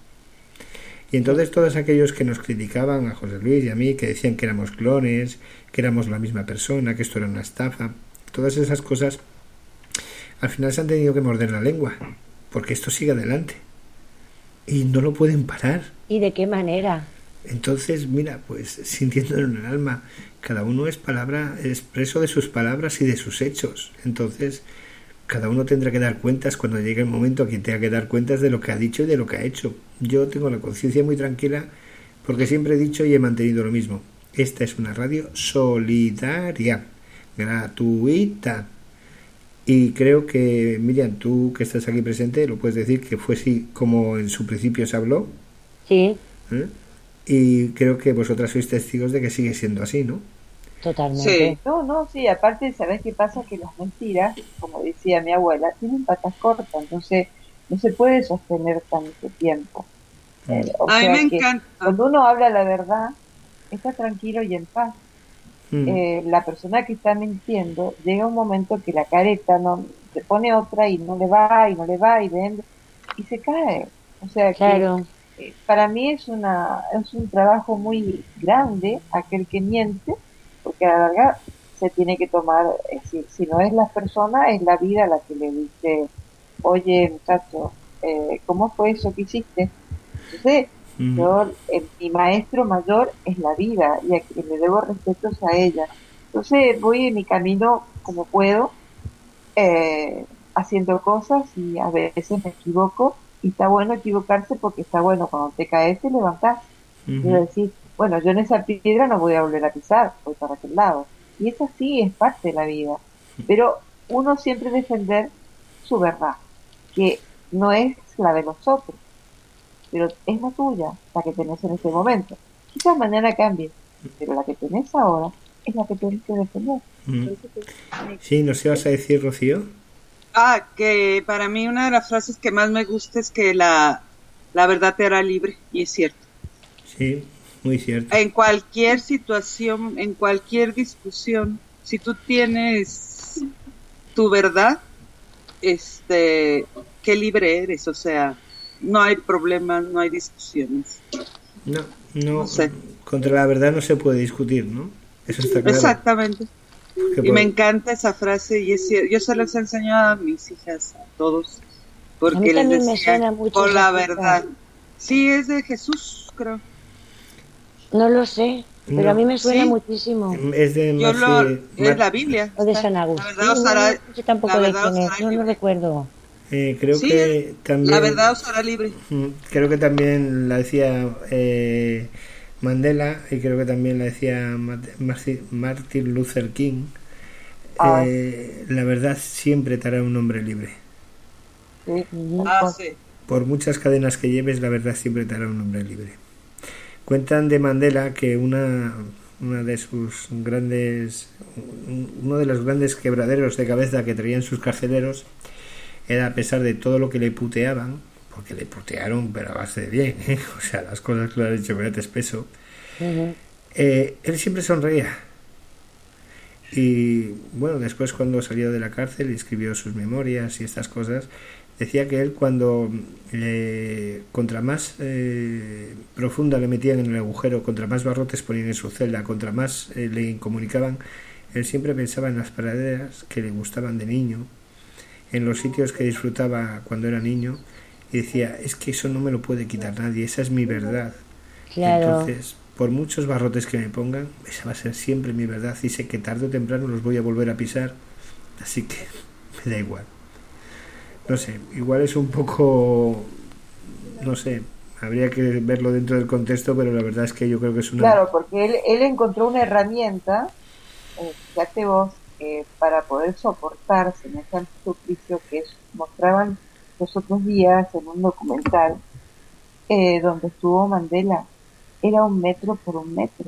[SPEAKER 2] Y entonces todos aquellos que nos criticaban a José Luis y a mí, que decían que éramos clones, que éramos la misma persona, que esto era una estafa, todas esas cosas, al final se han tenido que morder la lengua, porque esto sigue adelante. Y no lo pueden parar.
[SPEAKER 6] ¿Y de qué manera?
[SPEAKER 2] Entonces, mira, pues sintiéndolo en el alma, cada uno es palabra, expreso de sus palabras y de sus hechos. Entonces, cada uno tendrá que dar cuentas cuando llegue el momento que tenga que dar cuentas de lo que ha dicho y de lo que ha hecho. Yo tengo la conciencia muy tranquila porque siempre he dicho y he mantenido lo mismo. Esta es una radio solidaria, gratuita. Y creo que, Miriam, tú que estás aquí presente, lo puedes decir que fue así como en su principio se habló.
[SPEAKER 6] Sí.
[SPEAKER 2] ¿Eh? Y creo que vosotras sois testigos de que sigue siendo así, ¿no?
[SPEAKER 6] Totalmente.
[SPEAKER 4] Sí. No, no, sí, aparte, ¿sabés qué pasa? Que las mentiras, como decía mi abuela, tienen patas cortas, entonces no se puede sostener tanto tiempo. Eh, o
[SPEAKER 5] A mí
[SPEAKER 4] sea
[SPEAKER 5] me
[SPEAKER 4] que
[SPEAKER 5] encanta.
[SPEAKER 4] Cuando uno habla la verdad, está tranquilo y en paz.
[SPEAKER 2] Mm.
[SPEAKER 4] Eh, la persona que está mintiendo, llega un momento que la careta no se pone otra y no le va, y no le va, y vende, y se cae. O sea que
[SPEAKER 6] Claro.
[SPEAKER 4] eh, para mí es una es un trabajo muy grande aquel que miente, porque a la larga se tiene que tomar, es decir, si no es la persona, es la vida la que le dice, oye muchacho, eh, ¿cómo fue eso que hiciste? Entonces,
[SPEAKER 2] Mm.
[SPEAKER 4] yo, eh, mi maestro mayor es la vida y a quien le debo respetos a ella. Entonces voy en mi camino como puedo, eh, haciendo cosas y a veces me equivoco y está bueno equivocarse porque está bueno cuando te caes te levantás.
[SPEAKER 2] Ujú.
[SPEAKER 4] Y decir, bueno, yo en esa piedra no voy a volver a pisar, voy para aquel lado. Y eso sí es parte de la vida. Pero uno siempre defender su verdad, que no es la de los otros, pero es la tuya, la que tenés en ese momento. Quizás mañana cambie, pero la que tenés ahora es la que tenés que defender.
[SPEAKER 2] Mm. Sí, ¿no se vas a decir, Rocío?
[SPEAKER 5] Ah, que para mí una de las frases que más me gusta es que la, la verdad te hará libre, y es cierto.
[SPEAKER 2] Sí, muy cierto.
[SPEAKER 5] En cualquier situación, en cualquier discusión, si tú tienes tu verdad, este, qué libre eres, o sea, no hay problemas, no hay discusiones.
[SPEAKER 2] No, no,
[SPEAKER 5] No sé.
[SPEAKER 2] contra la verdad no se puede discutir, ¿no? Eso está claro.
[SPEAKER 5] Exactamente. Y por... me encanta esa frase y es cierto, yo se las he enseñado a mis hijas, a todos, porque
[SPEAKER 6] a mí
[SPEAKER 5] les
[SPEAKER 6] decía
[SPEAKER 5] me suena mucho por la verdad. Frase. Sí, es de Jesús, creo.
[SPEAKER 6] No lo sé, pero no, a mí me suena ¿sí? muchísimo.
[SPEAKER 2] Es de
[SPEAKER 5] yo lo, es la Biblia.
[SPEAKER 6] O de San Agustín.
[SPEAKER 5] La verdad os hará,
[SPEAKER 6] no, yo tampoco de quién es, no lo recuerdo.
[SPEAKER 2] Eh, creo
[SPEAKER 5] sí,
[SPEAKER 2] que también
[SPEAKER 5] la verdad os hará libre.
[SPEAKER 2] Creo que también la decía eh, Mandela y creo que también la decía Martin Luther King. Eh, la verdad siempre te hará un hombre libre.
[SPEAKER 5] Sí. Ah, sí.
[SPEAKER 2] Por muchas cadenas que lleves, la verdad siempre te hará un hombre libre. Cuentan de Mandela que una una de sus grandes uno de los grandes quebraderos de cabeza que traían sus carceleros era, a pesar de todo lo que le puteaban, porque le putearon pero a base de bien, ¿eh? O sea, las cosas que le han dicho chocolate espeso, uh-huh. eh, él siempre sonreía. Y bueno, después cuando salió de la cárcel y escribió sus memorias y estas cosas, decía que él cuando eh, contra más eh, profunda le metían en el agujero, contra más barrotes ponían en su celda, contra más eh, le incomunicaban, él siempre pensaba en las praderas que le gustaban de niño, en los sitios que disfrutaba cuando era niño, y decía, es que eso no me lo puede quitar nadie, esa es mi verdad.
[SPEAKER 6] Claro.
[SPEAKER 2] Entonces, por muchos barrotes que me pongan, esa va a ser siempre mi verdad, y sé que tarde o temprano los voy a volver a pisar, así que me da igual. No sé, igual es un poco, no sé, habría que verlo dentro del contexto, pero la verdad es que yo creo que es una...
[SPEAKER 4] Claro, porque él, él encontró una herramienta, eh, fíjate vos, eh, para poder soportar semejante suplicio que es, mostraban los otros días en un documental eh, donde estuvo Mandela. Era un metro por un metro.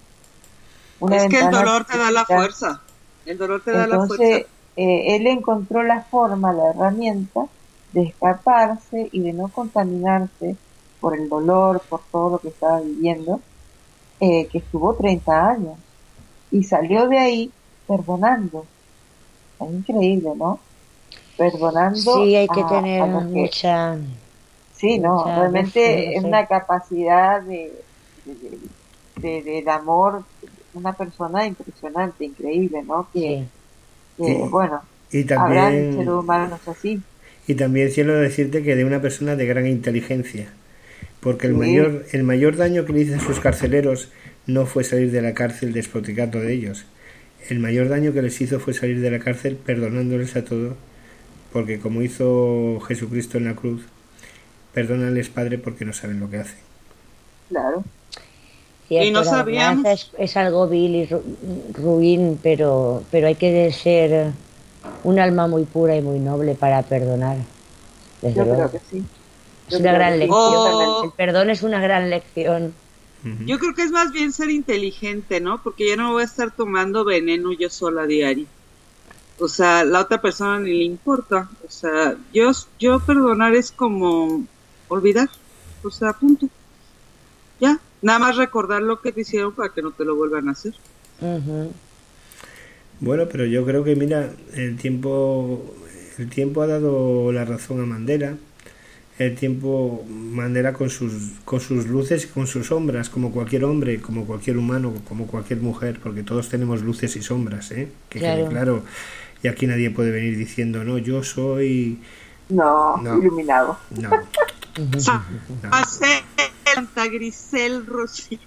[SPEAKER 5] Una es que el dolor te da la fuerza. El dolor te
[SPEAKER 4] Entonces,
[SPEAKER 5] da la fuerza.
[SPEAKER 4] Eh, él encontró la forma, la herramienta de escaparse y de no contaminarse por el dolor, por todo lo que estaba viviendo, eh, que estuvo treinta años. Y salió de ahí perdonando. Es increíble, ¿no? Perdonando.
[SPEAKER 6] Sí, hay que
[SPEAKER 4] a,
[SPEAKER 6] tener
[SPEAKER 4] a que...
[SPEAKER 6] mucha...
[SPEAKER 4] Sí, no,
[SPEAKER 6] mucha
[SPEAKER 4] realmente
[SPEAKER 6] fe,
[SPEAKER 4] es
[SPEAKER 6] sí.
[SPEAKER 4] una capacidad de, de, de, de, de amor, una persona impresionante, increíble, ¿no? Que,
[SPEAKER 6] sí.
[SPEAKER 4] que
[SPEAKER 2] y,
[SPEAKER 4] bueno,
[SPEAKER 2] y también,
[SPEAKER 4] habrán seres humanos así.
[SPEAKER 2] Y también quiero decirte que de una persona de gran inteligencia, porque el
[SPEAKER 4] sí.
[SPEAKER 2] mayor el mayor daño que le hizo a sus carceleros no fue salir de la cárcel despotricando de ellos. El mayor daño que les hizo fue salir de la cárcel perdonándoles a todos, porque como hizo Jesucristo en la cruz, perdónales, Padre, porque no saben lo que hacen.
[SPEAKER 4] Claro.
[SPEAKER 6] Cierto,
[SPEAKER 5] y no
[SPEAKER 6] la
[SPEAKER 5] sabíamos.
[SPEAKER 6] Es, es algo vil y ru, ruin, pero, pero hay que ser un alma muy pura y muy noble para perdonar. Desde
[SPEAKER 4] Yo
[SPEAKER 6] luego.
[SPEAKER 4] creo que sí. Yo
[SPEAKER 6] Es una gran lección.
[SPEAKER 5] Oh.
[SPEAKER 6] El perdón es una gran lección.
[SPEAKER 5] Yo creo que es más bien ser inteligente, ¿no? Porque ya no voy a estar tomando veneno yo sola a diario. O sea, la otra persona ni le importa. O sea, yo, yo perdonar es como olvidar. O sea, punto. Ya. Nada más recordar lo que te hicieron para que no te lo vuelvan a hacer.
[SPEAKER 6] Uh-huh.
[SPEAKER 2] Bueno, pero yo creo que, mira, el tiempo, el tiempo ha dado la razón a Mandela. El tiempo, Mandela con sus, con sus luces y con sus sombras, como cualquier hombre, como cualquier humano, como cualquier mujer, porque todos tenemos luces y sombras, ¿eh? Que
[SPEAKER 6] claro.
[SPEAKER 2] quede claro. Y aquí nadie puede venir diciendo, no, yo soy...
[SPEAKER 4] No, no. iluminado.
[SPEAKER 2] No.
[SPEAKER 5] no. Pasé Santa Grisel Rocío.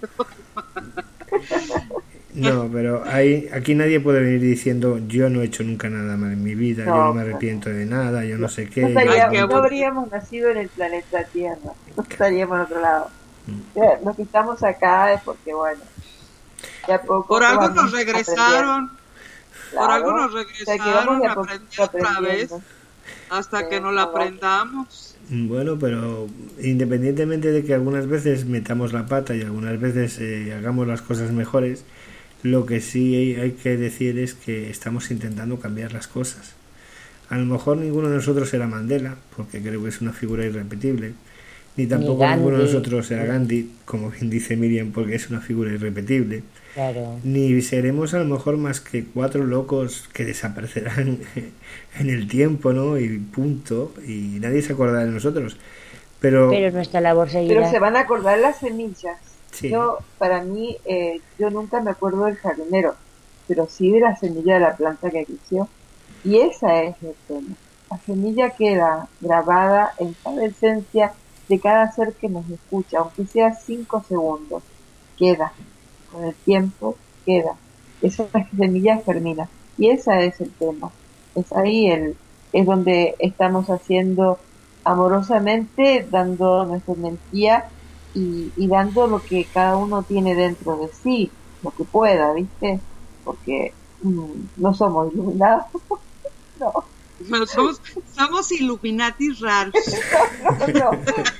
[SPEAKER 2] No, pero hay, aquí nadie puede venir diciendo, yo no he hecho nunca nada mal en mi vida, no, yo no me arrepiento de nada, yo no sé qué.
[SPEAKER 4] No, estaríamos,
[SPEAKER 2] yo...
[SPEAKER 4] no habríamos nacido en el planeta Tierra, no estaríamos en otro lado. Mm. Los que estamos acá es porque, bueno, ya poco
[SPEAKER 5] por algo nos regresaron,
[SPEAKER 4] claro,
[SPEAKER 5] por algo nos regresaron a aprender otra vez, hasta sí, que nos la aprendamos.
[SPEAKER 2] Bueno, pero independientemente de que algunas veces metamos la pata y algunas veces eh, hagamos las cosas mejores, lo que sí hay que decir es que estamos intentando cambiar las cosas. A lo mejor ninguno de nosotros era Mandela, porque creo que es una figura irrepetible, ni tampoco ni ninguno de nosotros era Gandhi, como bien dice Miriam, porque es una figura irrepetible.
[SPEAKER 6] Claro.
[SPEAKER 2] Ni seremos a lo mejor más que cuatro locos que desaparecerán en el tiempo, ¿no? Y punto, y nadie se acordará de nosotros. Pero,
[SPEAKER 6] pero nuestra labor seguirá.
[SPEAKER 4] Pero se van a acordar las semillas.
[SPEAKER 2] Sí.
[SPEAKER 4] Yo, para mí, eh, yo nunca me acuerdo del jardinero, pero sí de la semilla de la planta que creció. Y esa es el tema. La semilla queda grabada en cada esencia de cada ser que nos escucha, aunque sea cinco segundos. Queda. Con el tiempo queda. Esa semilla germina. Y ese es el tema. Es ahí el, es donde estamos haciendo amorosamente, dando nuestra energía y, y dando lo que cada uno tiene dentro de sí, lo que pueda, ¿viste? Porque mmm, no somos iluminados. No.
[SPEAKER 5] No, somos, somos Illuminatis raros.
[SPEAKER 4] No, no,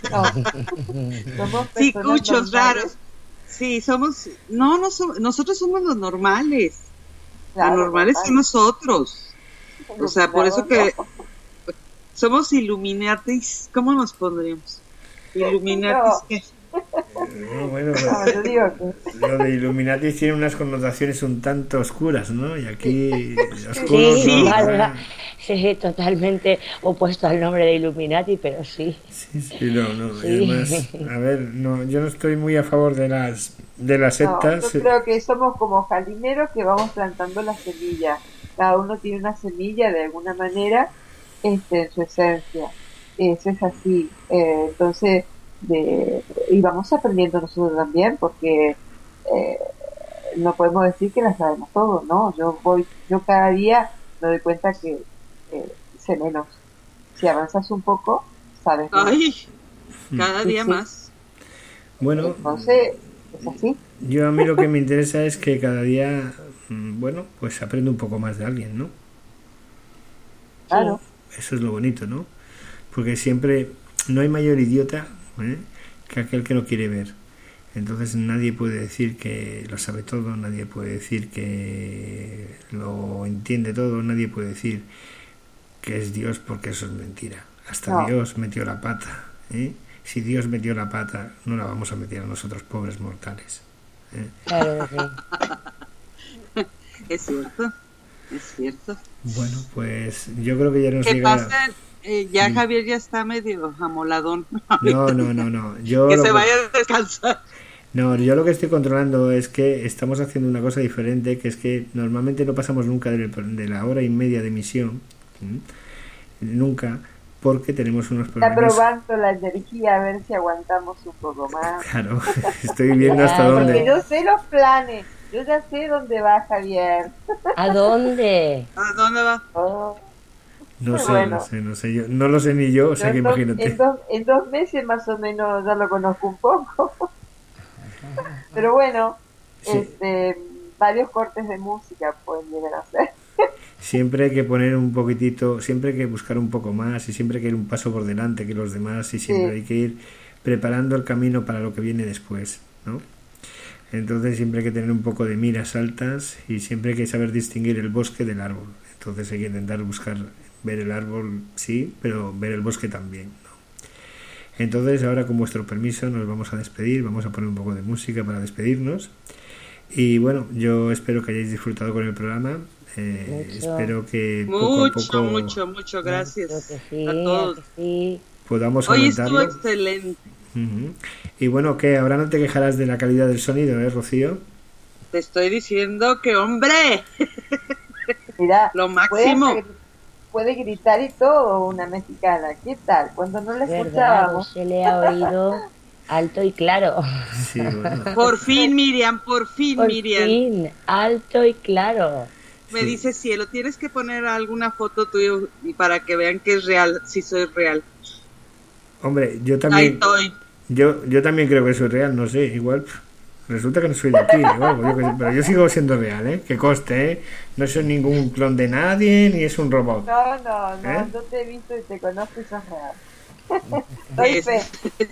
[SPEAKER 4] no. Somos
[SPEAKER 5] sí, cuchos raros. Sí, somos, no, no somos, nosotros somos los normales. Claro, los normales normal. Son nosotros. O sea, por eso que somos Illuminatis, ¿cómo nos pondríamos? Illuminatis, no. ¿Qué?
[SPEAKER 2] No, bueno, no, yo digo que... lo de Illuminatis tiene unas connotaciones un tanto oscuras, ¿no? Y aquí oscuros,
[SPEAKER 6] sí, sí,
[SPEAKER 2] no,
[SPEAKER 6] vale, sí, totalmente opuesto al nombre de Illuminati, pero sí.
[SPEAKER 2] Sí, sí, no, no. Sí. Además, a ver, no, yo no estoy muy a favor de las de las sectas.
[SPEAKER 4] No, yo creo que somos como jardineros que vamos plantando las semillas. Cada uno tiene una semilla de alguna manera, este, en su esencia. Eso es así. Eh, entonces. De, y vamos aprendiendo nosotros también, porque eh, no podemos decir que la sabemos todo, ¿no? Yo voy, yo cada día me doy cuenta que eh, sé menos. Si avanzas un poco, sabes menos.
[SPEAKER 5] Ay, cada día sí, sí. más.
[SPEAKER 2] Bueno,
[SPEAKER 4] entonces es así.
[SPEAKER 2] Yo a mí lo que me interesa es que cada día, bueno, pues aprendo un poco más de alguien, ¿no?
[SPEAKER 4] Claro.
[SPEAKER 2] Eso es lo bonito, ¿no? Porque siempre no hay mayor idiota ¿eh? que aquel que no quiere ver. Entonces nadie puede decir que lo sabe todo, nadie puede decir que lo entiende todo, nadie puede decir que es Dios, porque eso es mentira. Hasta no. Dios metió la pata. ¿eh? Si Dios metió la pata, no la vamos a meter a nosotros, pobres mortales. ¿eh?
[SPEAKER 6] Claro, sí.
[SPEAKER 5] Es cierto, es cierto.
[SPEAKER 2] Bueno, pues yo creo que ya nos
[SPEAKER 5] ¿Qué
[SPEAKER 2] llega...
[SPEAKER 5] pasa? Eh, ya sí. Javier ya está medio amoladón.
[SPEAKER 2] No, no, no, no. Yo
[SPEAKER 5] que se
[SPEAKER 2] que...
[SPEAKER 5] vaya a descansar.
[SPEAKER 2] No, yo lo que estoy controlando es que estamos haciendo una cosa diferente, que es que normalmente no pasamos nunca de, de la hora y media de emisión, ¿sí? Nunca, porque tenemos unos
[SPEAKER 4] problemas.
[SPEAKER 2] Está
[SPEAKER 4] probando la energía, a ver si aguantamos un poco más.
[SPEAKER 2] Claro, estoy viendo hasta dónde.
[SPEAKER 4] Porque yo sé los planes, yo ya sé dónde va Javier.
[SPEAKER 6] ¿A dónde?
[SPEAKER 5] ¿A dónde va?
[SPEAKER 4] Oh.
[SPEAKER 2] No sé, bueno. no sé, no sé, yo no lo sé ni yo, o sea que
[SPEAKER 4] en dos,
[SPEAKER 2] imagínate.
[SPEAKER 4] En dos, en dos meses más o menos ya lo conozco un poco. Pero bueno, sí. este, varios cortes de música pueden llegar a ser.
[SPEAKER 2] Siempre hay que poner un poquitito, siempre hay que buscar un poco más y siempre hay que ir un paso por delante que los demás y siempre sí. hay que ir preparando el camino para lo que viene después, ¿no? Entonces siempre hay que tener un poco de miras altas y siempre hay que saber distinguir el bosque del árbol. Entonces hay que intentar buscar ver el árbol, sí, pero ver el bosque también, ¿no? Entonces ahora, con vuestro permiso, nos vamos a despedir, vamos a poner un poco de música para despedirnos y bueno, yo espero que hayáis disfrutado con el programa, eh, espero que
[SPEAKER 5] mucho,
[SPEAKER 2] poco a poco
[SPEAKER 5] mucho, mucho gracias
[SPEAKER 6] que sí,
[SPEAKER 5] a todos
[SPEAKER 6] que sí.
[SPEAKER 2] podamos
[SPEAKER 5] hoy
[SPEAKER 2] aumentarlo.
[SPEAKER 5] estuvo excelente.
[SPEAKER 2] Uh-huh. Y bueno, que ahora no te quejarás de la calidad del sonido, ¿eh, Rocío?
[SPEAKER 5] Te estoy diciendo que, hombre,
[SPEAKER 4] mira,
[SPEAKER 5] lo máximo.
[SPEAKER 4] Puede, puede gritar y todo una mexicana. ¿Qué tal? Cuando no la escuchábamos.
[SPEAKER 6] Se le ha oído alto y claro.
[SPEAKER 2] Sí, bueno.
[SPEAKER 5] Por fin, Miriam, por fin,
[SPEAKER 6] por
[SPEAKER 5] Miriam.
[SPEAKER 6] fin, alto y claro.
[SPEAKER 5] Me
[SPEAKER 2] sí.
[SPEAKER 5] dice Cielo, tienes que poner alguna foto tuya y para que vean que es real, si soy real.
[SPEAKER 2] Hombre, yo también.
[SPEAKER 5] Ahí estoy.
[SPEAKER 2] Yo, yo también creo que soy real, no sé, igual resulta que no soy de aquí, igual, yo, pero yo sigo siendo real, ¿eh? Que coste, ¿eh? No soy ningún clon de nadie, ni es un robot.
[SPEAKER 4] No, no, no,
[SPEAKER 2] ¿eh?
[SPEAKER 4] yo te he visto y te conozco y sos real. Doy fe.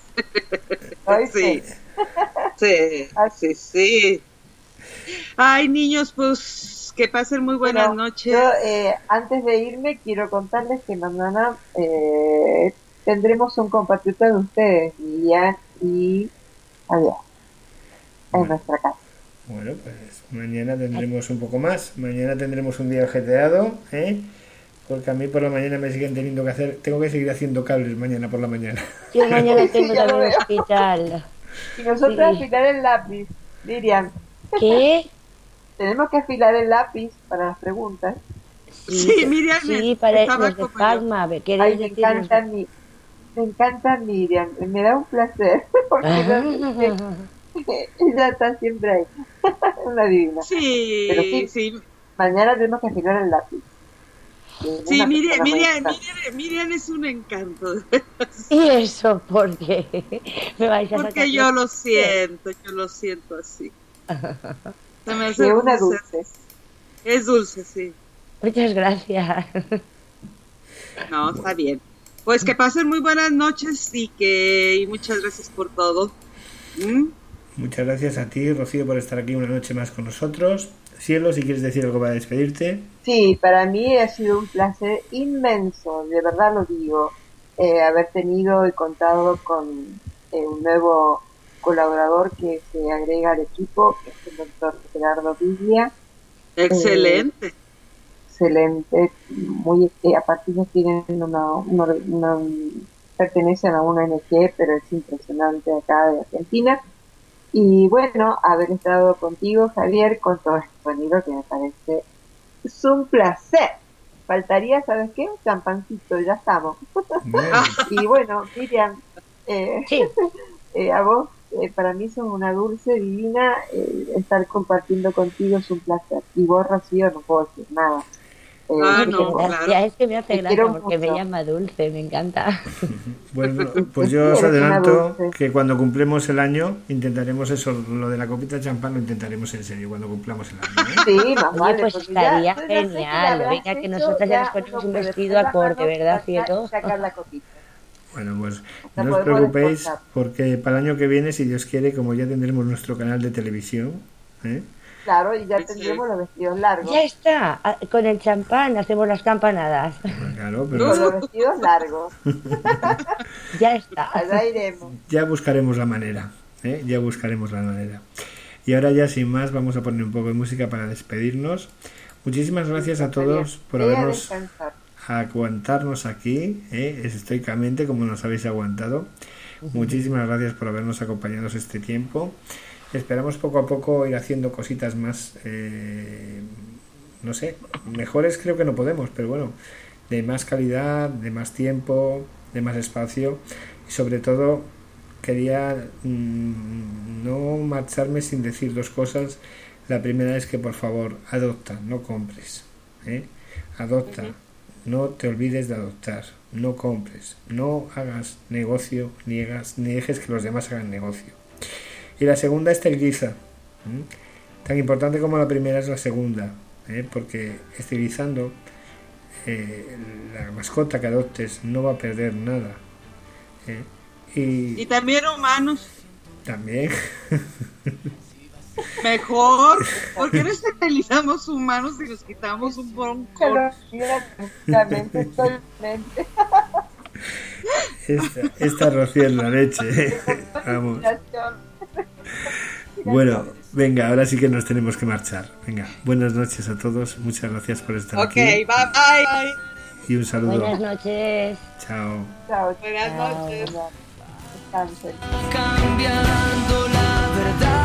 [SPEAKER 4] Doy
[SPEAKER 5] sí.
[SPEAKER 4] fe.
[SPEAKER 5] Sí, sí, sí. Ay, niños, pues que pasen muy buenas
[SPEAKER 4] bueno,
[SPEAKER 5] noches.
[SPEAKER 4] Yo, eh, antes de irme, quiero contarles que mañana eh, tendremos un compatriota de ustedes, Lilian y Javier, en bueno. nuestra casa.
[SPEAKER 2] Bueno, pues mañana tendremos un poco más. Mañana tendremos un día ajetreado, ¿eh? Porque a mí por la mañana me siguen teniendo que hacer... Tengo que seguir haciendo cables mañana por la mañana.
[SPEAKER 6] Yo mañana tengo que ir al hospital.
[SPEAKER 4] Y nosotros sí. afilar el lápiz, Miriam.
[SPEAKER 6] ¿Qué?
[SPEAKER 4] tenemos que afilar el lápiz para las preguntas.
[SPEAKER 6] Sí,
[SPEAKER 5] Sí, Miriam,
[SPEAKER 6] sí, para
[SPEAKER 5] estaba
[SPEAKER 6] los de
[SPEAKER 5] como yo.
[SPEAKER 6] Palma.
[SPEAKER 4] Ay,
[SPEAKER 6] ¿Queréis
[SPEAKER 4] me
[SPEAKER 6] decir?
[SPEAKER 4] encanta, mi, me encanta Miriam, me da un placer, porque realmente ella está siempre ahí, una divina.
[SPEAKER 5] Sí,
[SPEAKER 4] Pero sí,
[SPEAKER 5] sí.
[SPEAKER 4] mañana tenemos que afilar el lápiz. Es
[SPEAKER 5] Sí,
[SPEAKER 4] una
[SPEAKER 5] Miriam,
[SPEAKER 4] persona muy
[SPEAKER 5] Miriam,
[SPEAKER 4] importante.
[SPEAKER 5] Miriam, Miriam es un encanto.
[SPEAKER 6] ¿Y eso por qué? Me vais a sacar
[SPEAKER 5] Porque yo lo siento, yo lo siento así. Se me hace
[SPEAKER 4] Es una
[SPEAKER 5] dulce.
[SPEAKER 4] dulce.
[SPEAKER 5] Es dulce, sí.
[SPEAKER 6] Muchas gracias.
[SPEAKER 5] No, está bien. Pues que pasen muy buenas noches y que y muchas gracias por todo. ¿Mm?
[SPEAKER 2] Muchas gracias a ti, Rocío, por estar aquí una noche más con nosotros. Cielo, si quieres decir algo para despedirte.
[SPEAKER 4] Sí, para mí ha sido un placer inmenso, de verdad lo digo, eh, haber tenido y contado con eh, un nuevo colaborador que se agrega al equipo, que es el doctor Gerardo Biglia.
[SPEAKER 5] Excelente.
[SPEAKER 4] Eh, excelente, muy, eh, aparte ellos tienen una, una, una, pertenecen a una O N G, pero es impresionante acá de Argentina. Y bueno, haber estado contigo, Javier, con todo este sonido que me parece es un placer. Faltaría, ¿sabes qué? Un champancito, ya estamos.
[SPEAKER 2] Bueno,
[SPEAKER 4] Y bueno, Miriam, eh,
[SPEAKER 6] Sí.
[SPEAKER 4] eh, a vos, eh, para mí sos una dulce divina, eh, estar compartiendo contigo es un placer. Y vos, Rocío, no puedo decir nada. Eh,
[SPEAKER 5] Ah,
[SPEAKER 4] te
[SPEAKER 5] no,
[SPEAKER 4] quiero-
[SPEAKER 6] Gracias,
[SPEAKER 5] claro.
[SPEAKER 6] es que me hace
[SPEAKER 4] Te
[SPEAKER 6] gracia
[SPEAKER 4] quiero
[SPEAKER 6] porque me
[SPEAKER 4] mucho.
[SPEAKER 6] llama Dulce, me encanta.
[SPEAKER 2] bueno, pues yo os
[SPEAKER 4] Eres una
[SPEAKER 2] adelanto
[SPEAKER 4] dulce.
[SPEAKER 2] que cuando cumplemos el año intentaremos eso, lo de la copita de champán lo intentaremos en serio cuando cumplamos el año, ¿eh?
[SPEAKER 4] Sí, más
[SPEAKER 6] Oye,
[SPEAKER 4] vale,
[SPEAKER 6] pues
[SPEAKER 4] porque
[SPEAKER 6] estaría
[SPEAKER 4] ya- yo ya sé que la
[SPEAKER 6] genial.
[SPEAKER 4] habrás
[SPEAKER 6] Venga, que
[SPEAKER 4] hecho,
[SPEAKER 6] nosotras ya nos
[SPEAKER 4] ya
[SPEAKER 6] ponemos
[SPEAKER 4] uno
[SPEAKER 6] un
[SPEAKER 4] puede
[SPEAKER 6] vestido
[SPEAKER 4] poner la
[SPEAKER 6] acorde,
[SPEAKER 4] mano,
[SPEAKER 6] ¿verdad,
[SPEAKER 4] sacar-
[SPEAKER 6] cielo?
[SPEAKER 4] sacar la copita.
[SPEAKER 2] Bueno, pues
[SPEAKER 4] sea,
[SPEAKER 2] no os
[SPEAKER 4] podemos
[SPEAKER 2] preocupéis
[SPEAKER 4] descontar.
[SPEAKER 2] porque para el año que viene, si Dios quiere, como ya tendremos nuestro canal de televisión, ¿eh?
[SPEAKER 4] Claro, y ya
[SPEAKER 5] Sí,
[SPEAKER 4] tendremos
[SPEAKER 5] sí.
[SPEAKER 4] los vestidos largos.
[SPEAKER 6] Ya está, a- con el champán hacemos las campanadas.
[SPEAKER 2] Claro,
[SPEAKER 4] Con
[SPEAKER 2] pero
[SPEAKER 4] los vestidos largos.
[SPEAKER 6] Ya está.
[SPEAKER 4] Allá iremos.
[SPEAKER 2] ya buscaremos la manera, ¿eh? Ya buscaremos la manera. Y ahora ya sin más vamos a poner un poco de música para despedirnos. Muchísimas gracias a todos por
[SPEAKER 4] Ve a
[SPEAKER 2] habernos
[SPEAKER 4] descansar.
[SPEAKER 2] aguantarnos aquí, ¿eh? estoicamente como nos habéis aguantado. Muchísimas gracias por habernos acompañado este tiempo. Esperamos poco a poco ir haciendo cositas más, eh, no sé, mejores creo que no podemos, pero bueno, de más calidad, de más tiempo, de más espacio y sobre todo quería mmm, no marcharme sin decir dos cosas. La primera es que por favor adopta, no compres, ¿eh? Adopta, no te olvides de adoptar, no compres, no hagas negocio, ni, hagas, ni dejes que los demás hagan negocio. Y la segunda, esteriliza. ¿eh? Tan importante como la primera es la segunda, ¿eh? porque esterilizando eh, la mascota que adoptes no va a perder nada. ¿eh? Y,
[SPEAKER 5] Y también humanos.
[SPEAKER 2] también
[SPEAKER 5] Mejor. ¿Por qué no esterilizamos humanos y nos quitamos un
[SPEAKER 4] Se
[SPEAKER 5] bronco?
[SPEAKER 4] lo quiero tranquilamente, totalmente.
[SPEAKER 2] esta, esta Rocío es la leche. ¿eh? Vamos. Bueno, venga, ahora sí que nos tenemos que marchar. Venga, buenas noches a todos. Muchas gracias por estar
[SPEAKER 5] Ok,
[SPEAKER 2] aquí.
[SPEAKER 5] bye bye.
[SPEAKER 2] Y un saludo.
[SPEAKER 6] Buenas noches.
[SPEAKER 2] Chao.
[SPEAKER 4] Chao,
[SPEAKER 5] Buenas
[SPEAKER 6] Chao.
[SPEAKER 5] noches.
[SPEAKER 4] descansen.
[SPEAKER 1] Cambiando la verdad.